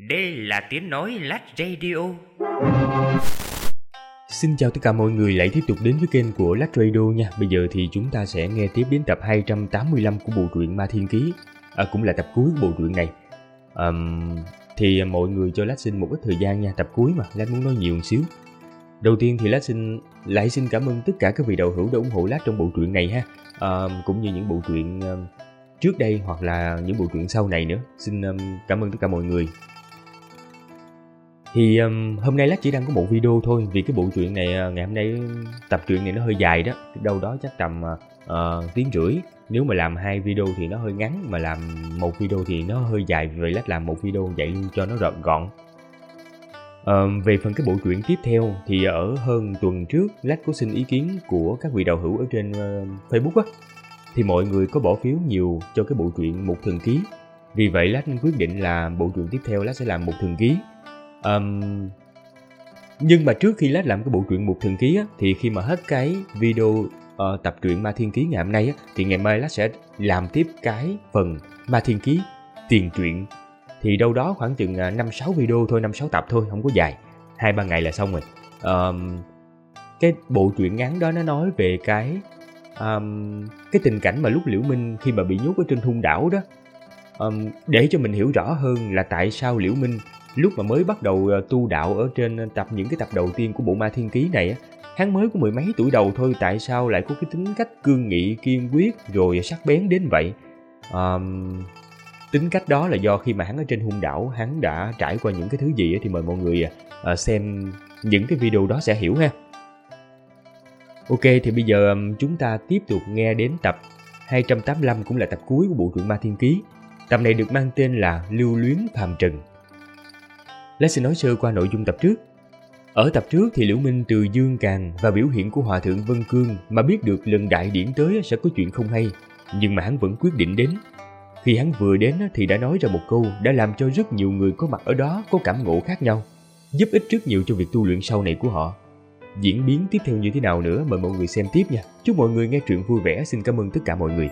Đây là tiếng nói Lách Radio. Xin chào tất cả mọi người lại tiếp tục đến với kênh của Lách Radio nha. Bây giờ thì chúng ta sẽ nghe tiếp đến tập 285 của bộ truyện Ma Thiên Ký, cũng là tập cuối của bộ truyện này. Thì mọi người cho Lách xin một ít thời gian nha, tập cuối mà Lách muốn nói nhiều một xíu. Đầu tiên thì Lách xin cảm ơn tất cả các vị đạo hữu đã ủng hộ Lách trong bộ truyện này ha, cũng như những bộ truyện trước đây hoặc là những bộ truyện sau này nữa. Xin cảm ơn tất cả mọi người. Thì hôm nay Lách chỉ đăng có một video thôi, vì cái bộ truyện này ngày hôm nay tập truyện này nó hơi dài đó, đâu đó chắc tầm tiếng rưỡi. Nếu mà làm 2 video thì nó hơi ngắn, mà làm một video thì nó hơi dài, vì vậy Lách làm một video vậy luôn cho nó gọn. Về phần cái bộ truyện tiếp theo thì ở hơn tuần trước Lách có xin ý kiến của các vị đạo hữu ở trên Facebook á, thì mọi người có bỏ phiếu nhiều cho cái bộ truyện Một Thần Ký. Vì vậy Lách quyết định là bộ truyện tiếp theo Lách sẽ làm Một Thần Ký. Nhưng mà trước khi Lách làm cái bộ truyện Một Thần Ký á, thì khi mà hết cái video tập truyện Ma Thiên Ký ngày hôm nay á, thì ngày mai Lách sẽ làm tiếp cái phần Ma Thiên Ký tiền truyện. Thì đâu đó khoảng chừng 5-6 video thôi, 5-6 tập thôi, không có dài, 2-3 ngày là xong rồi. Cái bộ truyện ngắn đó nó nói về cái tình cảnh mà lúc Liễu Minh khi mà bị nhốt ở trên hung đảo đó, để cho mình hiểu rõ hơn là tại sao Liễu Minh lúc mà mới bắt đầu tu đạo ở trên những cái tập đầu tiên của bộ Ma Thiên Ký này á, hắn mới có 10 mấy tuổi đầu thôi, tại sao lại có cái tính cách cương nghị, kiên quyết rồi sắc bén đến vậy? Tính cách đó là do khi mà hắn ở trên hung đảo, hắn đã trải qua những cái thứ gì á, thì mời mọi người xem những cái video đó sẽ hiểu ha. Ok, thì bây giờ chúng ta tiếp tục nghe đến tập 285, cũng là tập cuối của bộ truyện Ma Thiên Ký. Tập này được mang tên là Lưu Luyến Phàm Trần. Lát xin nói sơ qua nội dung tập trước. Ở tập trước thì Liễu Minh từ dương càn và biểu hiện của Hòa Thượng Vân Cương mà biết được lần đại điển tới sẽ có chuyện không hay, nhưng mà hắn vẫn quyết định đến. Khi hắn vừa đến thì đã nói ra một câu đã làm cho rất nhiều người có mặt ở đó có cảm ngộ khác nhau, giúp ích rất nhiều cho việc tu luyện sau này của họ. Diễn biến tiếp theo như thế nào nữa mời mọi người xem tiếp nha. Chúc mọi người nghe truyện vui vẻ. Xin cảm ơn tất cả mọi người.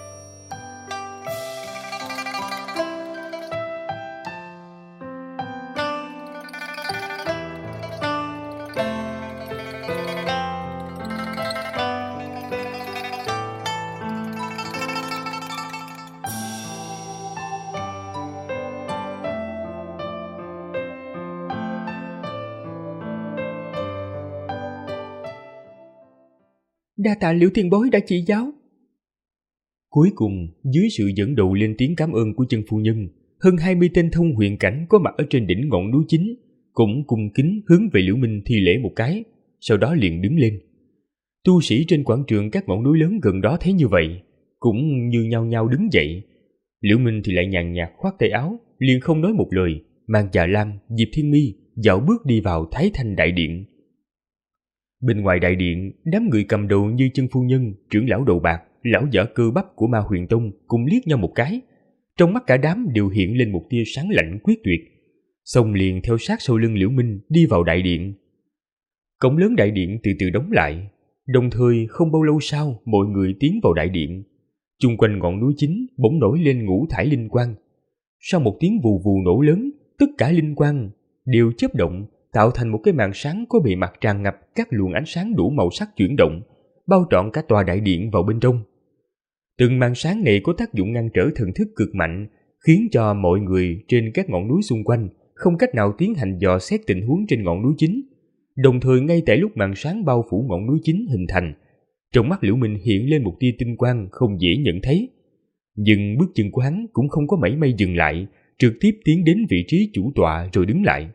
Đa tạ Liễu Tiền Bối đã chỉ giáo. Cuối cùng, dưới sự dẫn đầu lên tiếng cảm ơn của chân phu nhân, hơn 20 tên thông huyền cảnh có mặt ở trên đỉnh ngọn núi chính cũng cung kính hướng về Liễu Minh thi lễ một cái, sau đó liền đứng lên. Tu sĩ trên quảng trường các ngọn núi lớn gần đó thấy như vậy, cũng như nhao nhao đứng dậy. Liễu Minh thì lại nhàn nhạt khoát tay áo, liền không nói một lời, mang Già Lam, Diệp Thiên Mi dạo bước đi vào Thái Thanh đại điện. Bên ngoài đại điện, đám người cầm đầu như chân phu nhân, trưởng lão đầu bạc, lão giả cơ bắp của Ma Huyền Tông cùng liếc nhau một cái. Trong mắt cả đám đều hiện lên một tia sáng lạnh quyết tuyệt, xong liền theo sát sau lưng Liễu Minh đi vào đại điện. Cổng lớn đại điện từ từ đóng lại, đồng thời không bao lâu sau mọi người tiến vào đại điện. Chung quanh ngọn núi chính bỗng nổi lên ngũ thải linh quang. Sau một tiếng vù vù nổ lớn, tất cả linh quang đều chớp động, tạo thành một cái màn sáng có bề mặt tràn ngập các luồng ánh sáng đủ màu sắc chuyển động, bao trọn cả tòa đại điện vào bên trong. Từng màn sáng này có tác dụng ngăn trở thần thức cực mạnh, khiến cho mọi người trên các ngọn núi xung quanh không cách nào tiến hành dò xét tình huống trên ngọn núi chính. Đồng thời ngay tại lúc màn sáng bao phủ ngọn núi chính hình thành, trong mắt Liễu Minh hiện lên một tia tinh quang không dễ nhận thấy. Nhưng bước chân của hắn cũng không có mảy may dừng lại, trực tiếp tiến đến vị trí chủ tọa rồi đứng lại.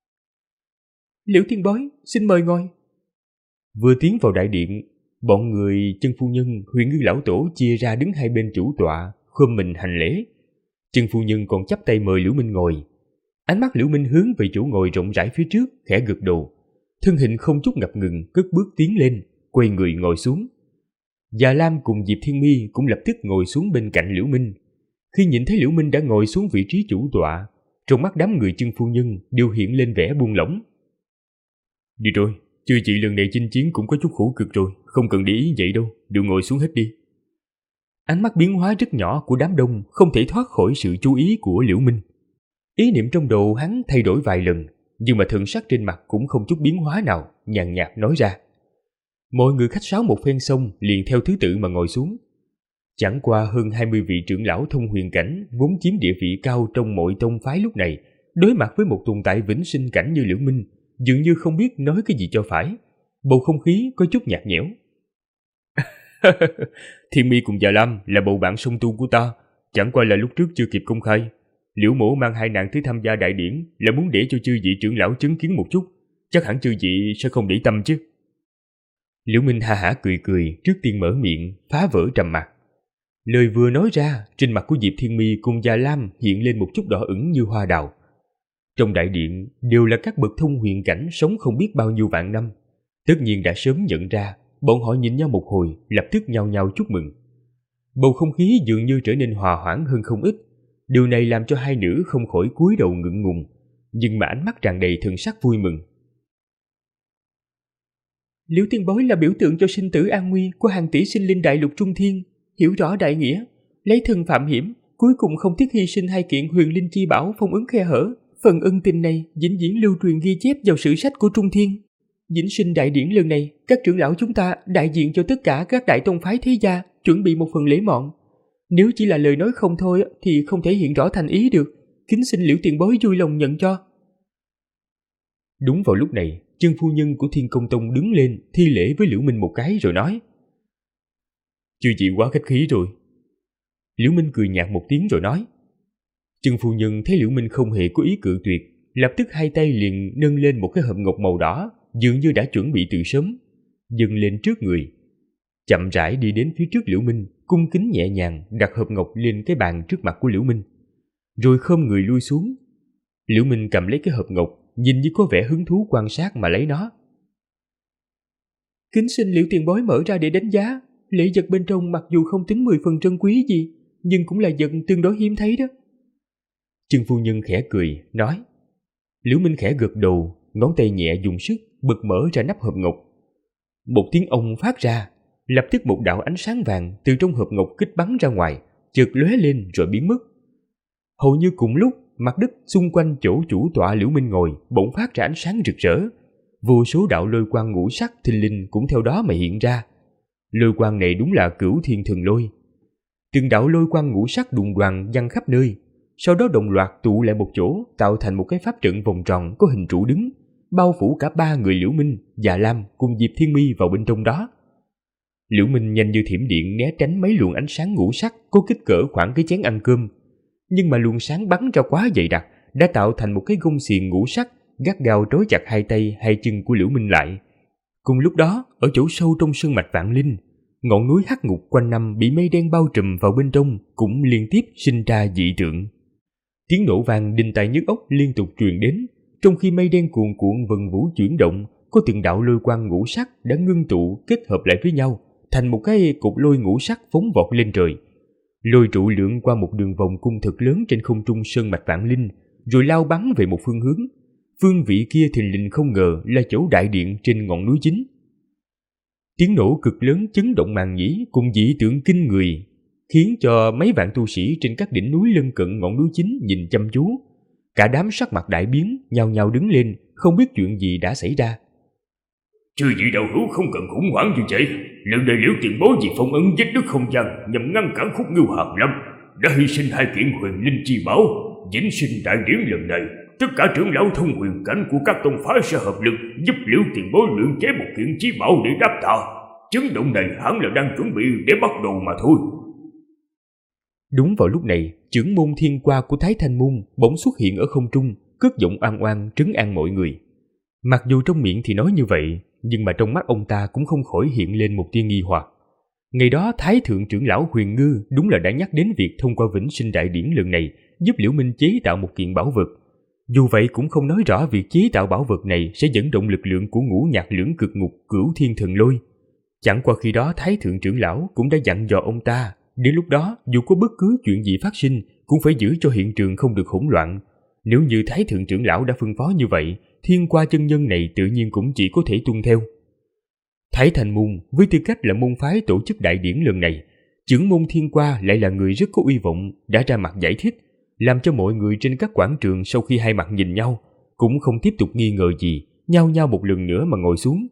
Liễu Tiền Bối, xin mời ngồi. Vừa tiến vào đại điện, bọn người chân phu nhân, Huyền Ngư lão tổ chia ra đứng hai bên chủ tọa, khom mình hành lễ. Chân phu nhân còn chắp tay mời Liễu Minh ngồi. Ánh mắt Liễu Minh hướng về chỗ ngồi rộng rãi phía trước, khẽ gật đầu, thân hình không chút ngập ngừng cất bước tiến lên, quay người ngồi xuống. Già Lam cùng Diệp Thiên Mi cũng lập tức ngồi xuống bên cạnh Liễu Minh. Khi nhìn thấy Liễu Minh đã ngồi xuống vị trí chủ tọa, trong mắt đám người chân phu nhân đều hiện lên vẻ buông lỏng. Đi rồi, chư chị lần này chinh chiến cũng có chút khổ cực rồi, không cần để ý vậy đâu, đều ngồi xuống hết đi. Ánh mắt biến hóa rất nhỏ của đám đông không thể thoát khỏi sự chú ý của Liễu Minh. Ý niệm trong đầu hắn thay đổi vài lần, nhưng mà thần sắc trên mặt cũng không chút biến hóa nào, nhàn nhạt nói ra. Mọi người khách sáo một phen xong liền theo thứ tự mà ngồi xuống. Chẳng qua hơn 20 vị trưởng lão thông huyền cảnh vốn chiếm địa vị cao trong mọi tông phái lúc này, đối mặt với một tồn tại vĩnh sinh cảnh như Liễu Minh, dường như không biết nói cái gì cho phải. Bầu không khí có chút nhạt nhẽo. Thiên Mi cùng Già Lam là bầu bạn song tu của ta, chẳng qua là lúc trước chưa kịp công khai. Liễu mỗ mang hai nàng tới tham gia đại điển là muốn để cho chư vị trưởng lão chứng kiến một chút, chắc hẳn chư vị sẽ không để tâm chứ. Liễu Minh ha hả cười cười, trước tiên mở miệng, phá vỡ trầm mặc. Lời vừa nói ra, trên mặt của Diệp Thiên Mi cùng Già Lam hiện lên một chút đỏ ửng như hoa đào. Trong đại điện đều là các bậc thông huyền cảnh sống không biết bao nhiêu vạn năm, tất nhiên đã sớm nhận ra. Bọn họ nhìn nhau một hồi, lập tức nhao nhao chúc mừng. Bầu không khí dường như trở nên hòa hoãn hơn không ít. Điều này làm cho hai nữ không khỏi cúi đầu ngượng ngùng, nhưng mà ánh mắt tràn đầy thần sắc vui mừng. Liễu Tiên Bối là biểu tượng cho sinh tử an nguy của hàng tỷ sinh linh đại lục Trung Thiên, hiểu rõ đại nghĩa, lấy thân phạm hiểm, cuối cùng không tiếc hy sinh hai kiện huyền linh chi bảo phong ấn khe hở. Phần ân tình này vĩnh viễn lưu truyền ghi chép vào sử sách của Trung Thiên. Vĩnh sinh đại điển lần này, các trưởng lão chúng ta đại diện cho tất cả các đại tông phái thế gia chuẩn bị một phần lễ mọn. Nếu chỉ là lời nói không thôi thì không thể hiện rõ thành ý được, kính xin Liễu Tiền Bối vui lòng nhận cho. Đúng vào lúc này, chân phu nhân của Thiên Công Tông đứng lên thi lễ với Liễu Minh một cái rồi nói: Chư vị quá khách khí rồi. Liễu Minh cười nhạt một tiếng rồi nói. Chân phu nhân thấy Liễu Minh không hề có ý cự tuyệt, lập tức hai tay liền nâng lên một cái hộp ngọc màu đỏ, dường như đã chuẩn bị từ sớm, dâng lên trước người, chậm rãi đi đến phía trước Liễu Minh, cung kính nhẹ nhàng đặt hộp ngọc lên cái bàn trước mặt của Liễu Minh, rồi khom người lui xuống. Liễu Minh cầm lấy cái hộp ngọc, nhìn như có vẻ hứng thú quan sát mà lấy nó. Kính xin Liễu Tiền Bối mở ra để đánh giá. Lễ vật bên trong mặc dù không tính 10 phần trân quý gì, nhưng cũng là vật tương đối hiếm thấy đó. Chân phu nhân khẽ cười, nói. Liễu Minh khẽ gật đầu, ngón tay nhẹ dùng sức bật mở ra nắp hộp ngọc. Một tiếng ong phát ra, lập tức một đạo ánh sáng vàng từ trong hộp ngọc kích bắn ra ngoài, chợt lóe lên rồi biến mất. Hầu như cùng lúc, mặt đất xung quanh chỗ chủ tọa Liễu Minh ngồi bỗng phát ra ánh sáng rực rỡ. Vô số đạo lôi quang ngũ sắc thình lình cũng theo đó mà hiện ra. Lôi quang này đúng là Cửu Thiên Thần Lôi. Từng đạo lôi quang ngũ sắc đùng đoàng văng khắp nơi, sau đó đồng loạt tụ lại một chỗ, tạo thành một cái pháp trận vòng tròn có hình trụ đứng, bao phủ cả ba người Liễu Minh, Già Lam cùng Diệp Thiên Mi vào bên trong đó. Liễu Minh nhanh như thiểm điện né tránh mấy luồng ánh sáng ngũ sắc có kích cỡ khoảng cái chén ăn cơm, nhưng mà luồng sáng bắn ra quá dày đặc, đã tạo thành một cái gông xiềng ngũ sắc gắt gao trói chặt hai tay hai chân của Liễu Minh lại. Cùng lúc đó, ở chỗ sâu trong sơn mạch Vạn Linh, ngọn núi Hắc Ngục quanh năm bị mây đen bao trùm vào bên trong cũng liên tiếp sinh ra dị tượng. Tiếng nổ vang đinh tai nhức óc liên tục truyền đến, trong khi mây đen cuồn cuộn vần vũ chuyển động, có từng đạo lôi quang ngũ sắc đã ngưng tụ kết hợp lại với nhau, thành một cái cột lôi ngũ sắc phóng vọt lên trời. Lôi trụ lượn qua một đường vòng cung thật lớn trên không trung sơn mạch Vạn Linh, rồi lao bắn về một phương hướng. Phương vị kia thình lình không ngờ là chỗ đại điện trên ngọn núi chính. Tiếng nổ cực lớn chấn động màn nhĩ cùng dị tượng kinh người, khiến cho mấy vạn tu sĩ trên các đỉnh núi lân cận ngọn núi chính nhìn chăm chú. Cả đám sắc mặt đại biến, nhao nhao đứng lên, không biết chuyện gì đã xảy ra. Chư vị đạo hữu không cần khủng hoảng như vậy. Lần này Liễu Tiền Bối vì phong ấn vết nứt không gian nhằm ngăn cản khúc Ngưu Hàn Lâm, đã hy sinh hai kiện huyền linh chi bảo. Vĩnh sinh đại điển lần này, tất cả trưởng lão thông huyền cảnh của các tông phái sẽ hợp lực giúp Liễu Tiền Bối luyện chế một kiện chí bảo để đáp tạ. Chấn động này hẳn là đang chuẩn bị để bắt đầu mà thôi. Đúng vào lúc này, trưởng môn Thiên Qua của Thái Thanh Môn bỗng xuất hiện ở không trung, cất giọng oan oan trấn an mọi người. Mặc dù trong miệng thì nói như vậy, nhưng mà trong mắt ông ta cũng không khỏi hiện lên một tia nghi hoặc. Ngày đó Thái Thượng trưởng lão Huyền Ngư đúng là đã nhắc đến việc thông qua Vĩnh Sinh Đại Điển lần này giúp Liễu Minh chế tạo một kiện bảo vật. Dù vậy cũng không nói rõ việc chế tạo bảo vật này sẽ dẫn động lực lượng của ngũ nhạc lưỡng cực ngục Cửu Thiên Thần Lôi. Chẳng qua khi đó Thái Thượng trưởng lão cũng đã dặn dò ông ta, đến lúc đó dù có bất cứ chuyện gì phát sinh cũng phải giữ cho hiện trường không được hỗn loạn. Nếu như Thái Thượng trưởng lão đã phân phó như vậy, Thiên Qua chân nhân này tự nhiên cũng chỉ có thể tuân theo. Thái Thanh Môn với tư cách là môn phái tổ chức đại điển lần này, trưởng môn Thiên Qua lại là người rất có uy vọng, đã ra mặt giải thích, làm cho mọi người trên các quảng trường sau khi hai mặt nhìn nhau cũng không tiếp tục nghi ngờ gì, nhao nhao một lần nữa mà ngồi xuống.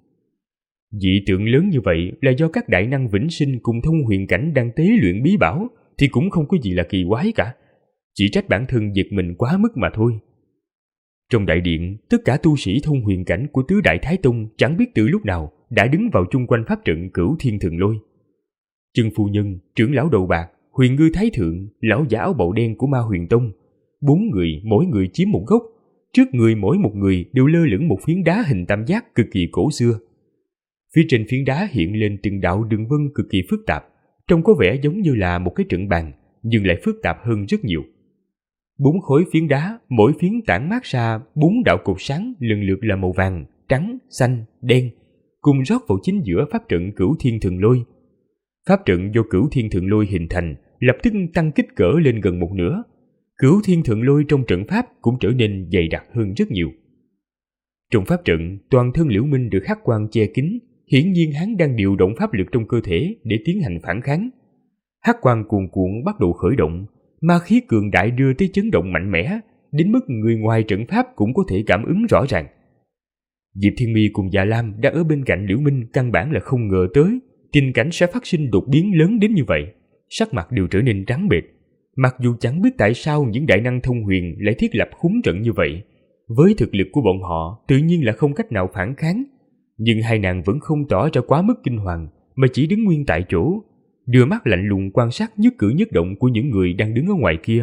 Dị tượng lớn như vậy là do các đại năng vĩnh sinh cùng thông huyền cảnh đang tế luyện bí bảo thì cũng không có gì là kỳ quái cả. Chỉ trách bản thân giật mình quá mức mà thôi. Trong đại điện, tất cả tu sĩ thông huyền cảnh của tứ đại Thái Tông chẳng biết từ lúc nào đã đứng vào chung quanh pháp trận Cửu Thiên Thần Lôi. Chân phu nhân, trưởng lão đầu bạc, Huyền Ngư Thái Thượng, lão giả áo bậu đen của Ma Huyền Tông, 4 người mỗi người chiếm một góc, trước người mỗi một người đều lơ lửng một phiến đá hình tam giác cực kỳ cổ xưa. Phía trên phiến đá hiện lên từng đạo đường vân cực kỳ phức tạp, trông có vẻ giống như là một cái trận bàn, nhưng lại phức tạp hơn rất nhiều. 4 khối phiến đá, mỗi phiến tản mát ra 4 đạo cột sáng lần lượt là màu vàng, trắng, xanh, đen, cùng rót vào chính giữa pháp trận Cửu Thiên Thần Lôi. Pháp trận do Cửu Thiên Thần Lôi hình thành lập tức tăng kích cỡ lên gần một nửa. Cửu Thiên Thần Lôi trong trận pháp cũng trở nên dày đặc hơn rất nhiều. Trong pháp trận, toàn thân Liễu Minh được hắc quang che kín, hiển nhiên hắn đang điều động pháp lực trong cơ thể để tiến hành phản kháng. Hắc quang cuồn cuộn bắt đầu khởi động, ma khí cường đại đưa tới chấn động mạnh mẽ, đến mức người ngoài trận pháp cũng có thể cảm ứng rõ ràng. Diệp Thiên Mi cùng Dạ Lam đang ở bên cạnh Liễu Minh căn bản là không ngờ tới tình cảnh sẽ phát sinh đột biến lớn đến như vậy, sắc mặt đều trở nên trắng bệch. Mặc dù chẳng biết tại sao những đại năng thông huyền lại thiết lập khốn trận như vậy, với thực lực của bọn họ tự nhiên là không cách nào phản kháng, nhưng hai nàng vẫn không tỏ ra quá mức kinh hoàng, mà chỉ đứng nguyên tại chỗ, đưa mắt lạnh lùng quan sát nhất cử nhất động của những người đang đứng ở ngoài kia.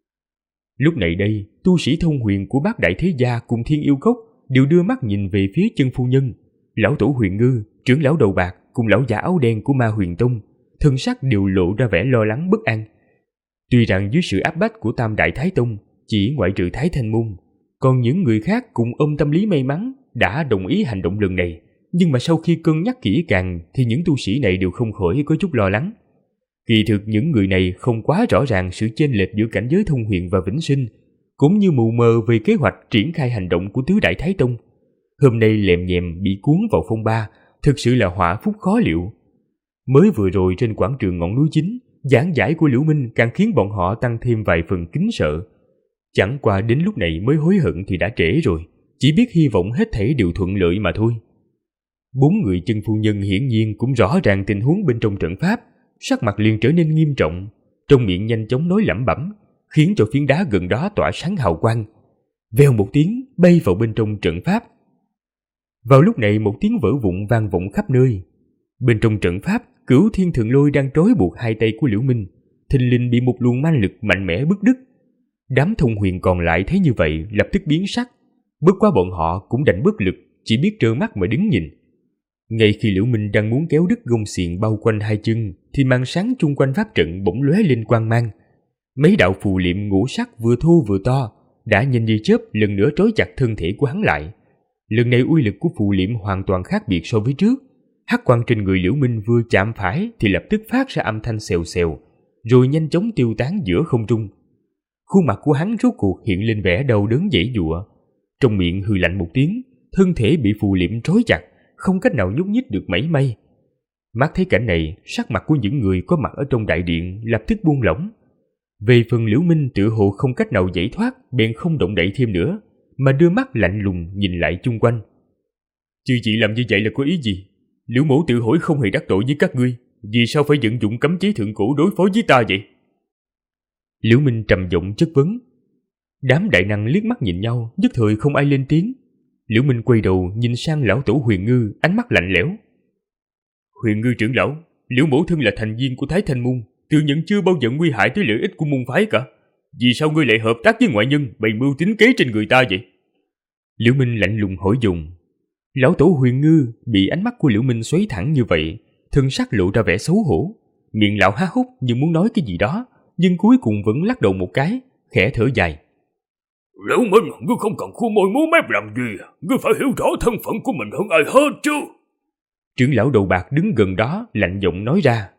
Lúc này đây, tu sĩ thông huyền của bát đại thế gia cùng Thiên Yêu Cốc đều đưa mắt nhìn về phía chân phu nhân, lão tổ Huyền Ngư, trưởng lão đầu bạc cùng lão giả áo đen của Ma Huyền Tông, thân sắc đều lộ ra vẻ lo lắng bất an. Tuy rằng dưới sự áp bách của Tam Đại Thái Tông, chỉ ngoại trừ Thái Thanh Môn, còn những người khác cũng ôm tâm lý may mắn đã đồng ý hành động lần này, nhưng mà sau khi cân nhắc kỹ càng thì những tu sĩ này đều không khỏi có chút lo lắng. Kỳ thực những người này không quá rõ ràng sự chênh lệch giữa cảnh giới thông huyền và vĩnh sinh, cũng như mù mờ về kế hoạch triển khai hành động của tứ đại Thái Tông. Hôm nay lèm nhèm bị cuốn vào phong ba, thực sự là họa phúc khó liệu. Mới vừa rồi trên quảng trường ngọn núi chính, giảng giải của Liễu Minh càng khiến bọn họ tăng thêm vài phần kính sợ. Chẳng qua đến lúc này mới hối hận thì đã trễ rồi, chỉ biết hy vọng hết thảy đều thuận lợi mà thôi. 4 người chân phu nhân hiển nhiên cũng rõ ràng tình huống bên trong trận pháp, sắc mặt liền trở nên nghiêm trọng, trong miệng nhanh chóng nói lẩm bẩm, khiến cho phiến đá gần đó tỏa sáng hào quang. Vèo một tiếng bay vào bên trong trận pháp. Vào lúc này một tiếng vỡ vụn vang vọng khắp nơi. Bên trong trận pháp, Cửu Thiên Thần Lôi đang trói buộc hai tay của Liễu Minh, thình lình bị một luồng ma lực mạnh mẽ bứt đứt. Đám thông huyền còn lại thấy như vậy lập tức biến sắc, bất quá bọn họ cũng đành bất lực, chỉ biết trơ mắt mà đứng nhìn. Ngay khi Liễu Minh đang muốn kéo đứt gông xiềng bao quanh hai chân, thì màn sáng chung quanh pháp trận bỗng lóe lên quang mang. Mấy đạo phù liệm ngũ sắc vừa thô vừa to đã nhanh như chớp lần nữa trói chặt thân thể của hắn lại. Lần này uy lực của phù liệm hoàn toàn khác biệt so với trước. Hắc quang trên người Liễu Minh vừa chạm phải thì lập tức phát ra âm thanh xèo xèo, rồi nhanh chóng tiêu tán giữa không trung. Khuôn mặt của hắn rốt cuộc hiện lên vẻ đau đớn giãy giụa, trong miệng hừ lạnh một tiếng, thân thể bị phù liệm trói chặt, không cách nào nhúc nhích được mảy may. Mắt thấy cảnh này, sắc mặt của những người có mặt ở trong đại điện lập tức buông lỏng. Về phần Liễu Minh tự hồ không cách nào giải thoát, bèn không động đậy thêm nữa, mà đưa mắt lạnh lùng nhìn lại chung quanh. Chư chị làm như vậy là có ý gì? Liễu mẫu tự hỏi không hề đắc tội với các ngươi, vì sao phải vận dụng cấm chế thượng cổ đối phó với ta vậy? Liễu Minh trầm giọng chất vấn. Đám đại năng liếc mắt nhìn nhau, nhất thời không ai lên tiếng. Liễu Minh quay đầu nhìn sang lão tổ Huyền Ngư, ánh mắt lạnh lẽo. Huyền Ngư trưởng lão, Liễu mẫu thân là thành viên của Thái Thanh Môn, tự nhận chưa bao giờ nguy hại tới lợi ích của môn phái cả. Vì sao ngươi lại hợp tác với ngoại nhân, bày mưu tính kế trên người ta vậy? Liễu Minh lạnh lùng hỏi dồn. Lão tổ Huyền Ngư bị ánh mắt của Liễu Minh xoáy thẳng như vậy, thân sắc lộ ra vẻ xấu hổ, miệng lão há hốc như muốn nói cái gì đó, nhưng cuối cùng vẫn lắc đầu một cái, khẽ thở dài. Liễu Minh, ngươi không cần khu môi múa mép làm gì, ngươi phải hiểu rõ thân phận của mình hơn ai hết chứ. Trưởng lão đầu bạc đứng gần đó lạnh giọng nói ra.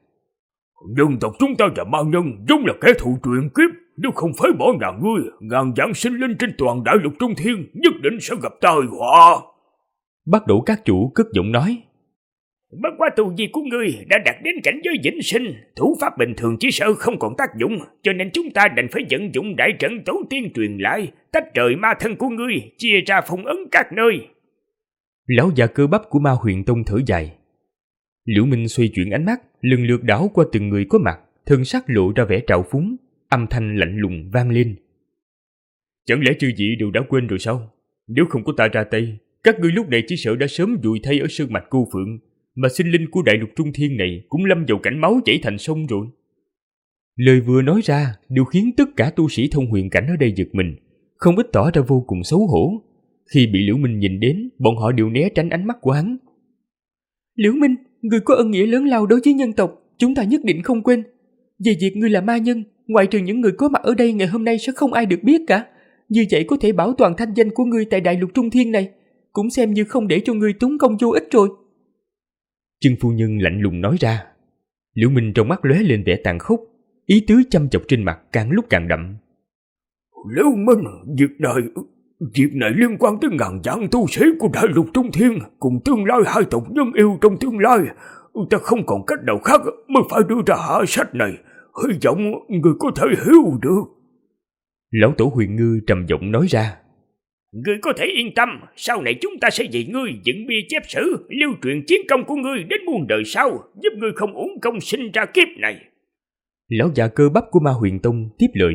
Dân tộc chúng ta và ma nhân giống là kẻ thù truyền kiếp, nếu không phải bỏ ngàn ngươi, ngàn vạn sinh linh trên toàn đại lục Trung Thiên nhất định sẽ gặp tai họa. Bắt đầu các chủ cất giọng nói. Bất quá tu vi của ngươi đã đạt đến cảnh giới vĩnh sinh, thủ pháp bình thường chỉ sợ không còn tác dụng, cho nên chúng ta đành phải vận dụng đại trận tổ tiên truyền lại, tách rời ma thân của ngươi, chia ra phong ấn các nơi. Lão già cơ bắp của Ma Huyền Tông thở dài. Liễu Minh xoay chuyển ánh mắt, lần lượt đảo qua từng người có mặt, thân sắc lộ ra vẻ trào phúng, âm thanh lạnh lùng vang lên. Chẳng lẽ chư vị đều đã quên rồi sao? Nếu không có ta ra tay, các ngươi lúc này chỉ sợ đã sớm vùi thay ở sơn mạch Cô Phượng, mà sinh linh của đại lục Trung Thiên này cũng lâm vào cảnh máu chảy thành sông rồi. Lời vừa nói ra đều khiến tất cả tu sĩ thông huyền cảnh ở đây giật mình, không ít tỏ ra vô cùng xấu hổ. Khi bị Liễu Minh nhìn đến, bọn họ đều né tránh ánh mắt của hắn. Liễu Minh, ngươi có ân nghĩa lớn lao đối với nhân tộc, chúng ta nhất định không quên. Về việc ngươi là ma nhân, ngoại trừ những người có mặt ở đây ngày hôm nay sẽ không ai được biết cả. Như vậy có thể bảo toàn thanh danh của ngươi tại đại lục Trung Thiên này, cũng xem như không để cho ngươi tốn công vô ích rồi. Chân phu nhân lạnh lùng nói ra. Liễu Minh trong mắt lóe lên vẻ tàn khốc, ý tứ chăm chọc trên mặt càng lúc càng đậm. Liễu Minh, việc này liên quan tới ngàn vạn tu sĩ của đại lục Trung Thiên cùng tương lai hai tộc nhân yêu trong tương lai. Ta không còn cách nào khác mới phải đưa ra hạ sách này, hy vọng người có thể hiểu được. Lão tổ Huyền Ngư trầm giọng nói ra. Ngươi có thể yên tâm, sau này chúng ta sẽ vì ngươi dựng bia chép sử, lưu truyền chiến công của ngươi đến muôn đời sau, giúp ngươi không uổng công sinh ra kiếp này. Lão già cơ bắp của Ma Huyền Tông tiếp lời.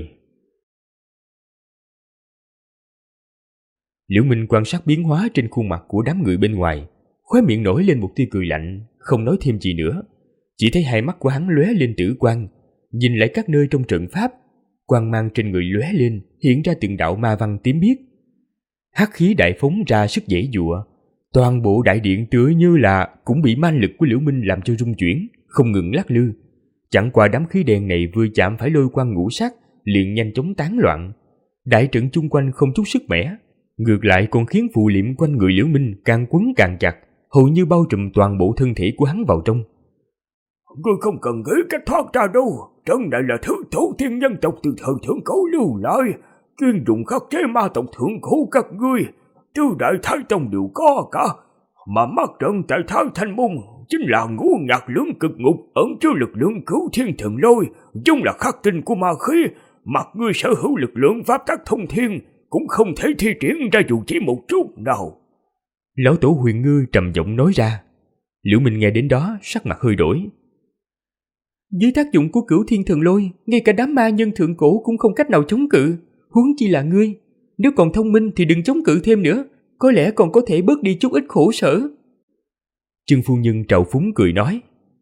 Liễu Minh quan sát biến hóa trên khuôn mặt của đám người bên ngoài, khóe miệng nổi lên một tia cười lạnh, không nói thêm gì nữa. Chỉ thấy hai mắt của hắn lóe lên tử quang, nhìn lại các nơi trong trận pháp, quang mang trên người lóe lên, hiện ra từng đạo ma văn tím biếc. Hắc khí đại phóng ra sức giãy giụa, toàn bộ đại điện tựa như là cũng bị ma lực của Liễu Minh làm cho rung chuyển, không ngừng lắc lư. Chẳng qua đám khí đen này vừa chạm phải lôi quang ngũ sắc, liền nhanh chóng tán loạn. Đại trận chung quanh không chút sức mẻ, ngược lại còn khiến phù liệm quanh người Liễu Minh càng quấn càng chặt, hầu như bao trùm toàn bộ thân thể của hắn vào trong. Ngươi không cần nghĩ cách thoát ra đâu, trận này là thứ tổ tiên nhân tộc từ thời thượng cổ lưu lại, chuyên dùng khắc chế ma tộc thượng cổ các ngươi, tứ đại thái tông đều có cả, mà mắt trận tại Thái Thanh Môn chính là ngũ nhạc lưỡng cực ngục ẩn chứa lực lượng cửu thiên thần lôi, chung là khắc tinh của ma khí, mặc ngươi sở hữu lực lượng pháp tắc thông thiên cũng không thể thi triển ra dù chỉ một chút nào. Lão tổ Huyền Ngư trầm giọng nói ra. Liễu Minh nghe đến đó sắc mặt hơi đổi. Dưới tác dụng của cửu thiên thần lôi, ngay cả đám ma nhân thượng cổ cũng không cách nào chống cự, huống chi là ngươi. Nếu còn thông minh thì đừng chống cự thêm nữa, có lẽ còn có thể bớt đi chút ít khổ sở. Chân phu nhân trào phúng cười nói.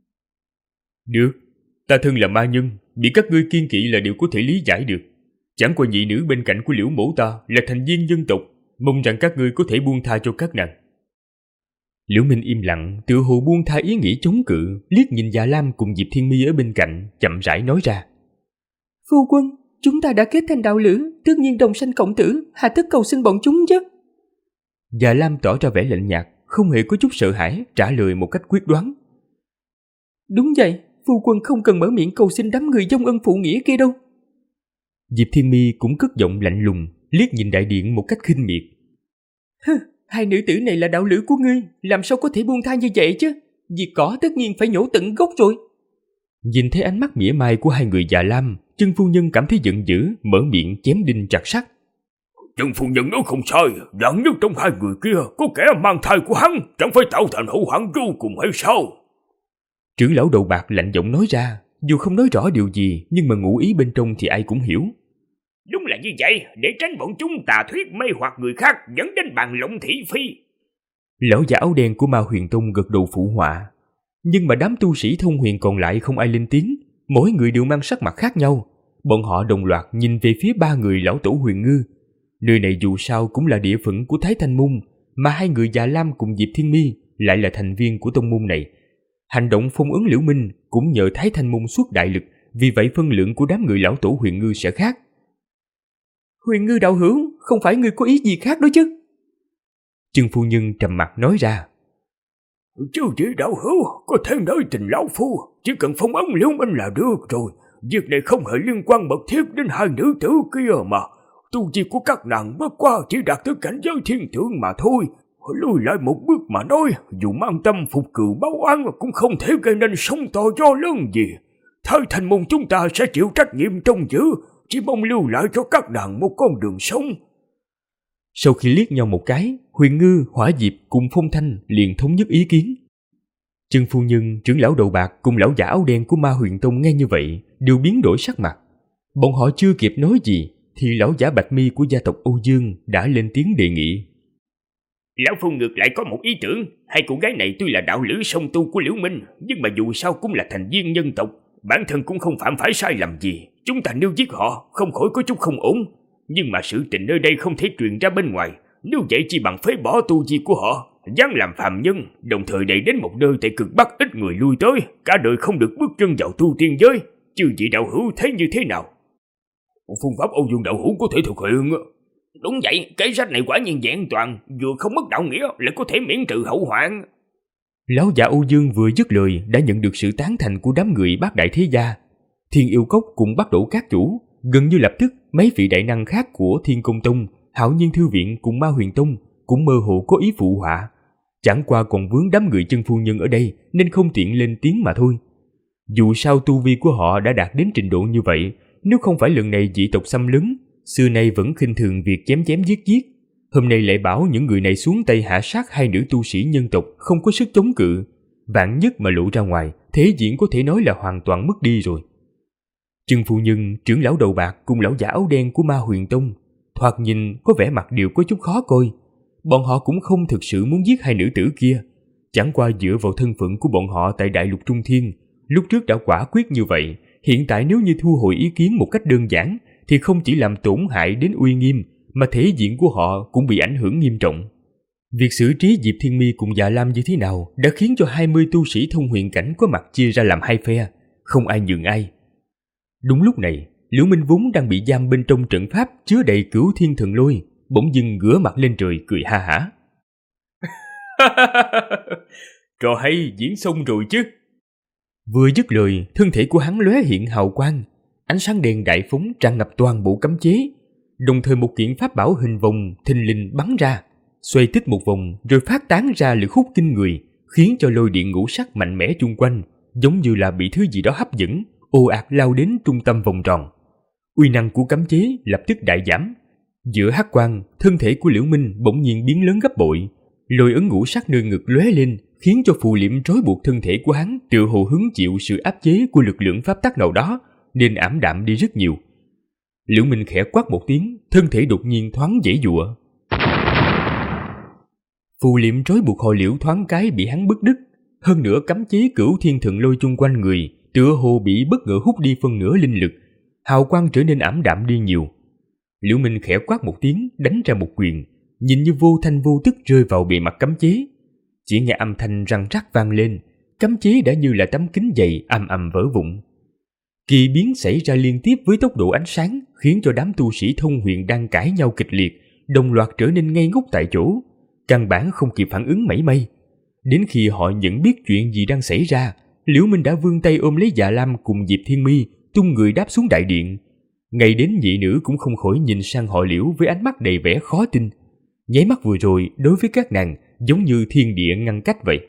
Được, ta thân là ma nhân, bị các ngươi kiên kỵ là điều có thể lý giải được. Chẳng qua nhị nữ bên cạnh của Liễu mẫu ta là thành viên dân tộc, mong rằng các ngươi có thể buông tha cho các nàng. Liễu Minh im lặng, tựa hồ buông tha ý nghĩ chống cự, liếc nhìn Dạ Lam cùng Diệp Thiên Mi ở bên cạnh, chậm rãi nói ra. Phu quân, chúng ta đã kết thành đạo lữ, tất nhiên đồng sanh cộng tử, hà tất cầu xin bọn chúng chứ. Dạ Lam tỏ ra vẻ lạnh nhạt, không hề có chút sợ hãi, trả lời một cách quyết đoán. Đúng vậy, phu quân không cần mở miệng cầu xin đám người dông ân phụ nghĩa kia đâu. Diệp Thiên Mi cũng cất giọng lạnh lùng, liếc nhìn đại điện một cách khinh miệt. Hai nữ tử này là đạo lữ của ngươi, làm sao có thể buông tha như vậy chứ? Diệt cỏ tất nhiên phải nhổ tận gốc rồi. Nhìn thấy ánh mắt mỉa mai của hai người Dạ Lam, Chân phu nhân cảm thấy giận dữ, mở miệng chém đinh chặt sắt. Chân phu nhân nói không sai, vạn nhất trong hai người kia có kẻ mang thai của hắn, chẳng phải tạo thành hậu hoạn vô cùng hay sao? Trưởng lão đầu bạc lạnh giọng nói ra, dù không nói rõ điều gì, nhưng mà ngụ ý bên trong thì ai cũng hiểu. Đúng là như vậy, để tránh bọn chúng tà thuyết mê hoặc người khác, dẫn đến bàn lộng thị phi. Lão già áo đen của Ma Huyền Tông gật đầu phụ họa. Nhưng mà đám tu sĩ thông huyền còn lại không ai lên tiếng, mỗi người đều mang sắc mặt khác nhau. Bọn họ đồng loạt nhìn về phía ba người lão tổ Huyền Ngư. Nơi này dù sao cũng là địa phận của Thái Thanh Môn, mà hai người Dạ Lam cùng Diệp Thiên Mi lại là thành viên của tông môn này. Hành động phong ấn Liễu Minh cũng nhờ Thái Thanh Môn xuất đại lực, vì vậy phân lượng của đám người lão tổ Huyền Ngư sẽ khác. Huyền Ngư đạo hữu, không phải ngươi có ý gì khác đó chứ? Chân phu nhân trầm mặt nói ra. Chứ chỉ đạo hữu có thể nói tình lão phu, chỉ cần phong ấn Liễu Minh là được rồi. Việc này không hề liên quan mật thiết đến hai nữ tử kia mà. Tu vi của các nàng bất qua chỉ đạt tới cảnh giới thiên thượng mà thôi. Lùi lại một bước mà nói, dù mang tâm phục cừu báo oán cũng không thể gây nên sóng to gió lớn gì. Thái Thành môn chúng ta sẽ chịu trách nhiệm trông giữ, chỉ mong lưu lại cho các nàng một con đường sống. Sau khi liếc nhau một cái, Huyền Ngư, Hỏa Diệp cùng Phong Thanh liền thống nhất ý kiến. Chân phu nhân, trưởng lão đầu bạc cùng lão giả áo đen của Ma Huyền Tông nghe như vậy đều biến đổi sắc mặt. Bọn họ chưa kịp nói gì thì lão giả bạch mi của gia tộc Âu Dương đã lên tiếng đề nghị. Lão phu ngược lại có một ý tưởng, hai cô gái này tuy là đạo lữ song tu của Liễu Minh, nhưng mà dù sao cũng là thành viên nhân tộc, bản thân cũng không phạm phải sai lầm gì. Chúng ta nếu giết họ, không khỏi có chút không ổn. Nhưng mà sự tình nơi đây không thể truyền ra bên ngoài, nếu vậy chỉ bằng phế bỏ tu vi của họ, dám làm phàm nhân, đồng thời đẩy đến một nơi tại cực bắc ít người lui tới, cả đời không được bước chân vào tu tiên giới. Chư vị đạo hữu thấy như thế nào? Phương pháp Âu Dương đạo hữu có thể thực hiện. Đúng vậy, cái sách này quả nhiên vẹn toàn, vừa không mất đạo nghĩa lại có thể miễn trừ hậu hoạn. Lão giả Âu Dương vừa dứt lời đã nhận được sự tán thành của đám người bát đại thế gia. Thiên Yêu Cốc cùng Bắc Đổ các chủ, gần như lập tức mấy vị đại năng khác của Thiên Công Tông, Hạo Nhiên Thư Viện cùng Ma Huyền Tông cũng mơ hồ có ý phụ họa. Chẳng qua còn vướng đám người chân phu nhân ở đây nên không tiện lên tiếng mà thôi. Dù sao tu vi của họ đã đạt đến trình độ như vậy, nếu không phải lần này dị tộc xâm lấn, xưa nay vẫn khinh thường việc chém chém giết giết, hôm nay lại bảo những người này xuống tay hạ sát hai nữ tu sĩ nhân tộc không có sức chống cự, vạn nhất mà lộ ra ngoài, thế diện có thể nói là hoàn toàn mất đi rồi. Chân phu nhân, trưởng lão đầu bạc cùng lão giả áo đen của Ma Huyền Tông, thoạt nhìn có vẻ mặt đều có chút khó coi. Bọn họ cũng không thực sự muốn giết hai nữ tử kia, chẳng qua dựa vào thân phận của bọn họ tại Đại Lục Trung Thiên, lúc trước đã quả quyết như vậy, hiện tại nếu như thu hồi ý kiến một cách đơn giản thì không chỉ làm tổn hại đến uy nghiêm, mà thể diện của họ cũng bị ảnh hưởng nghiêm trọng. Việc xử trí Diệp Thiên Mi cùng Dạ Lam như thế nào đã khiến cho 20 tu sĩ thông huyền cảnh có mặt chia ra làm hai phe, không ai nhường ai. Đúng lúc này, Liễu Minh vốn đang bị giam bên trong trận pháp chứa đầy Cửu Thiên Thần Lôi, bỗng dưng ngửa mặt lên trời cười ha hả. Trò hay diễn xong rồi chứ. Vừa dứt lời, thân thể của hắn lóe hiện hào quang, ánh sáng đen đại phóng tràn ngập toàn bộ cấm chế, đồng thời một kiện pháp bảo hình vòng thình lình bắn ra, xoay tích một vòng rồi phát tán ra lực hút kinh người, khiến cho lôi điện ngũ sắc mạnh mẽ chung quanh giống như là bị thứ gì đó hấp dẫn, ồ ạt lao đến trung tâm vòng tròn. Uy năng của cấm chế lập tức đại giảm. Giữa hắc quang, thân thể của Liễu Minh bỗng nhiên biến lớn gấp bội, lôi ấn ngũ sắc nơi ngực lóe lên, khiến cho phù liệm trói buộc thân thể của hắn tựa hồ hứng chịu sự áp chế của lực lượng pháp tắc nào đó, nên ảm đạm đi rất nhiều. Liễu Minh khẽ quát một tiếng, thân thể đột nhiên thoáng giãy giụa. Phù liệm trói buộc họ Liễu thoáng cái bị hắn bứt đứt, hơn nữa cấm chế Cửu Thiên Thần Lôi chung quanh người tựa hồ bị bất ngờ hút đi phân nửa linh lực, hào quang trở nên ảm đạm đi nhiều. Liễu Minh khẽ quát một tiếng, đánh ra một quyền, nhìn như vô thanh vô tức rơi vào bề mặt cấm chế. Chỉ nghe âm thanh răng rắc vang lên, cấm chế đã như là tấm kính dày ầm ầm vỡ vụn. Kỳ biến xảy ra liên tiếp với tốc độ ánh sáng, khiến cho đám tu sĩ thông huyền đang cãi nhau kịch liệt đồng loạt trở nên ngây ngốc tại chỗ, căn bản không kịp phản ứng mảy may. Đến khi họ nhận biết chuyện gì đang xảy ra, Liễu Minh đã vươn tay ôm lấy Dạ Lam cùng Diệp Thiên Mi, tung người đáp xuống đại điện. Ngay đến nhị nữ cũng không khỏi nhìn sang họ Liễu với ánh mắt đầy vẻ khó tin. Nháy mắt vừa rồi đối với các nàng giống như thiên địa ngăn cách vậy.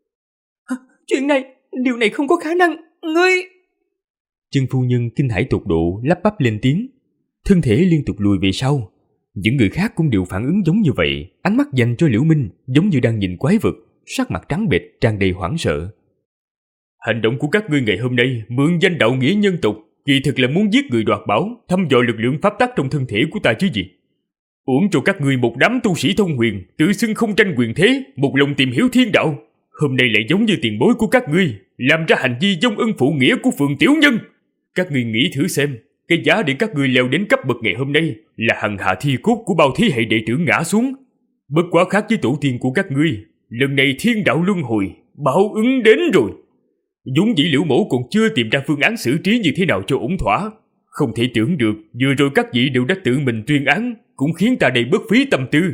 Chuyện này, điều này không có khả năng, ngươi... Chân phu nhân kinh hãi tột độ lắp bắp lên tiếng, thân thể liên tục lùi về sau. Những người khác cũng đều phản ứng giống như vậy, ánh mắt dành cho Liễu Minh giống như đang nhìn quái vật, sắc mặt trắng bệch tràn đầy hoảng sợ. Hành động của các ngươi ngày hôm nay mượn danh đạo nghĩa nhân tộc, kỳ thực là muốn giết người đoạt bảo, thăm dò lực lượng pháp tắc trong thân thể của ta chứ gì. Uổng cho các ngươi một đám tu sĩ thông huyền, tự xưng không tranh quyền thế, một lòng tìm hiểu thiên đạo. Hôm nay lại giống như tiền bối của các ngươi, làm ra hành vi vong ân phụ nghĩa của Phượng tiểu nhân. Các ngươi nghĩ thử xem, cái giá để các ngươi leo đến cấp bậc ngày hôm nay là hằng hạ thi cốt của bao thế hệ đệ tử ngã xuống. Bất quá khác với tổ tiên của các ngươi, lần này thiên đạo luân hồi, báo ứng đến rồi. Dũng dĩ Liễu mẫu còn chưa tìm ra phương án xử trí như thế nào cho ổn thỏa. Không thể tưởng được, vừa rồi các vị đều đã tự mình tuyên án, cũng khiến ta đầy bất phí tâm tư.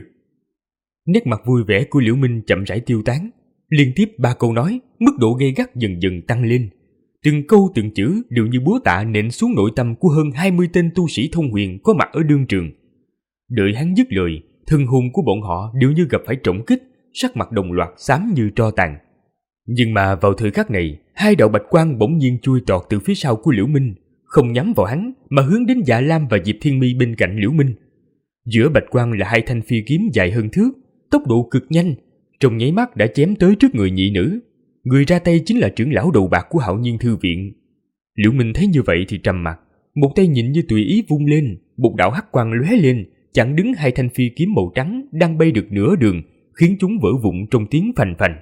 Nét mặt vui vẻ của Liễu Minh chậm rãi tiêu tán. Liên tiếp 3 câu nói, mức độ gay gắt dần dần tăng lên. Từng câu từng chữ đều như búa tạ nện xuống nội tâm của hơn 20 tên tu sĩ thông huyền có mặt ở đương trường. Đợi hắn dứt lời, thân hồn của bọn họ đều như gặp phải trọng kích, sắc mặt đồng loạt xám như tro tàn. Nhưng mà vào thời khắc này, hai đạo bạch quang bỗng nhiên chui tọt từ phía sau của Liễu Minh, không nhắm vào hắn mà hướng đến Dạ Lam và Diệp Thiên Mi bên cạnh Liễu Minh. Giữa bạch quang là hai thanh phi kiếm dài hơn thước, tốc độ cực nhanh, trong nháy mắt đã chém tới trước người nhị nữ. Người ra tay chính là trưởng lão đầu bạc của Hạo Nhiên Thư Viện. Liễu Minh thấy như vậy thì trầm mặt, một tay nhìn như tùy ý vung lên, một đạo hắc quang lóe lên, chặn đứng hai thanh phi kiếm màu trắng đang bay được nửa đường, khiến chúng vỡ vụn trong tiếng phành phành.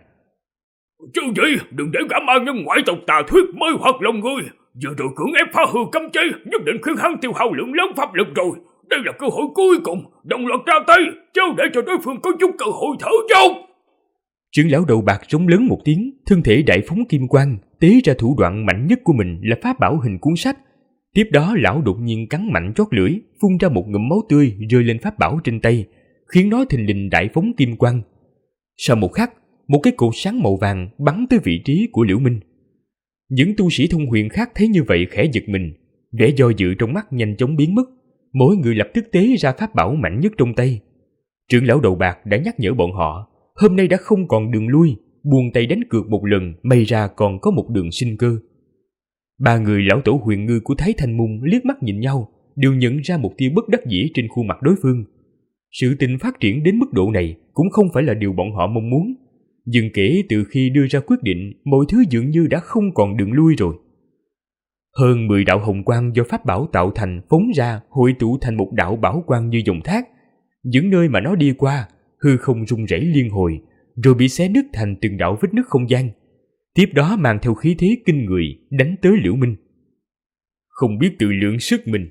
Chứ gì, đừng để gã ma nhân ngoại tộc tà thuyết mê hoặc lòng người. Giờ rồi cưỡng ép phá hư cấm chế, nhất định khiến hắn tiêu hao lượng lớn pháp lực rồi. Đây là cơ hội cuối cùng, đồng loạt ra tay, chứ để cho đối phương có chút cơ hội thở dốc. Trưởng lão đầu bạc rống lớn một tiếng, thân thể đại phóng kim quang, tế ra thủ đoạn mạnh nhất của mình là pháp bảo hình cuốn sách. Tiếp đó lão đột nhiên cắn mạnh chót lưỡi, phun ra một ngụm máu tươi rơi lên pháp bảo trên tay, khiến nó thình lình đại phóng kim quang. Sau một khắc, một cái cột sáng màu vàng bắn tới vị trí của Liễu Minh. Những tu sĩ thông huyền khác thấy như vậy khẽ giật mình, vẻ do dự trong mắt nhanh chóng biến mất, mỗi người lập tức tế ra pháp bảo mạnh nhất trong tay. Trưởng lão đầu bạc đã nhắc nhở bọn họ, hôm nay đã không còn đường lui, buông tay đánh cược một lần, may ra còn có một đường sinh cơ. Ba người lão tổ huyền ngư của Thái Thanh Môn liếc mắt nhìn nhau, đều nhận ra một tia bất đắc dĩ trên khuôn mặt đối phương. Sự tình phát triển đến mức độ này cũng không phải là điều bọn họ mong muốn, nhưng kể từ khi đưa ra quyết định, mọi thứ dường như đã không còn đường lui rồi. Hơn 10 đạo hồng quang do pháp bảo tạo thành phóng ra, hội tụ thành một đạo bảo quang như dòng thác. Những nơi mà nó đi qua, hư không rung rẩy liên hồi, rồi bị xé nứt thành từng đạo vết nứt không gian. Tiếp đó mang theo khí thế kinh người đánh tới Liễu Minh. Không biết tự lượng sức mình.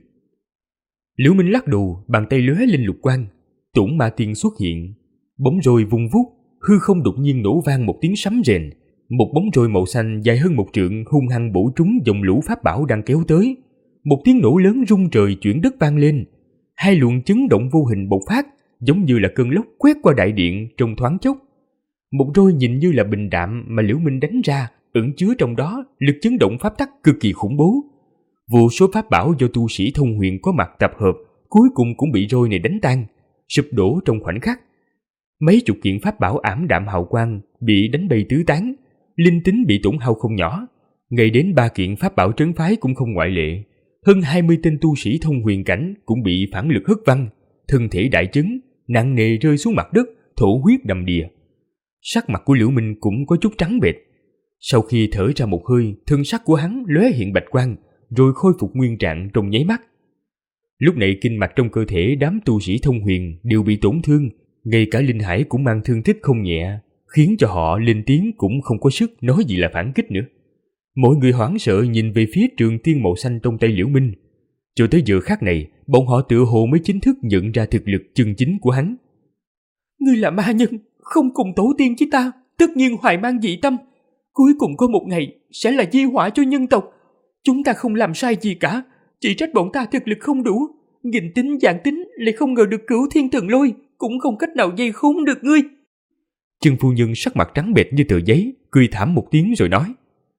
Liễu Minh lắc đầu, bàn tay lóe lên lục quang, Tủng Ma Tiên xuất hiện, bóng roi vung vút, hư không đột nhiên nổ vang một tiếng sấm rền, một bóng roi màu xanh dài hơn một trượng hung hăng bổ trúng dòng lũ pháp bảo đang kéo tới. Một tiếng nổ lớn rung trời chuyển đất vang lên, hai luồng chấn động vô hình bộc phát, giống như là cơn lốc quét qua đại điện trong thoáng chốc. Một roi nhìn như là bình đạm mà Liễu Minh đánh ra, ẩn chứa trong đó lực chấn động pháp tắc cực kỳ khủng bố. Vô số pháp bảo do tu sĩ thông huyền có mặt tập hợp, cuối cùng cũng bị roi này đánh tan, sụp đổ trong khoảnh khắc. Mấy chục kiện pháp bảo ảm đạm hào quang bị đánh bay tứ tán, linh tính bị tổn hao không nhỏ. Ngay đến 3 kiện pháp bảo trấn phái cũng không ngoại lệ. Hơn 20 tên tu sĩ thông huyền cảnh cũng bị phản lực hất văng, thân thể đại chấn, nặng nề rơi xuống mặt đất, thổ huyết đầm đìa. Sắc mặt của Liễu Minh cũng có chút trắng bệch. Sau khi thở ra một hơi, thân sắc của hắn lóe hiện bạch quang, rồi khôi phục nguyên trạng trong nháy mắt. Lúc này kinh mạch trong cơ thể đám tu sĩ thông huyền đều bị tổn thương, ngay cả linh hải cũng mang thương tích không nhẹ, khiến cho họ lên tiếng cũng không có sức nói gì là phản kích nữa. Mọi người hoảng sợ nhìn về phía trường tiên màu xanh trong tay Liễu Minh. Cho tới giờ khắc này, bọn họ tựa hồ mới chính thức nhận ra thực lực chân chính của hắn. Ngươi là ma nhân, không cùng tổ tiên với ta, tất nhiên hoài mang dị tâm. Cuối cùng có một ngày sẽ là di họa cho nhân tộc. Chúng ta không làm sai gì cả, chỉ trách bọn ta thực lực không đủ. Nghìn tính vạn tính lại không ngờ được Cửu Thiên Thần Lôi, cũng không cách nào dây khốn được ngươi. Chân phu nhân sắc mặt trắng bệch như tờ giấy, cười thảm một tiếng rồi nói: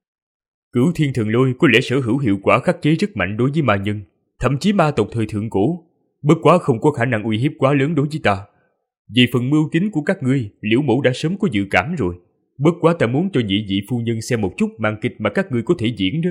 Cửu Thiên Thần Lôi có lẽ sở hữu hiệu quả khắc chế rất mạnh đối với ma nhân, thậm chí ma tộc thời thượng cổ, bất quá không có khả năng uy hiếp quá lớn đối với ta. Vì phần mưu tính của các ngươi, Liễu mẫu đã sớm có dự cảm rồi. Bất quá ta muốn cho nhị vị phu nhân xem một chút màn kịch mà các ngươi có thể diễn đó.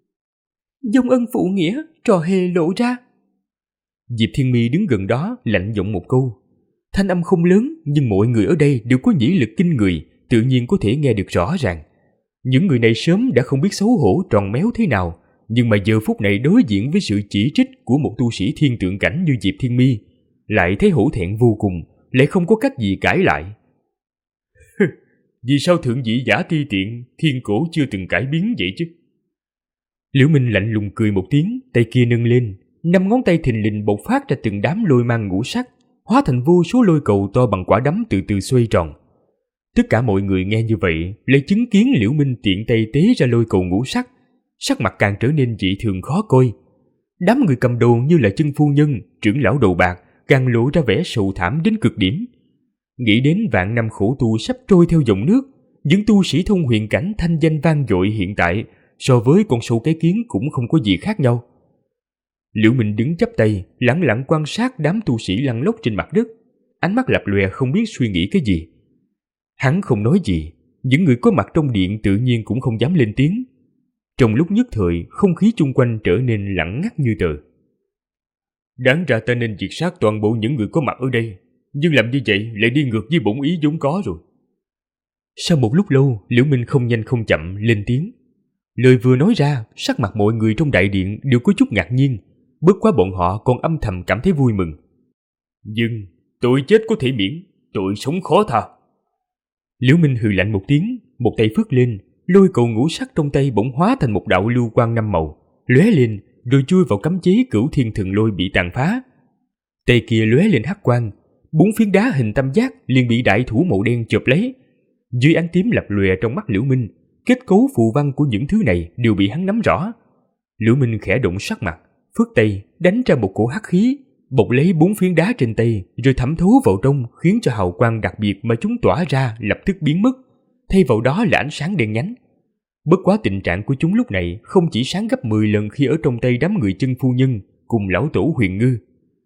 Dông ân phụ nghĩa, trò hề lộ ra. Diệp Thiên Mi đứng gần đó lạnh giọng một câu. Thanh âm không lớn, nhưng mọi người ở đây đều có nhĩ lực kinh người, tự nhiên có thể nghe được rõ ràng. Những người này sớm đã không biết xấu hổ tròn méo thế nào, nhưng mà giờ phút này đối diện với sự chỉ trích của một tu sĩ thiên tượng cảnh như Diệp Thiên Mi, lại thấy hổ thẹn vô cùng, lại không có cách gì cãi lại. Vì sao thượng vị giả ti tiện, thiên cổ chưa từng cải biến vậy chứ? Liễu Minh lạnh lùng cười một tiếng, tay kia nâng lên, 5 ngón tay thình lình bộc phát ra từng đám lôi mang ngũ sắc, hóa thành vô số lôi cầu to bằng quả đấm từ từ xoay tròn. Tất cả mọi người nghe như vậy, lại chứng kiến Liễu Minh tiện tay tế ra lôi cầu ngũ sắc, sắc mặt càng trở nên dị thường khó coi. Đám người cầm đầu như là chân phu nhân, trưởng lão đầu bạc càng lộ ra vẻ sầu thảm đến cực điểm. Nghĩ đến vạn năm khổ tu sắp trôi theo dòng nước, những tu sĩ thông huyền cảnh thanh danh vang dội hiện tại so với con sâu cái kiến cũng không có gì khác nhau. Liễu Minh đứng chắp tay, lẳng lặng quan sát đám tu sĩ lăn lóc trên mặt đất, ánh mắt lập lòe không biết suy nghĩ cái gì. Hắn không nói gì, những người có mặt trong điện tự nhiên cũng không dám lên tiếng. Trong lúc nhất thời, không khí chung quanh trở nên lặng ngắt như tờ. Đáng ra ta nên diệt sát toàn bộ những người có mặt ở đây, nhưng làm như vậy lại đi ngược với bổn ý vốn có rồi. Sau một lúc lâu, Liễu Minh không nhanh không chậm lên tiếng. Lời vừa nói ra, sắc mặt mọi người trong đại điện đều có chút ngạc nhiên, bất quá bọn họ còn âm thầm cảm thấy vui mừng. Nhưng tội chết có thể miễn, tội sống khó tha. Liễu Minh hừ lạnh một tiếng, một tay phất lên, lôi cầu ngũ sắc trong tay bỗng hóa thành một đạo lưu quang năm màu, lóe lên rồi chui vào cấm chế Cửu Thiên Thần Lôi bị tàn phá. Tay kia lóe lên hắc quang, 4 phiến đá hình tam giác liền bị đại thủ màu đen chộp lấy. Dưới ánh tím lập lòe trong mắt Liễu Minh, kết cấu phù văn của những thứ này đều bị hắn nắm rõ. Liễu Minh khẽ động sắc mặt, phất tay đánh ra một cổ hắc khí, bọc lấy 4 phiến đá trên tay rồi thẩm thấu vào trong, khiến cho hào quang đặc biệt mà chúng tỏa ra lập tức biến mất, thay vào đó là ánh sáng đen nhánh. Bất quá tình trạng của chúng lúc này không chỉ sáng gấp 10 lần khi ở trong tay đám người Chân phu nhân cùng lão tổ Huyền Ngư.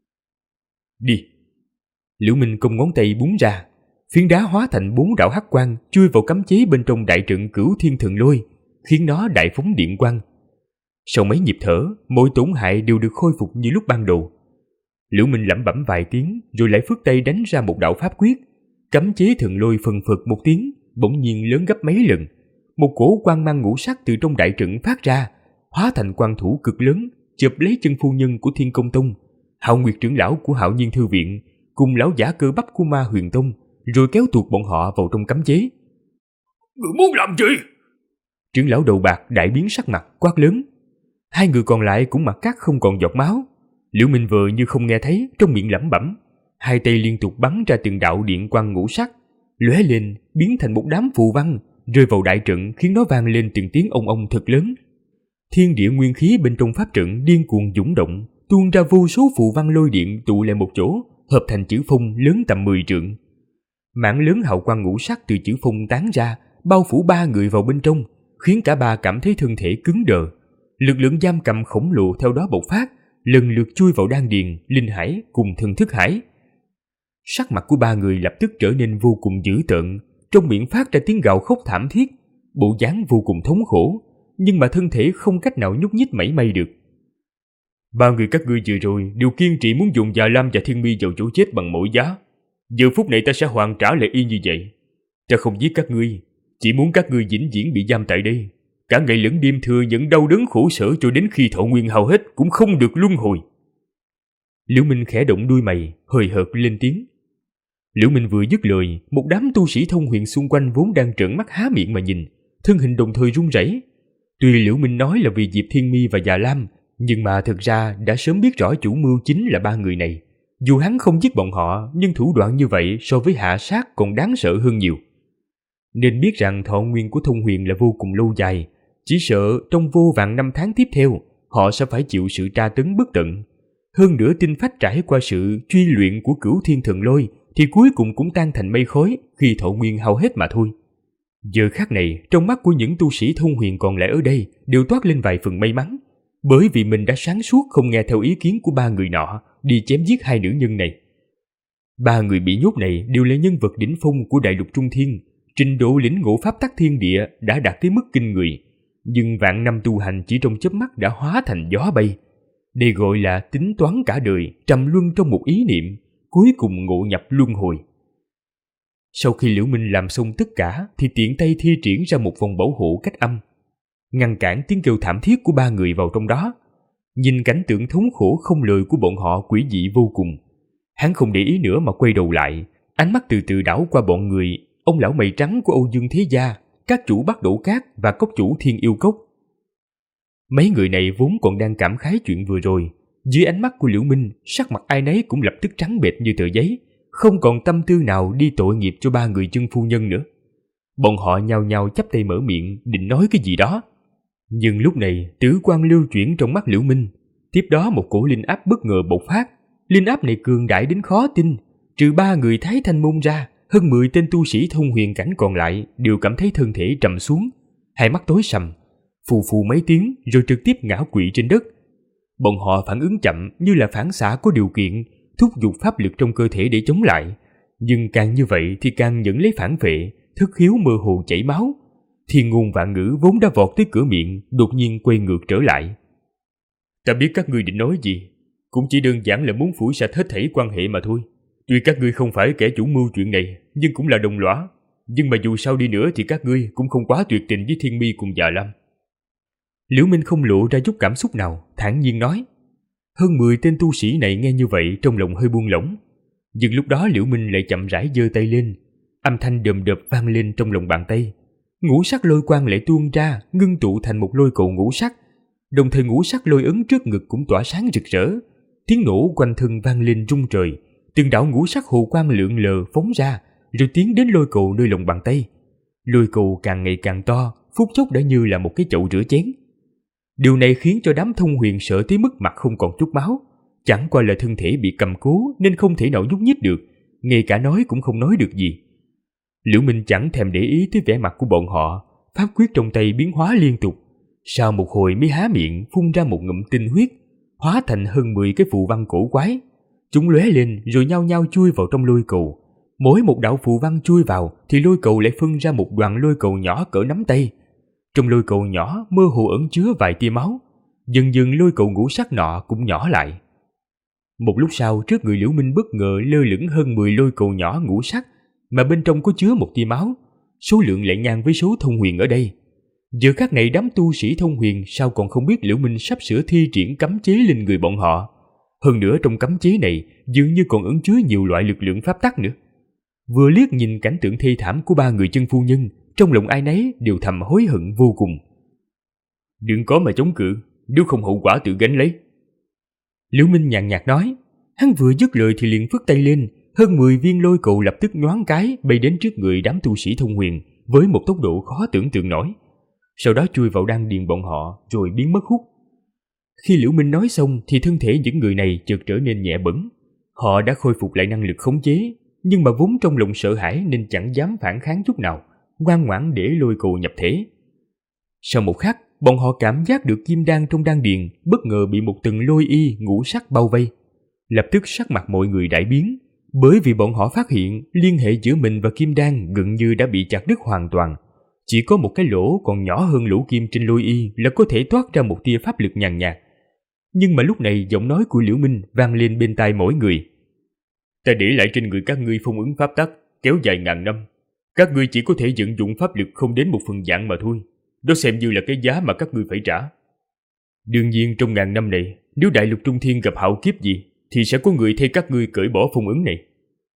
Đi! Liễu Minh cong ngón tay búng ra, phiến đá hóa thành 4 đạo hắc quang chui vào cấm chế bên trong đại trận Cửu Thiên Thần Lôi, khiến nó đại phóng điện quang. Sau mấy nhịp thở, mọi tổn hại đều được khôi phục như lúc ban đầu. Liễu Minh lẩm bẩm vài tiếng rồi lại phất tay đánh ra một đạo pháp quyết. Cấm chế thần lôi phần phật một tiếng, bỗng nhiên lớn gấp mấy lần. Một cổ quang mang ngũ sắc từ trong đại trận phát ra, hóa thành quang thủ cực lớn, chụp lấy Chân phu nhân của Thiên Công Tông, Hạo Nguyệt trưởng lão của Hạo Nhiên Thư Viện, cùng lão giả cơ bắp của Ma Huyền Tông, rồi kéo tuột bọn họ vào trong cấm chế. Người muốn làm gì? Trưởng lão đầu bạc đại biến sắc mặt, quát lớn. Hai người còn lại cũng mặt cắt không còn giọt máu. Liễu Minh vờ như không nghe thấy, trong miệng lẩm bẩm, hai tay liên tục bắn ra từng đạo điện quang ngũ sắc, lóe lên biến thành một đám phù văn, rơi vào đại trận khiến nó vang lên từng tiếng ong ong thật lớn. Thiên địa nguyên khí bên trong pháp trận điên cuồng dũng động, tuôn ra vô số phù văn lôi điện tụ lại một chỗ, hợp thành chữ phong lớn tầm 10 trượng. Mảng lớn hào quang ngũ sắc từ chữ phong tán ra, bao phủ 3 người vào bên trong, khiến cả ba cảm thấy thân thể cứng đờ. Lực lượng giam cầm khổng lồ theo đó bộc phát, lần lượt chui vào đan điền, linh hải cùng thần thức hải. Sắc mặt của 3 người lập tức trở nên vô cùng dữ tợn, trong miệng phát ra tiếng gào khóc thảm thiết, bộ dáng vô cùng thống khổ, nhưng mà thân thể không cách nào nhúc nhích mảy may được. 3 người các ngươi vừa rồi đều kiên trì muốn dùng Già Lam và Thiên Mi vào chỗ chết bằng mọi giá. Giờ phút này ta sẽ hoàn trả lại y như vậy. Ta không giết các ngươi, chỉ muốn các ngươi vĩnh viễn bị giam tại đây, cả ngày lẫn đêm thừa nhận đau đớn khổ sở cho đến khi thọ nguyên hao hết cũng không được luân hồi. Liễu Minh khẽ động đuôi mày, hời hợt lên tiếng. Liễu Minh vừa dứt lời, một đám tu sĩ thông huyền xung quanh vốn đang trợn mắt há miệng mà nhìn, thân hình đồng thời run rẩy. Tuy Liễu Minh nói là vì Diệp Thiên Mi và Già Lam, nhưng mà thực ra đã sớm biết rõ chủ mưu chính là 3 người này. Dù hắn không giết bọn họ, nhưng thủ đoạn như vậy so với hạ sát còn đáng sợ hơn nhiều. Nên biết rằng thọ nguyên của thông huyền là vô cùng lâu dài, chỉ sợ trong vô vàn năm tháng tiếp theo, họ sẽ phải chịu sự tra tấn bất tận. Hơn nữa tinh phách trải qua sự truy luyện của Cửu Thiên Thần Lôi thì cuối cùng cũng tan thành mây khói khi thọ nguyên hao hết mà thôi. Giờ khắc này, trong mắt của những tu sĩ thông huyền còn lại ở đây đều toát lên vài phần may mắn, bởi vì mình đã sáng suốt không nghe theo ý kiến của 3 người nọ đi chém giết 2 nữ nhân này. 3 người bị nhốt này đều là nhân vật đỉnh phong của đại lục Trung Thiên, trình độ lĩnh ngộ pháp tắc thiên địa đã đạt tới mức kinh người, nhưng vạn năm tu hành chỉ trong chớp mắt đã hóa thành gió bay. Đây gọi là tính toán cả đời, trầm luân trong một ý niệm, cuối cùng ngộ nhập luân hồi. Sau khi Liễu Minh làm xong tất cả thì tiện tay thi triển ra một vòng bảo hộ cách âm, ngăn cản tiếng kêu thảm thiết của 3 người vào trong đó. Nhìn cảnh tượng thống khổ không lời của bọn họ quỷ dị vô cùng, hắn không để ý nữa mà quay đầu lại, ánh mắt từ từ đảo qua bọn người, ông lão mày trắng của Âu Dương Thế Gia, các chủ Bắc Đổ Cát và cốc chủ Thiên Yêu Cốc. Mấy người này vốn còn đang cảm khái chuyện vừa rồi, dưới ánh mắt của Liễu Minh, sắc mặt ai nấy cũng lập tức trắng bệch như tờ giấy, không còn tâm tư nào đi tội nghiệp cho 3 người Chân phu nhân nữa. Bọn họ nhao nhao chắp tay mở miệng định nói cái gì đó, nhưng lúc này tử quang lưu chuyển trong mắt Liễu Minh, tiếp đó một cổ linh áp bất ngờ bộc phát. Linh áp này cường đại đến khó tin, trừ 3 người Thái Thanh môn ra, hơn 10 tên tu sĩ thông huyền cảnh còn lại đều cảm thấy thân thể trầm xuống, hai mắt tối sầm, phù phù mấy tiếng rồi trực tiếp ngã quỵ trên đất. Bọn họ phản ứng chậm như là phản xạ có điều kiện, thúc giục pháp lực trong cơ thể để chống lại, nhưng càng như vậy thì càng nhận lấy phản vệ, thất khiếu mơ hồ chảy máu. Thiên ngôn vạn ngữ vốn đã vọt tới cửa miệng, đột nhiên quay ngược trở lại. Ta biết các ngươi định nói gì, cũng chỉ đơn giản là muốn phủi sạch hết thảy quan hệ mà thôi. Tuy các ngươi không phải kẻ chủ mưu chuyện này, nhưng cũng là đồng lõa. Nhưng mà dù sao đi nữa thì các ngươi cũng không quá tuyệt tình với Thiên Mi cùng Dạ Lam. Liễu Minh không lộ ra chút cảm xúc nào, thản nhiên nói. Hơn 10 tên tu sĩ này nghe như vậy trong lòng hơi buông lỏng. Nhưng lúc đó Liễu Minh lại chậm rãi giơ tay lên, âm thanh đờm đợp vang lên trong lòng bàn tay. Ngũ sắc lôi quang lại tuôn ra, ngưng tụ thành một lôi cầu ngũ sắc. Đồng thời ngũ sắc lôi ấn trước ngực cũng tỏa sáng rực rỡ. Tiếng nổ quanh thân vang lên rung trời, từng đạo ngũ sắc hồ quang lượn lờ phóng ra, rồi tiến đến lôi cầu nơi lòng bàn tay. Lôi cầu càng ngày càng to, phút chốc đã như là một cái chậu rửa chén. Điều này khiến cho đám Thông Huyền sợ tới mức mặt không còn chút máu. Chẳng qua là thân thể bị cầm cố nên không thể nào nhúc nhích được, ngay cả nói cũng không nói được gì. Liễu Minh chẳng thèm để ý tới vẻ mặt của bọn họ, pháp quyết trong tay biến hóa liên tục. Sau một hồi mới há miệng phun ra một ngụm tinh huyết, hóa thành hơn 10 cái phù văn cổ quái. Chúng lóe lên rồi nhao nhao chui vào trong lôi cầu. Mỗi một đạo phù văn chui vào thì lôi cầu lại phân ra một đoàn lôi cầu nhỏ cỡ nắm tay. Trong lôi cầu nhỏ mơ hồ ẩn chứa vài tia máu. Dần dần lôi cầu ngũ sắc nọ cũng nhỏ lại. Một lúc sau, trước người Liễu Minh bất ngờ lơ lửng hơn 10 lôi cầu nhỏ ngũ sắc, mà bên trong có chứa một tia máu. Số lượng lại ngang với số Thông Huyền ở đây. Giờ khắc này đám tu sĩ Thông Huyền sao còn không biết Liễu Minh sắp sửa thi triển cấm chế lên người bọn họ. Hơn nữa trong cấm chế này dường như còn ẩn chứa nhiều loại lực lượng pháp tắc nữa. Vừa liếc nhìn cảnh tượng thê thảm của 3 người chân phu nhân, trong lòng ai nấy đều thầm hối hận vô cùng. Đừng có mà chống cự, nếu không hậu quả tự gánh lấy. Liễu Minh nhàn nhạt nói. Hắn vừa dứt lời thì liền phất tay lên, hơn 10 viên lôi cầu lập tức nhoáng cái bay đến trước người đám tu sĩ Thông Huyền với một tốc độ khó tưởng tượng nổi. Sau đó chui vào đan điền bọn họ rồi biến mất hút. Khi Liễu Minh nói xong thì thân thể những người này chợt trở nên nhẹ bẫng. Họ đã khôi phục lại năng lực khống chế, nhưng mà vốn trong lòng sợ hãi nên chẳng dám phản kháng chút nào, ngoan ngoãn để lôi cầu nhập thể. Sau một khắc, bọn họ cảm giác được kim đan trong đan điền bất ngờ bị một tầng lôi y ngũ sắc bao vây. Lập tức sắc mặt mọi người đại biến, bởi vì bọn họ phát hiện liên hệ giữa mình và kim đan gần như đã bị chặt đứt hoàn toàn. Chỉ có một cái lỗ còn nhỏ hơn lỗ kim trên lôi y là có thể toát ra một tia pháp lực nhàn nhạt. Nhưng mà lúc này giọng nói của Liễu Minh vang lên bên tai mỗi người. Ta để lại trên người các ngươi phong ứng pháp tắc kéo dài ngàn năm. Các ngươi chỉ có thể vận dụng pháp lực không đến 1/1000 mà thôi. Đó xem như là cái giá mà các ngươi phải trả. Đương nhiên trong ngàn năm này, nếu đại lục trung thiên gặp hạo kiếp gì thì sẽ có người thay các ngươi cởi bỏ phong ứng này.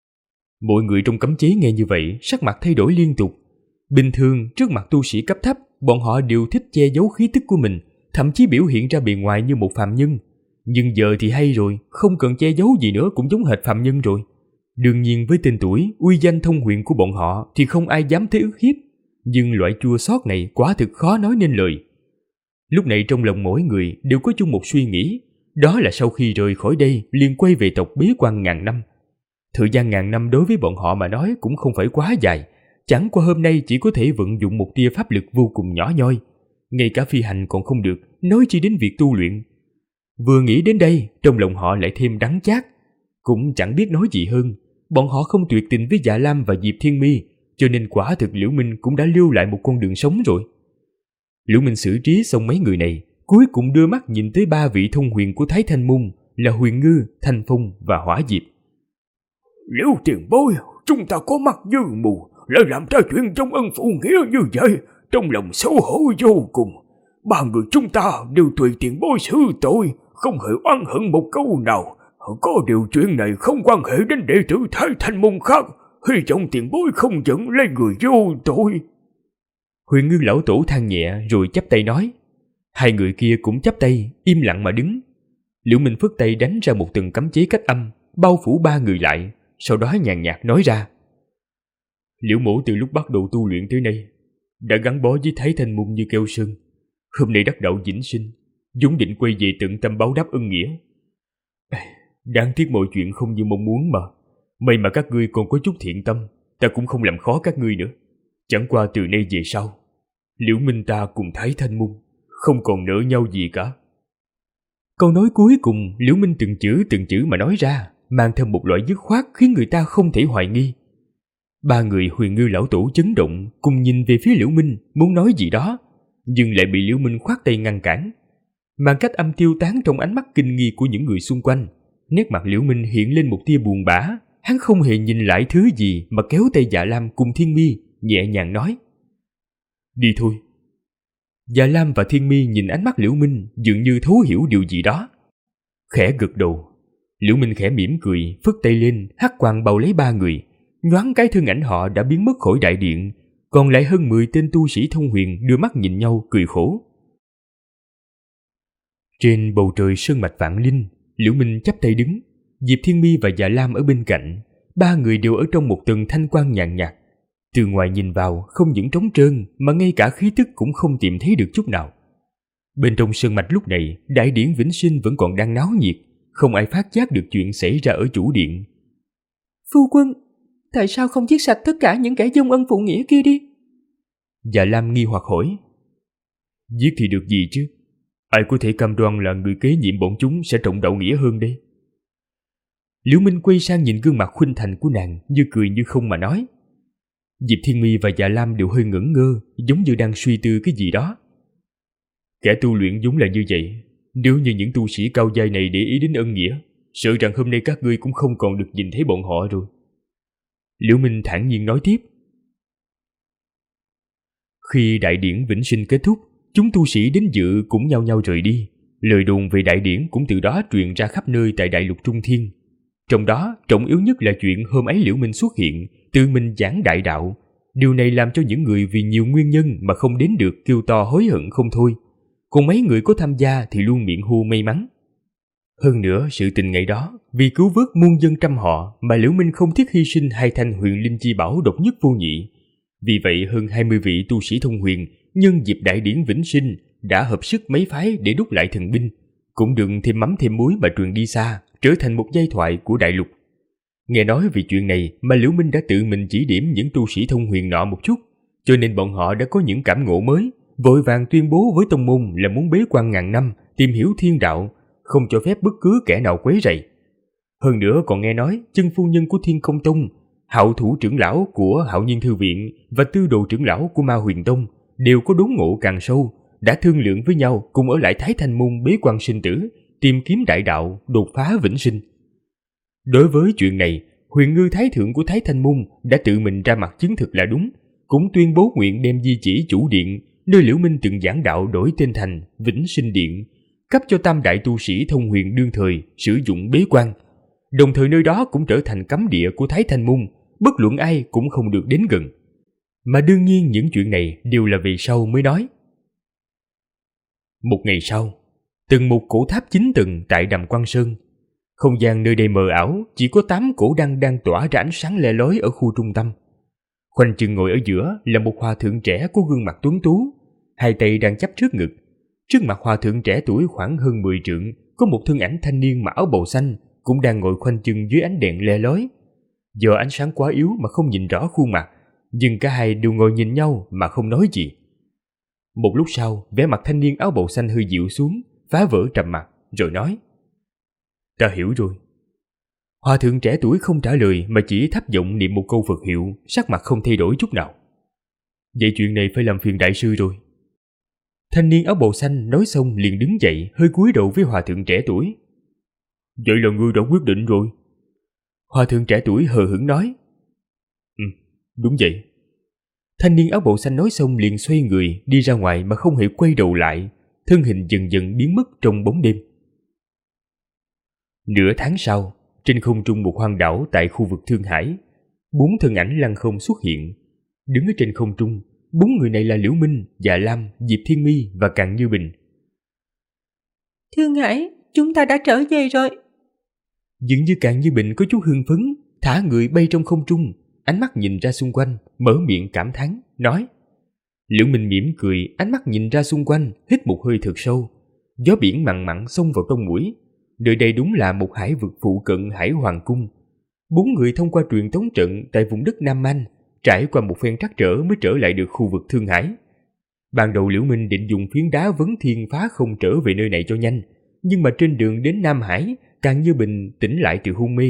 Mọi người trong cấm chế nghe như vậy, sắc mặt thay đổi liên tục. Bình thường trước mặt tu sĩ cấp thấp, bọn họ đều thích che giấu khí tức của mình, thậm chí biểu hiện ra bề ngoài như một phàm nhân. Nhưng giờ thì hay rồi, không cần che giấu gì nữa cũng giống hệt phàm nhân rồi. Đương nhiên với tên tuổi, uy danh Thông Huyền của bọn họ thì không ai dám thấy ức hiếp. Nhưng loại chua xót này quả thực khó nói nên lời. Lúc này trong lòng mỗi người đều có chung một suy nghĩ, đó là sau khi rời khỏi đây liền quay về tộc bế quan ngàn năm. Thời gian ngàn năm đối với bọn họ mà nói cũng không phải quá dài, chẳng qua hôm nay chỉ có thể vận dụng một tia pháp lực vô cùng nhỏ nhoi. Ngay cả phi hành còn không được, nói chi đến việc tu luyện. Vừa nghĩ đến đây, trong lòng họ lại thêm đắng chát. Cũng chẳng biết nói gì hơn, bọn họ không tuyệt tình với Dạ Lam và Diệp Thiên Mi, cho nên quả thực Liễu Minh cũng đã lưu lại một con đường sống rồi. Liễu Minh xử trí xong mấy người này, cuối cùng đưa mắt nhìn tới 3 vị Thông Huyền của Thái Thanh Môn là Huyền Ngư, Thanh Phong và Hỏa Diệp. Liễu tiền bối, chúng ta có mắt như mù, lại làm ra chuyện trong ân phụ nghĩa như vậy, trong lòng xấu hổ vô cùng. 3 người chúng ta đều tùy tiền bối xử tội, không hề oán hận một câu nào. Có điều chuyện này không quan hệ đến đệ tử Thái Thanh Môn khác, hy vọng tiền bối không giận lấy người vô tội. Huyền Ngư lão tổ than nhẹ rồi chắp tay nói. Hai người kia cũng chắp tay, im lặng mà đứng. Liễu Minh phất tay đánh ra một tầng cấm chế cách âm, bao phủ 3 người lại, sau đó nhàn nhạt nói ra. Liễu mỗ từ lúc bắt đầu tu luyện tới nay, đã gắn bó với Thái Thanh Môn như keo sơn. Hôm nay đắc đạo vĩnh sinh, vốn định quay về tận tâm báo đáp ân nghĩa. Đáng tiếc mọi chuyện không như mong muốn mà. May mà các ngươi còn có chút thiện tâm, ta cũng không làm khó các ngươi nữa. Chẳng qua từ nay về sau, Liễu Minh ta cùng Thái Thanh Môn không còn nợ nhau gì cả. Câu nói cuối cùng Liễu Minh từng chữ mà nói ra, mang theo một loại dứt khoát khiến người ta không thể hoài nghi. Ba người Huyền Ngư lão tổ chấn động, cùng nhìn về phía Liễu Minh, muốn nói gì đó, nhưng lại bị Liễu Minh khoát tay ngăn cản. Màn cách âm tiêu tán trong ánh mắt kinh nghi của những người xung quanh. Nét mặt Liễu Minh hiện lên một tia buồn bã. Hắn không hề nhìn lại thứ gì mà kéo tay Dạ Lam cùng Thiên Mi, nhẹ nhàng nói: "Đi thôi." Dạ Lam và Thiên Mi nhìn ánh mắt Liễu Minh, dường như thấu hiểu điều gì đó. Khẽ gật đầu, Liễu Minh khẽ mỉm cười, phất tay lên, hắc quang bao lấy ba người. Nhoáng cái thân ảnh họ đã biến mất khỏi đại điện, còn lại hơn 10 tên tu sĩ thông huyền đưa mắt nhìn nhau cười khổ. Trên bầu trời sơn mạch vạn linh, Liễu Minh chắp tay đứng, Diệp Thiên Mi và Dạ Lam ở bên cạnh. Ba người đều ở trong một tầng thanh quang nhàn nhạt. Từ ngoài nhìn vào, không những trống trơn mà ngay cả khí tức cũng không tìm thấy được chút nào. Bên trong sơn mạch lúc này, đại điển vĩnh sinh vẫn còn đang náo nhiệt, không ai phát giác được chuyện xảy ra ở chủ điện. Phu quân, tại sao không giết sạch tất cả những kẻ dông ân phụ nghĩa kia đi? Dạ Lam nghi hoặc hỏi. Giết thì được gì chứ? Ai có thể cam đoan là người kế nhiệm bọn chúng sẽ trọng đạo nghĩa hơn đây? Liễu Minh quay sang nhìn gương mặt khuynh thành của nàng, như cười như không mà nói. Diệp Thiên Mi và Dạ Lam đều hơi ngẩn ngơ, giống như đang suy tư cái gì đó. Kẻ tu luyện vốn là như vậy. Nếu như những tu sĩ cao giai này để ý đến ân nghĩa, sợ rằng hôm nay các ngươi cũng không còn được nhìn thấy bọn họ rồi. Liễu Minh thản nhiên nói tiếp. Khi đại điển vĩnh sinh kết thúc, chúng tu sĩ đến dự cũng nhao nhao rời đi. Lời đồn về đại điển cũng từ đó truyền ra khắp nơi tại đại lục Trung Thiên. Trong đó, trọng yếu nhất là chuyện hôm ấy Liễu Minh xuất hiện, tự mình giảng đại đạo. Điều này làm cho những người vì nhiều nguyên nhân mà không đến được kêu to hối hận không thôi. Còn mấy người có tham gia thì luôn miệng hô may mắn. Hơn nữa, sự tình ngày đó, vì cứu vớt muôn dân trăm họ mà Liễu Minh không tiếc hy sinh 2 thanh huyền linh chi bảo độc nhất vô nhị. Vì vậy hơn 20 vị tu sĩ thông huyền nhân dịp đại điển vĩnh sinh đã hợp sức mấy phái để đúc lại thần binh, cũng đừng thêm mắm thêm muối mà truyền đi xa, trở thành một giai thoại của đại lục. Nghe nói vì chuyện này mà Liễu Minh đã tự mình chỉ điểm những tu sĩ thông huyền nọ một chút, cho nên bọn họ đã có những cảm ngộ mới, vội vàng tuyên bố với tông môn là muốn bế quan ngàn năm, tìm hiểu thiên đạo, không cho phép bất cứ kẻ nào quấy rầy. Hơn nữa còn nghe nói chân phu nhân của Thiên Công Tông, hạo thủ trưởng lão của Hạo Nhiên Thư Viện và tư đồ trưởng lão của Ma Huyền Tông đều có đốn ngộ càng sâu, đã thương lượng với nhau cùng ở lại Thái Thanh Môn bế quan sinh tử, tìm kiếm đại đạo, đột phá vĩnh sinh. Đối với chuyện này, Huyền Ngư Thái Thượng của Thái Thanh Môn đã tự mình ra mặt chứng thực là đúng, cũng tuyên bố nguyện đem di chỉ chủ điện nơi Liễu Minh từng giảng đạo đổi tên thành Vĩnh Sinh Điện, cấp cho tam đại tu sĩ thông huyền đương thời sử dụng bế quan. Đồng thời nơi đó cũng trở thành cấm địa của Thái Thanh Môn, bất luận ai cũng không được đến gần. Mà đương nhiên những chuyện này đều là về sau mới nói. Một ngày sau, từng một cổ tháp 9 tầng tại Đàm Quang Sơn. Không gian nơi đây mờ ảo, chỉ có 8 cổ đăng đang tỏa ra ánh sáng le lói ở khu trung tâm. Khoanh chân ngồi ở giữa là một hòa thượng trẻ có gương mặt tuấn tú, hai tay đang chắp trước ngực. Trước mặt hòa thượng trẻ tuổi khoảng hơn 10 trượng, có một thân ảnh thanh niên mặc áo bào xanh, cũng đang ngồi khoanh chân dưới ánh đèn le lói. Do ánh sáng quá yếu mà không nhìn rõ khuôn mặt, nhưng cả hai đều ngồi nhìn nhau mà không nói gì. Một lúc sau, vẻ mặt thanh niên áo bào xanh hơi dịu xuống, phá vỡ trầm mặc, rồi nói: Ta hiểu rồi. Hòa thượng trẻ tuổi không trả lời mà chỉ thấp giọng niệm một câu Phật hiệu, sắc mặt không thay đổi chút nào. Vậy chuyện này phải làm phiền đại sư rồi. Thanh niên áo bào xanh nói xong liền đứng dậy, hơi cúi đầu với hòa thượng trẻ tuổi. Vậy là ngươi đã quyết định rồi. Hòa thượng trẻ tuổi hờ hững nói. Đúng vậy. Thanh niên áo bào xanh nói xong liền xoay người đi ra ngoài mà không hề quay đầu lại, thân hình dần dần biến mất trong bóng đêm. Nửa tháng sau, trên không trung một hoang đảo tại khu vực Thương Hải, 4 thân ảnh lăng không xuất hiện. Đứng ở trên không trung, 4 người này là Liễu Minh, Dạ Lam, Diệp Thiên Mi và Càn Như Bình. Thương Hải, chúng ta đã trở về rồi. Dường như Càn Như Bình có chút hưng phấn, thả người bay trong không trung, ánh mắt nhìn ra xung quanh, mở miệng cảm thán, nói. Liễu Minh mỉm cười, ánh mắt nhìn ra xung quanh, hít một hơi thật sâu. Gió biển mặn mặn xông vào trong mũi. Nơi đây đúng là một hải vực phụ cận Hải Hoàng Cung. 4 người thông qua truyền tống trận tại vùng đất Nam Man, trải qua một phen trắc trở mới trở lại được khu vực Thương Hải. Ban đầu Liễu Minh định dùng phiến đá vấn thiên phá không trở về nơi này cho nhanh, nhưng mà trên đường đến Nam Hải, Càn Như Bình tỉnh lại từ hôn mê,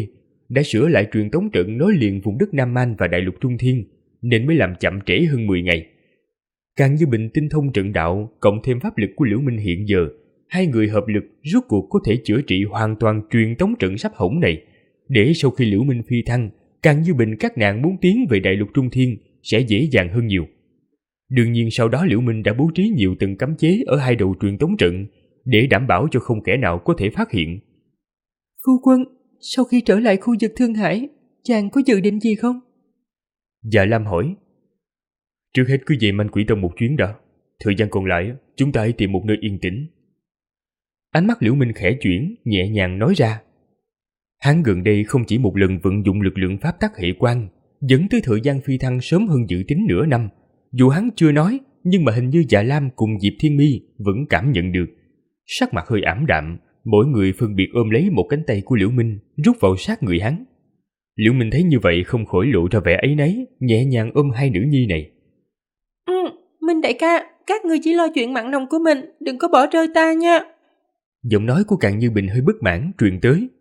đã sửa lại truyền tống trận nối liền vùng đất Nam Man và Đại Lục Trung Thiên, nên mới làm chậm trễ hơn 10 ngày. Càng Như Bình tinh thông trận đạo, cộng thêm pháp lực của Liễu Minh hiện giờ, hai người hợp lực rốt cuộc có thể chữa trị hoàn toàn truyền tống trận sắp hỏng này, để sau khi Liễu Minh phi thăng, Càng Như Bình các nạn muốn tiến về Đại Lục Trung Thiên sẽ dễ dàng hơn nhiều. Đương nhiên sau đó Liễu Minh đã bố trí nhiều tầng cấm chế ở hai đầu truyền tống trận để đảm bảo cho không kẻ nào có thể phát hiện. Phu quân, sau khi trở lại khu vực Thương Hải, chàng có dự định gì không? Dạ Lam hỏi. Trước hết cứ về Manh Quỷ Tông một chuyến đã. Thời gian còn lại chúng ta hãy tìm một nơi yên tĩnh. Ánh mắt Liễu Minh khẽ chuyển, nhẹ nhàng nói ra. Hắn gần đây không chỉ một lần vận dụng lực lượng pháp tắc hệ quan, dẫn tới thời gian phi thăng sớm hơn dự tính nửa năm. Dù hắn chưa nói, nhưng mà hình như Dạ Lam cùng Diệp Thiên Mi vẫn cảm nhận được. Sắc mặt hơi ảm đạm, mỗi người phân biệt ôm lấy một cánh tay của Liễu Minh, rút vào sát người hắn. Liễu Minh thấy như vậy không khỏi lộ ra vẻ áy náy, nhẹ nhàng ôm hai nữ nhi này. Minh đại ca, các người chỉ lo chuyện mặn nồng của mình, đừng có bỏ rơi ta nha. Giọng nói của Càng Như Bình hơi bất mãn truyền tới.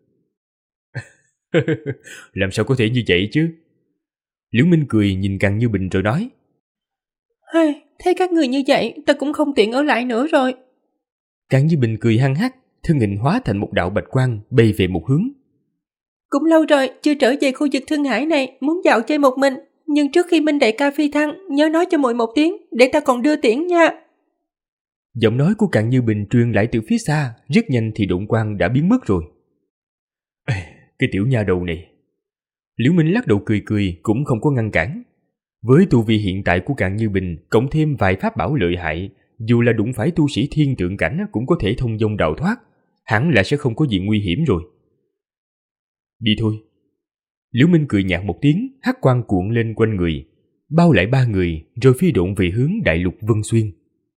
Làm sao có thể như vậy chứ? Liễu Minh cười nhìn Càng Như Bình rồi nói. Thấy các người như vậy, ta cũng không tiện ở lại nữa rồi. Càng Như Bình cười hăng hắc, thân hình hóa thành một đạo bạch quang bay về một hướng. Cũng lâu rồi chưa trở về khu vực Thương Hải này, muốn dạo chơi một mình. Nhưng trước khi Minh đại ca phi thăng, nhớ nói cho muội một tiếng, để ta còn đưa tiễn nha. Giọng nói của Càng Như Bình truyền lại từ phía xa, rất nhanh thì độn quang đã biến mất rồi. Cái tiểu nha đầu này. Liễu Minh lắc đầu cười cười, cũng không có ngăn cản. Với tu vi hiện tại của Càng Như Bình, cộng thêm vài pháp bảo lợi hại, dù là đụng phải tu sĩ thiên tượng cảnh cũng có thể thông dong đào thoát, hẳn là sẽ không có gì nguy hiểm rồi. Đi thôi. Liễu Minh cười nhạt một tiếng, hắc quang cuộn lên quanh người, bao lại ba người rồi phi độn về hướng Đại Lục Vân Xuyên.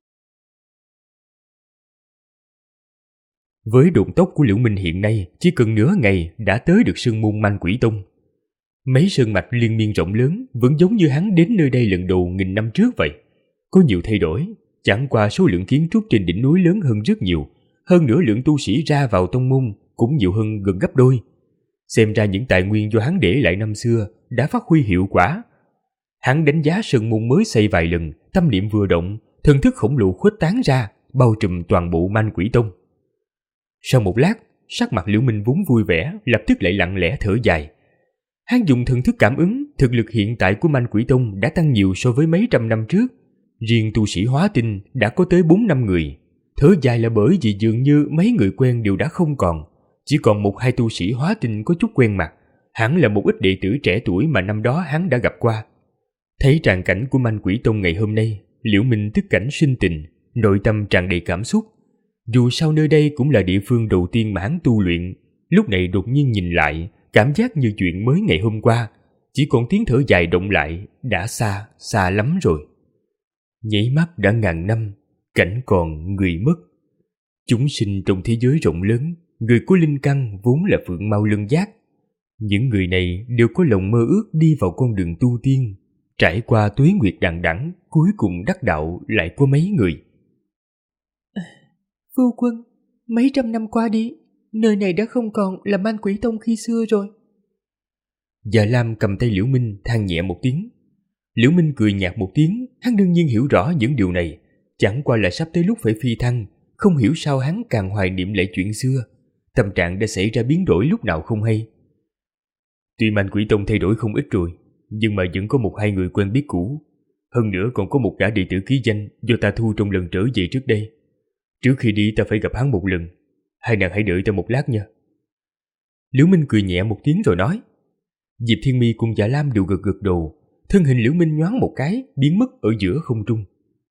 Với độn tốc của Liễu Minh hiện nay, chỉ cần nửa ngày đã tới được sơn môn Manh Quỷ Tông. Mấy sơn mạch liên miên rộng lớn vẫn giống như hắn đến nơi đây lần đầu nghìn năm trước vậy. Có nhiều thay đổi, chẳng qua số lượng kiến trúc trên đỉnh núi lớn hơn rất nhiều, hơn nữa lượng tu sĩ ra vào tông môn cũng nhiều hơn gần gấp đôi. Xem ra những tài nguyên do hắn để lại năm xưa đã phát huy hiệu quả. Hắn đánh giá sơn môn mới xây vài lần, tâm niệm vừa động, thần thức khổng lồ khuếch tán ra, bao trùm toàn bộ Manh Quỷ Tông. Sau một lát, sắc mặt Liễu Minh vốn vui vẻ, lập tức lại lặng lẽ thở dài. Hắn dùng thần thức cảm ứng, thực lực hiện tại của Manh Quỷ Tông đã tăng nhiều so với mấy trăm năm trước. Riêng tu sĩ hóa tinh đã có tới 4-5 người. Thở dài là bởi vì dường như mấy người quen đều đã không còn, chỉ còn 1-2 tu sĩ hóa tinh có chút quen mặt, hẳn là một ít đệ tử trẻ tuổi mà năm đó hắn đã gặp qua. Thấy tràng cảnh của Manh Quỷ Tông ngày hôm nay, Liễu Minh tức cảnh sinh tình, nội tâm tràn đầy cảm xúc. Dù sao nơi đây cũng là địa phương đầu tiên mà hắn tu luyện, lúc này đột nhiên nhìn lại, cảm giác như chuyện mới ngày hôm qua, chỉ còn tiếng thở dài động lại, đã xa, xa lắm rồi. Nháy mắt đã ngàn năm, cảnh còn người mất. Chúng sinh trong thế giới rộng lớn, người có linh căn vốn là phượng mao lân giác. Những người này đều có lòng mơ ước đi vào con đường tu tiên, trải qua tuế nguyệt đằng đẵng, cuối cùng đắc đạo lại có mấy người. Phu quân, mấy trăm năm qua đi, nơi này đã không còn là Manh Quỷ Tông khi xưa rồi. Dạ Lam cầm tay Liễu Minh than nhẹ một tiếng. Liễu Minh cười nhạt một tiếng, hắn đương nhiên hiểu rõ những điều này, chẳng qua là sắp tới lúc phải phi thăng, không hiểu sao hắn càng hoài niệm lại chuyện xưa, tâm trạng đã xảy ra biến đổi lúc nào không hay. Tuy Manh Quỷ Tông thay đổi không ít rồi, nhưng mà vẫn có 1-2 người quen biết cũ, hơn nữa còn có một gã đệ tử ký danh do ta thu trong lần trở về trước đây. Trước khi đi ta phải gặp hắn một lần, hai nàng hãy đợi ta một lát nha. Liễu Minh cười nhẹ một tiếng rồi nói. Diệp Thiên Mi cùng Dạ Lam đều gật gật đầu, thân hình Liễu Minh nhoáng một cái, biến mất ở giữa không trung.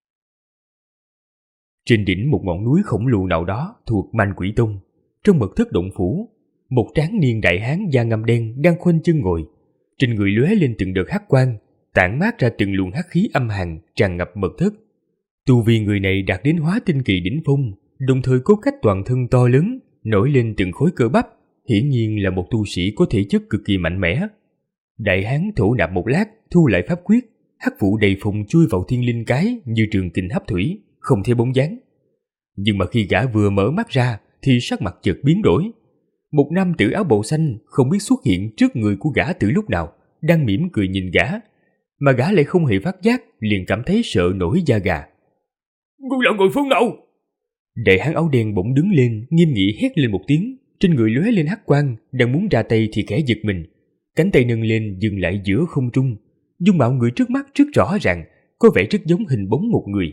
Trên đỉnh một ngọn núi khổng lồ nào đó thuộc Manh Quỷ Tông, trong mật thất động phủ, một tráng niên đại hán da ngăm đen đang khoanh chân ngồi, trên người lóe lên từng đợt hắc quang, tản mát ra từng luồng hắc khí âm hàn tràn ngập mật thất. Tu vi người này đạt đến hóa tinh kỳ đỉnh phong, đồng thời cốt cách toàn thân to lớn, nổi lên từng khối cơ bắp, hiển nhiên là một tu sĩ có thể chất cực kỳ mạnh mẽ. Đại hán thổ nạp một lát, thu lại pháp quyết, hắc vụ đầy phùng chui vào thiên linh cái như trường kình hấp thủy, không thấy bóng dáng. Nhưng mà khi gã vừa mở mắt ra thì sắc mặt chợt biến đổi. Một nam tử áo bào xanh không biết xuất hiện trước người của gã từ lúc nào, đang mỉm cười nhìn gã, mà gã lại không hề phát giác, liền cảm thấy sợ nổi da gà. Ngươi là người phương nào? Đại hán áo đen bỗng đứng lên, nghiêm nghị hét lên một tiếng, trên người lóe lên hắc quang, đang muốn ra tay thì khẽ giật mình, cánh tay nâng lên dừng lại giữa không trung. Dung mạo người trước mắt rất rõ ràng, có vẻ rất giống hình bóng một người.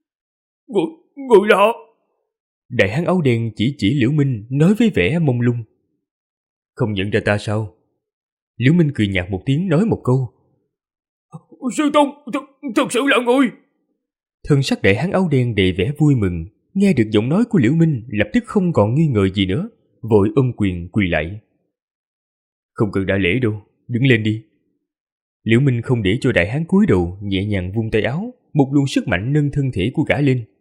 Người là... Đại hán áo đen chỉ Liễu Minh, nói với vẻ mông lung. Không nhận ra ta sao? Liễu Minh cười nhạt một tiếng, nói một câu. Sư tôn, thật sự là người. Thân sắc đại hán áo đen đầy vẻ vui mừng, nghe được giọng nói của Liễu Minh lập tức không còn nghi ngờ gì nữa, vội ôm quyền quỳ lại. Không cần đại lễ đâu, đứng lên đi. Liễu Minh không để cho đại hán cúi đầu, nhẹ nhàng vung tay áo, một luồng sức mạnh nâng thân thể của gã lên.